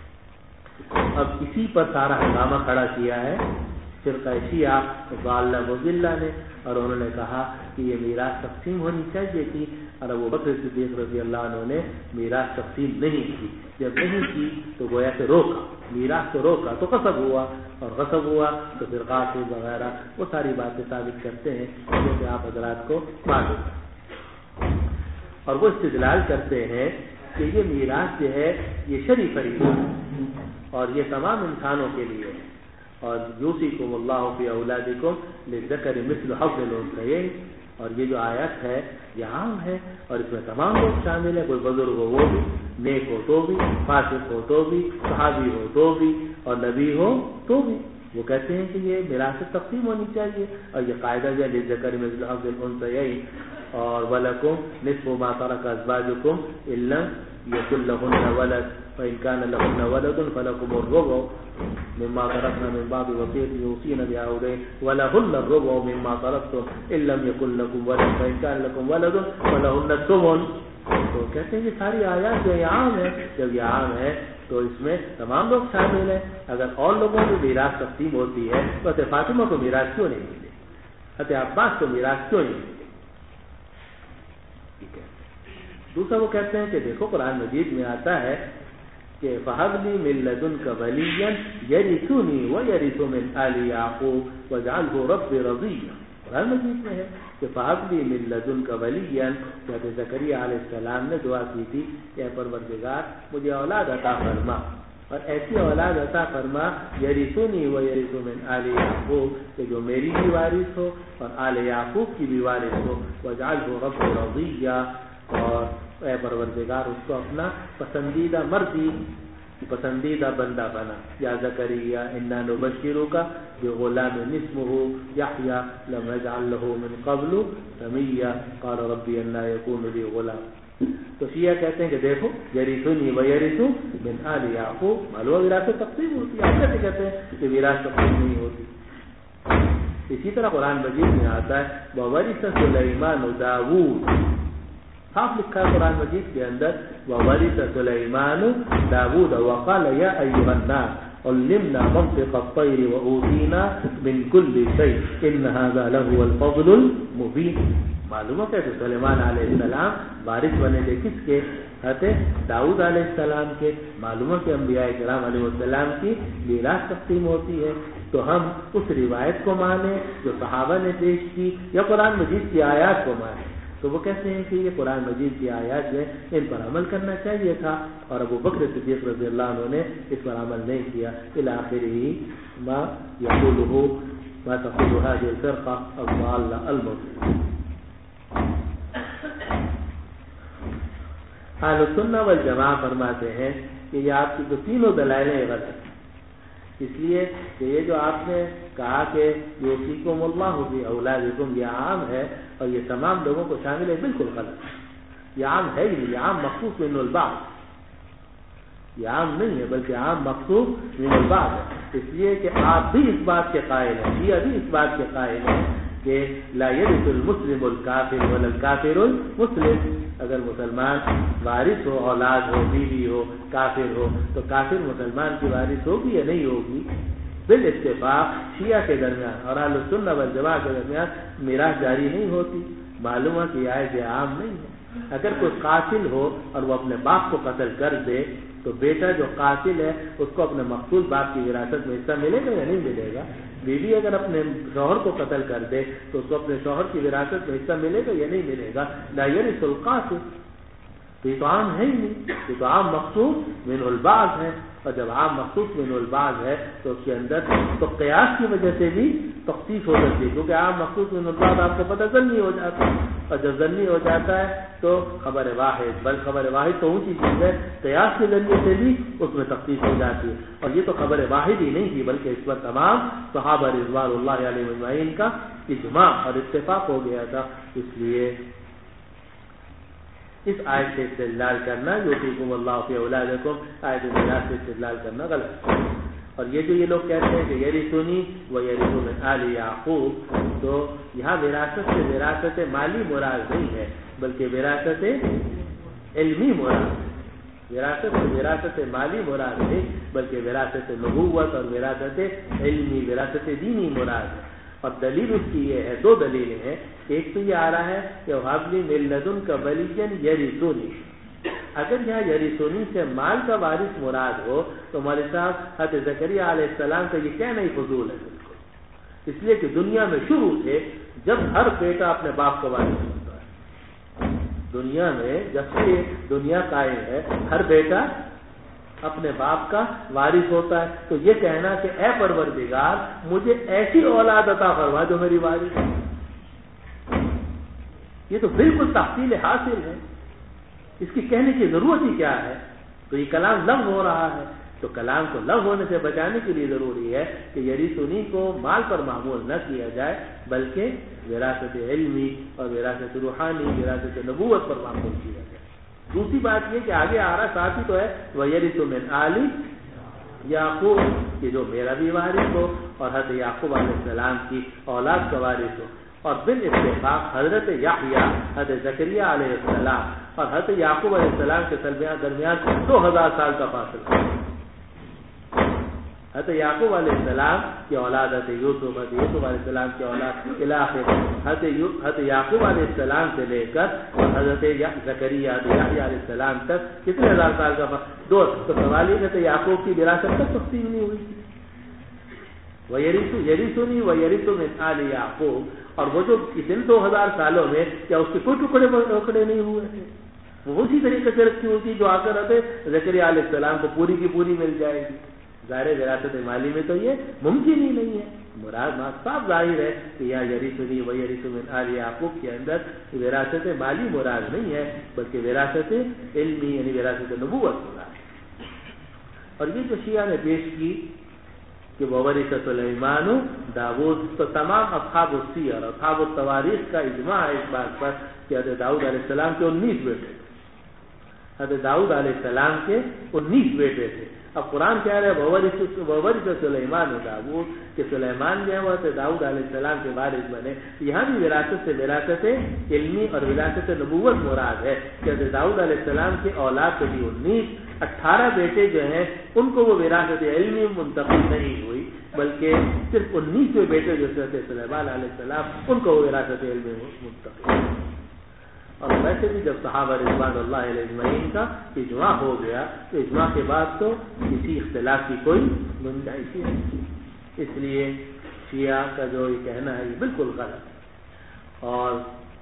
اب اسی پر سارا ہنگامہ کھڑا کیا ہے فرقہ شیعہ ضالہ مضلہ نے, اور انہوں نے کہا کہ یہ میراث تقسیم ہونی چاہیے تھی, اور ابو بکر صدیق رضی اللہ عنہ نے میراث تقسیم نہیں کی. جب نہیں کی تو گویا کہ روکا, میراث کو روکا تو غصب ہوا, اور غصب ہوا تو پھر قاصد وغیرہ وہ ساری باتیں ثابت کرتے ہیں جو کہ آپ حضرات کو معلوم ہے. اور وہ استدلال کرتے ہیں کہ یہ میراث جو ہے یہ شرعی فریضہ ہے, اور یہ تمام انسانوں کے لیے ہے, اور یوصیکم اللہ فی اولادکم للذکر مثل حظ الانثیین, اور یہ جو آیت ہے یہ عام ہے, اور اس میں تمام لوگ شامل ہیں, کوئی بزرگ ہو وہ بھی, نیک ہو تو بھی, فاسق ہو تو بھی, صحابی ہو تو بھی, اور نبی ہو تو بھی. وہ کہتے ہیں کہ یہ وراثت تقسیم ہونی چاہیے، اور یہ قاعدہ جو ہے للذکر مثل حظ الانثیین، اور ولکم نصف ما ترک ازواجکم ان لم یکن لہن ولد فإن كان لهن ولد فلكم الربع مما تركنا من بعد وصية يوصين بها أو دين ولهن الربع مما تركتم إن لم يكن لكم ولد فإن كان لكم ولد فلهن الثمن. تو کہتے ہیں یہ ساری آیات جو یہ عام ہے، جب یہ عام ہے تو اس میں تمام لوگ شامل ہیں. اگر اور لوگوں کو میراث تقسیم ہوتی ہے تو حضرت فاطمہ کو میراث کیوں نہیں ملے، حضرت عباس کو میراث کیوں نہیں ملے؟ ٹھیک ہے. دوسرا وہ کہتے ہیں کہ دیکھو قرآن مجید میں آتا ہے کہ فَهَبْ لِي مِن لَّدُنْكَ وَلِيًّا يَرِثُنِي وَيَرِثُ مِنْ آلِ يَعْقُوبَ وَاجْعَلْهُ رَبِّ رَضِيًّا. قرآن مجید میں ہے کہ فَهَبْ لِي مِن لَّدُنْكَ وَلِيًّا. حضرت زکریا علیہ السلام نے دعا کی تھی کہ اے پروردگار مجھے اولاد عطا فرما، اور ایسی اولاد عطا فرما یرثنی ویرث من آل یعقوب، کہ جو میری بھی وارث ہو اور آل یعقوب کی بھی وارث ہو. وَاجْعَلْهُ رَبِّ رَضِيًّا، اور اے پروردگار اس کو اپنا پسندیدہ مرضی، پسندیدہ بندہ بنا. یا زکریا انا نبشرک بغلام اسمہ یحییٰ لم نجعل له من قبل سمیا قال ربی انا یکون لی غلام. تو شیعہ کہتے ہیں کہ دیکھو یرثنی ویرث من آل یعقوب، معلوم وراثت تقسیم ہوتی ہے. آپ کہتے ہیں کہ وراثت تقسیم نہیں ہوتی. اسی طرح قرآن مجید میں آتا ہے وورث سلیمان داؤد، صاف لکھا ہے قرآن مجید کے اندر وورث سلیمان داؤد وقال یا ایھا الناس علمنا منطق الطیر واوتینا من كل شیء ان هذا لهو الفضل المبین. معلوم ہے کہ سلیمان علیہ السلام وارث بنے تھے کس کے؟ حضرت داؤد علیہ السلام کے. معلوم ہے کہ انبیاء کرام علیہ السلام کی میراث تقسیم ہوتی ہے. تو ہم اس روایت کو مانیں جو صحابہ نے پیش کی یا قرآن مجید کی آیات کو مانیں؟ تو وہ کہتے ہیں کہ یہ قرآن مجید کی آیات جو ہے ان پر عمل کرنا چاہیے تھا، اور ابو بکر صدیق رضی اللہ عنہ نے اس پر عمل نہیں کیا. الاخری ما یقولہ ما تقول هذه الفرقہ الضالہ المضللہ. اہل السنہ والجماعہ فرماتے ہیں کہ یہ آپ کی جو تینوں دلائل ہیں غلط ہیں، اس لیے کہ یہ جو آپ نے کہا کہ یوصیکم اللہ فی اولادکم یہ عام ہے اور یہ تمام لوگوں کو شامل ہے، بالکل غلط ہے. یہ عام ہے ہی نہیں، یہ عام مخصوص من البعض، یہ عام نہیں ہے بلکہ عام مخصوص من البعض ہے. اس لیے کہ آپ بھی اس بات کے قائل ہیں، شیعہ بھی اس بات کے قائل ہیں کہ لا یرث المسلم الکافر ولا الکافر المسلم. اگر مسلمان وارث ہو، اولاد ہو، بیوی ہو، کافر ہو، تو کافر مسلمان کی وارث ہوگی یا نہیں ہوگی؟ بالاتفاق شیعہ کے درمیان اور اہل السنہ والجماعہ کے درمیان میراث جاری نہیں ہوتی. معلوم ہے کہ یہ آیت عام نہیں ہے. اگر کوئی قاتل ہو اور وہ اپنے باپ کو قتل کر دے تو بیٹا جو قاتل ہے اس کو اپنے مقتول باپ کی وراثت میں حصہ ملے گا یا نہیں ملے گا؟ بیوی اگر اپنے شوہر کو قتل کر دے تو اس کو اپنے شوہر کی وراثت میں حصہ ملے گا یا نہیں ملے گا؟ لا یرث القاتل. تو یہ تو عام ہے ہی نہیں، یہ تو عام مخصوص من البعض ہے. اور جب عام مخصوص من البعض ہے تو اس کے اندر تو قیاس کی وجہ سے بھی تخصیص ہو سکتی ہے، کیونکہ عام مخصوص من البعض آپ کو پتہ ضنی ہو جاتا ہے، اور جب ضنی ہو جاتا ہے تو خبر واحد، بل خبر واحد تو اونچی چیز ہے، قیاس کے ذریعے سے بھی اس میں تخصیص ہو جاتی ہے. اور یہ تو خبر واحد ہی نہیں تھی بلکہ اس پر تمام صحابہ رضوان اللہ علیہ اجمعین کا اجماع اور اتفاق ہو گیا تھا. اس لیے اس آیت سے استدلال کرنا یوصیکم اللہ فی اولادکم، آیت میراث سے استدلال کرنا غلط ہے. اور یہ جو یہ لوگ کہتے ہیں کہ یرثنی ویرث من آل یعقوب، تو یہاں وراثت سے وراثت مالی مراد نہیں ہے بلکہ وراثت علمی مراد ہے. وراثت سے وراثت مالی مراد نہیں بلکہ وراثت نبوت اور وراثت علمی، وراثت دینی مراد ہے. اور دلیل اس کی یہ ہے، دو دلیلیں ہیں. ایک تو یہ آ رہا ہے کہ وَهَبْ لِي مِن لَّدُنْكَ وَلِيًّا يَرِثُنِي. اگر یہاں یرثنی سے مال کا وارث مراد ہو تو ہمارے صاحب حضرت زکریا علیہ السلام کا یہ کہنا ہی فضول ہے بالکل. اس لیے کہ دنیا میں شروع سے جب ہر بیٹا اپنے باپ کا وارث ہوتا ہے، دنیا میں جب سے دنیا قائم ہے ہر بیٹا اپنے باپ کا وارث ہوتا ہے. تو یہ کہنا کہ اے پروردگار مجھے ایسی اولاد عطا فرما جو میری وارث ہے، یہ تو بالکل تحصیل حاصل ہے. اس کی کہنے کی ضرورت ہی کیا ہے؟ تو یہ کلام لفظ ہو رہا ہے تو کلام کو لغو ہونے سے بچانے کے لیے ضروری ہے کہ یریثنی کو مال پر معمول نہ کیا جائے بلکہ وراثت علمی اور وراثت روحانی وراثت نبوت پر معمول کیا جائے. دوسری بات یہ کہ آگے آ رہا ساتھ ہی تو ہے وَيَرِثُ مِنْ آلِ یعقوب کہ جو میرا بھی وارث ہو اور حضرت یعقوب علیہ السلام کی اولاد کا وارث ہو. اور بالاتفاق حضرت یحییٰ حضرت زکریا علیہ السلام اور حضرت یعقوب علیہ السلام کے درمیان 2000 سال کا فاصلہ. حضرت یعقوب علیہ السلام کی اولاد حضرت یوسف علیہ السلام کی اولاد علاقے حضرت یعقوب علیہ السلام سے لے کر حضرت زکریا یحییٰ علیہ السلام تک کتنے ہزار سال کا دو. تو سوال یہ حضرت یعقوب کی وراثت تک تقسیم نہیں ہوئی تھی. یریثنی ویرث من آل یعقوب. اور وہ جو ان 2000 سالوں میں کیا اس کے کوئی ٹکڑے نہیں ہوئے تھے؟ وہ اسی طریقے سے رکھی ہوتی جو آ کر حضرت زکریا علیہ السلام کو پوری کی پوری مل جائے گی. ظاہر وراثت مالی میں تو یہ ممکن ہی نہیں ہے. مراد صاف ظاہر ہے کہ یا یریثنی ویرث من آل یعقوب کے اندر وراثت مالی مراد نہیں ہے بلکہ وراثت علمی یعنی وراثت نبوت مراد ہے. اور یہ جو شیعہ نے پیش کی کہ وورث سلیمان داؤد، تو تمام اصحاب السیر اصحاب التواریخ کا اجماع ہے اس بات پر کہ حضرت داؤد علیہ السلام کے 19 بیٹے تھے. حضرت داؤد علیہ السلام کے 19 بیٹے تھے. اب قرآن کہہ رہے ہیں وورث سلیمان داؤد کہ سلیمان جو ہے وہ حضرت داؤد علیہ السلام کے وارث بنے. یہاں بھی وراثت سے وراثت علمی اور وراثت نبوت مراد ہے کہ حضرت داؤد علیہ السلام کے اولاد کے بھی 18 بیٹے جو ہیں ان کو وہ وراثت علمی منتقل نہیں ہوئی بلکہ صرف 19 بیٹے جو حضرت سلیمان علیہ السلام ان کو وہ وراثت علمی منتقل ہوئی. اور ویسے بھی جب صحابہ رضوان اللہ علیہ اجمعین کا اجماع ہو گیا تو اجماع کے بعد تو کسی اختلاف کی کوئی گنجائش ہی نہیں. اس لیے شیعہ کا جو یہ کہنا ہے یہ بالکل غلط ہے. اور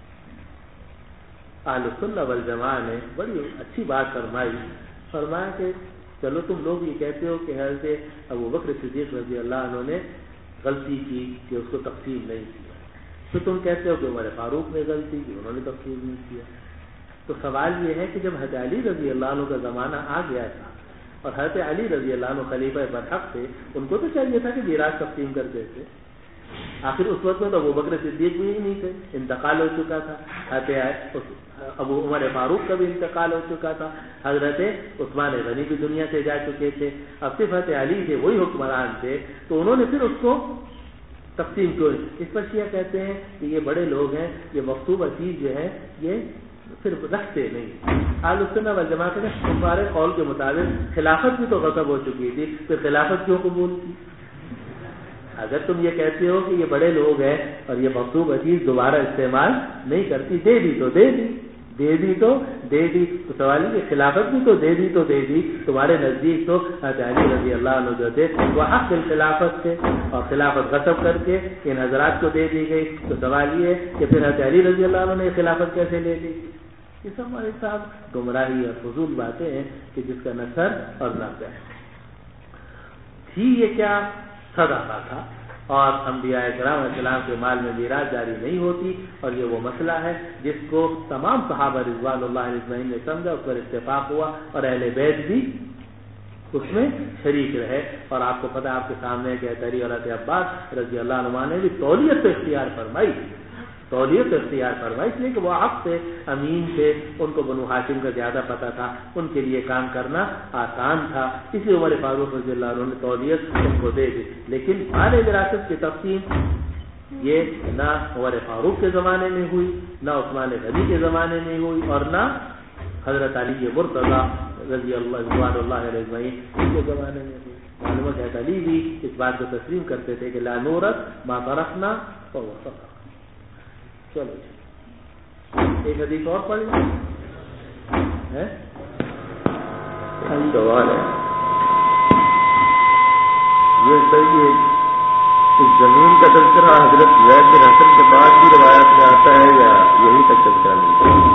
اہل السنہ والجماعہ نے بڑی اچھی بات فرمایا کہ چلو تم لوگ یہ کہتے ہو کہ حضرت ابوبکر صدیق رضی اللہ عنہ نے غلطی کی کہ اس کو تقسیم نہیں کیا، تو تم کہتے ہو کہ عمر فاروق نے غلطی کی انہوں نے تقسیم نہیں کیا. تو سوال یہ ہے کہ جب حضرت علی رضی اللہ عنہ کا زمانہ آ گیا تھا اور حضرت علی رضی اللہ عنہ خلیفہ برحق تھے ان کو تو چاہیے تھا کہ میراث تقسیم کر دیتے. آخر اس وقت میں تو ابوبکر صدیق بھی نہیں تھے، انتقال ہو چکا تھا. حضرت ابو عمر فاروق کا بھی انتقال ہو چکا تھا. حضرت عثمان غنی بھی دنیا سے جا چکے تھے. اب صرف حضرت علی تھے وہی حکمران تھے. تو انہوں نے پھر اس کو تقسیم کیوں؟ اس پر شیعہ کہتے ہیں کہ یہ بڑے لوگ ہیں، یہ مکتوبہ چیز جو ہے یہ صرف رکھتے نہیں. اہل السنہ والجماعہ کے ہمارے قول کے مطابق خلافت بھی تو غصب ہو چکی تھی، پھر خلافت کیوں قبول کی؟ اگر تم یہ کہتے ہو کہ یہ بڑے لوگ ہیں اور یہ مکتوبہ چیز دوبارہ استعمال نہیں کرتی، دے دی تو دے دی تو سوال یہ خلافت بھی تو دے دی. تمہارے نزدیک تو حضرت علی رضی اللہ عنہ جو تھے وہ حق خلافت تھے اور خلافت غصب کر کے ان حضرات کو دے دی گئی. تو سوال یہ ہے کہ پھر حضرت علی رضی اللہ عنہ نے خلافت کیسے لے لی؟ یہ سب ہمارے صاحب گمراہی اور فضول باتیں ہیں کہ جس کا نہ سر اور نہ پیر. تھی یہ کیا صدقہ تھا اور انبیاء کرام علیہ السلام کے مال میں میراث جاری نہیں ہوتی. اور یہ وہ مسئلہ ہے جس کو تمام صحابہ رضوان اللہ علیہ اجمعین نے سمجھا، اس پر اتفاق ہوا اور اہل بیت بھی اس میں شریک رہے. اور آپ کو پتہ آپ کے سامنے ہے کہ حضرت علی اور حضرت عباس رضی اللہ عنہ نے بھی تولیت اختیار فرمائی اس لیے کہ وہ حق سے امین تھے، ان کو بنو ہاشم کا زیادہ پتہ تھا، ان کے لیے کام کرنا آسان تھا. اس لیے عمر فاروق رضی اللہ عنہ نے تولیت ان کو دے دی. لیکن مال وراثت کی تقسیم یہ نہ عمر فاروق کے زمانے میں ہوئی، نہ عثمان غنی کے زمانے میں ہوئی، اور نہ حضرت علی مرتضیٰ رضی اللہ علیہ اجمعین کے زمانے میں ہوئی. معلوم ہے علی بھی اس بات کو تسلیم کرتے تھے کہ لا نورث ما ترکنا فهو صدقہ. چلو ایک حدیث اور پڑھ لیں. سوال ہے یہ صحیح ہے اس زمین کا تذکرہ حضرت زید بن حسن کے بعد بھی روایات میں آتا ہے یا یہی تک تذکرہ ملتا ہے؟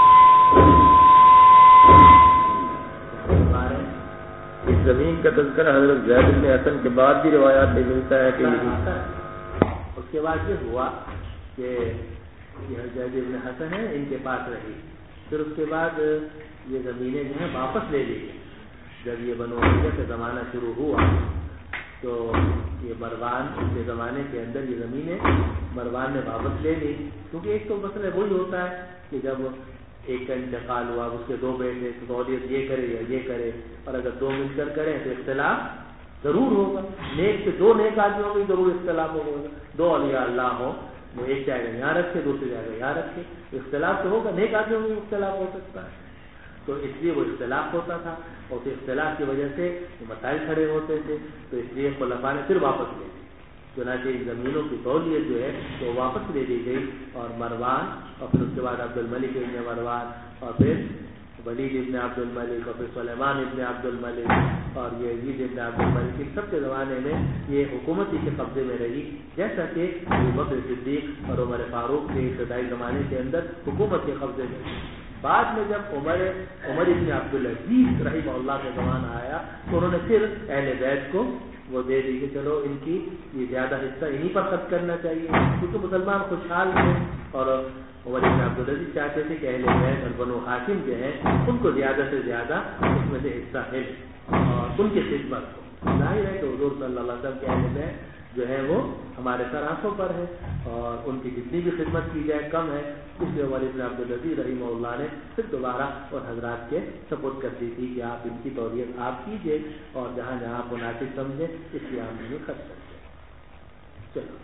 اس زمین کا تذکرہ حضرت زید بن حسن کے بعد بھی روایات میں ملتا ہے کہ اس کے بعد یہ ہوا کہ یہ زید بن حسن ہے ان کے پاس رہی، پھر اس کے بعد یہ زمینیں جو ہیں واپس لے لی گئی جب یہ بنو امیہ کا زمانہ شروع ہوا تو یہ مروان کے زمانے کے اندر یہ زمینیں مروان نے واپس لے لی، کیونکہ ایک تو مسئلہ وہی ہوتا ہے کہ جب ایک کا انتقال ہوا، اس کے 2 بیٹے، تو تولیت یہ کرے یا یہ کرے، اور اگر 2 مل کر کریں تو اختلاف ضرور ہوگا۔ نیک سے 2 نیک آدمیوں میں ضرور اختلاف ہوگا، 2 اولیاء اللہ ہوں، وہ ایک جگہ یہاں رکھے، دوسری جگہ یہاں رکھے، اختلاف تو ہوگا، نیک آدمیوں میں اختلاف ہو سکتا ہے، تو اس لیے وہ اختلاف ہوتا تھا، اور اس اختلاف کی وجہ سے مسائل کھڑے ہوتے تھے، تو اس لیے خلفاء نے پھر واپس لے لی، چنانچہ ان زمینوں کی تولیت جو ہے وہ واپس لے لی گئی، اور مروان اور پھر اس کے بعد عبد الملک ابن مروان اور پھر ولید ابن عبد الملک اور پھر سلیمان ابن عبد الملک اور یہ یزید ابن عبد الملک، ان سب کے زمانے میں یہ حکومت ہی کے قبضے میں رہی، جیسا کہ ابو بکر صدیق اور عمر فاروق کے ابتدائی زمانے کے اندر حکومت کے قبضے میں رہی۔ بعد میں جب عمر ابن عبدالعزیز رحمہ اللہ کا زمانہ آیا تو انہوں نے پھر اہل بیت کو وہ دے دی کہ چلو ان کی یہ زیادہ حصہ انہی پر خرچ کرنا چاہیے، کیونکہ مسلمان خوشحال تھے، اور عمر بن عبدالعزیز چاہتے تھے کہ اہل بیت اور بنو ہاشم جو ہیں ان کو زیادہ سے زیادہ اس میں سے حصہ ملے اور ان کی خدمت کو۔ ظاہر ہے کہ حضور صلی اللہ علیہ وسلم کے اہل بیت جو ہے وہ ہمارے سر آنکھوں پر ہے، اور ان کی جتنی بھی خدمت کی جائے کم ہے، اس لیے عمر بن عبدالعزیز رحمہ اللہ نے پھر دوبارہ اور حضرات کے سپورٹ کر دی تھی کہ آپ ان کی تولیت آپ کیجیے، اور جہاں جہاں آپ مناسب سمجھیں اس لیے آپ انہیں خرچ کرتے۔ چلو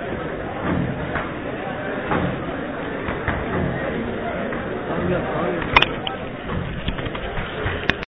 چلو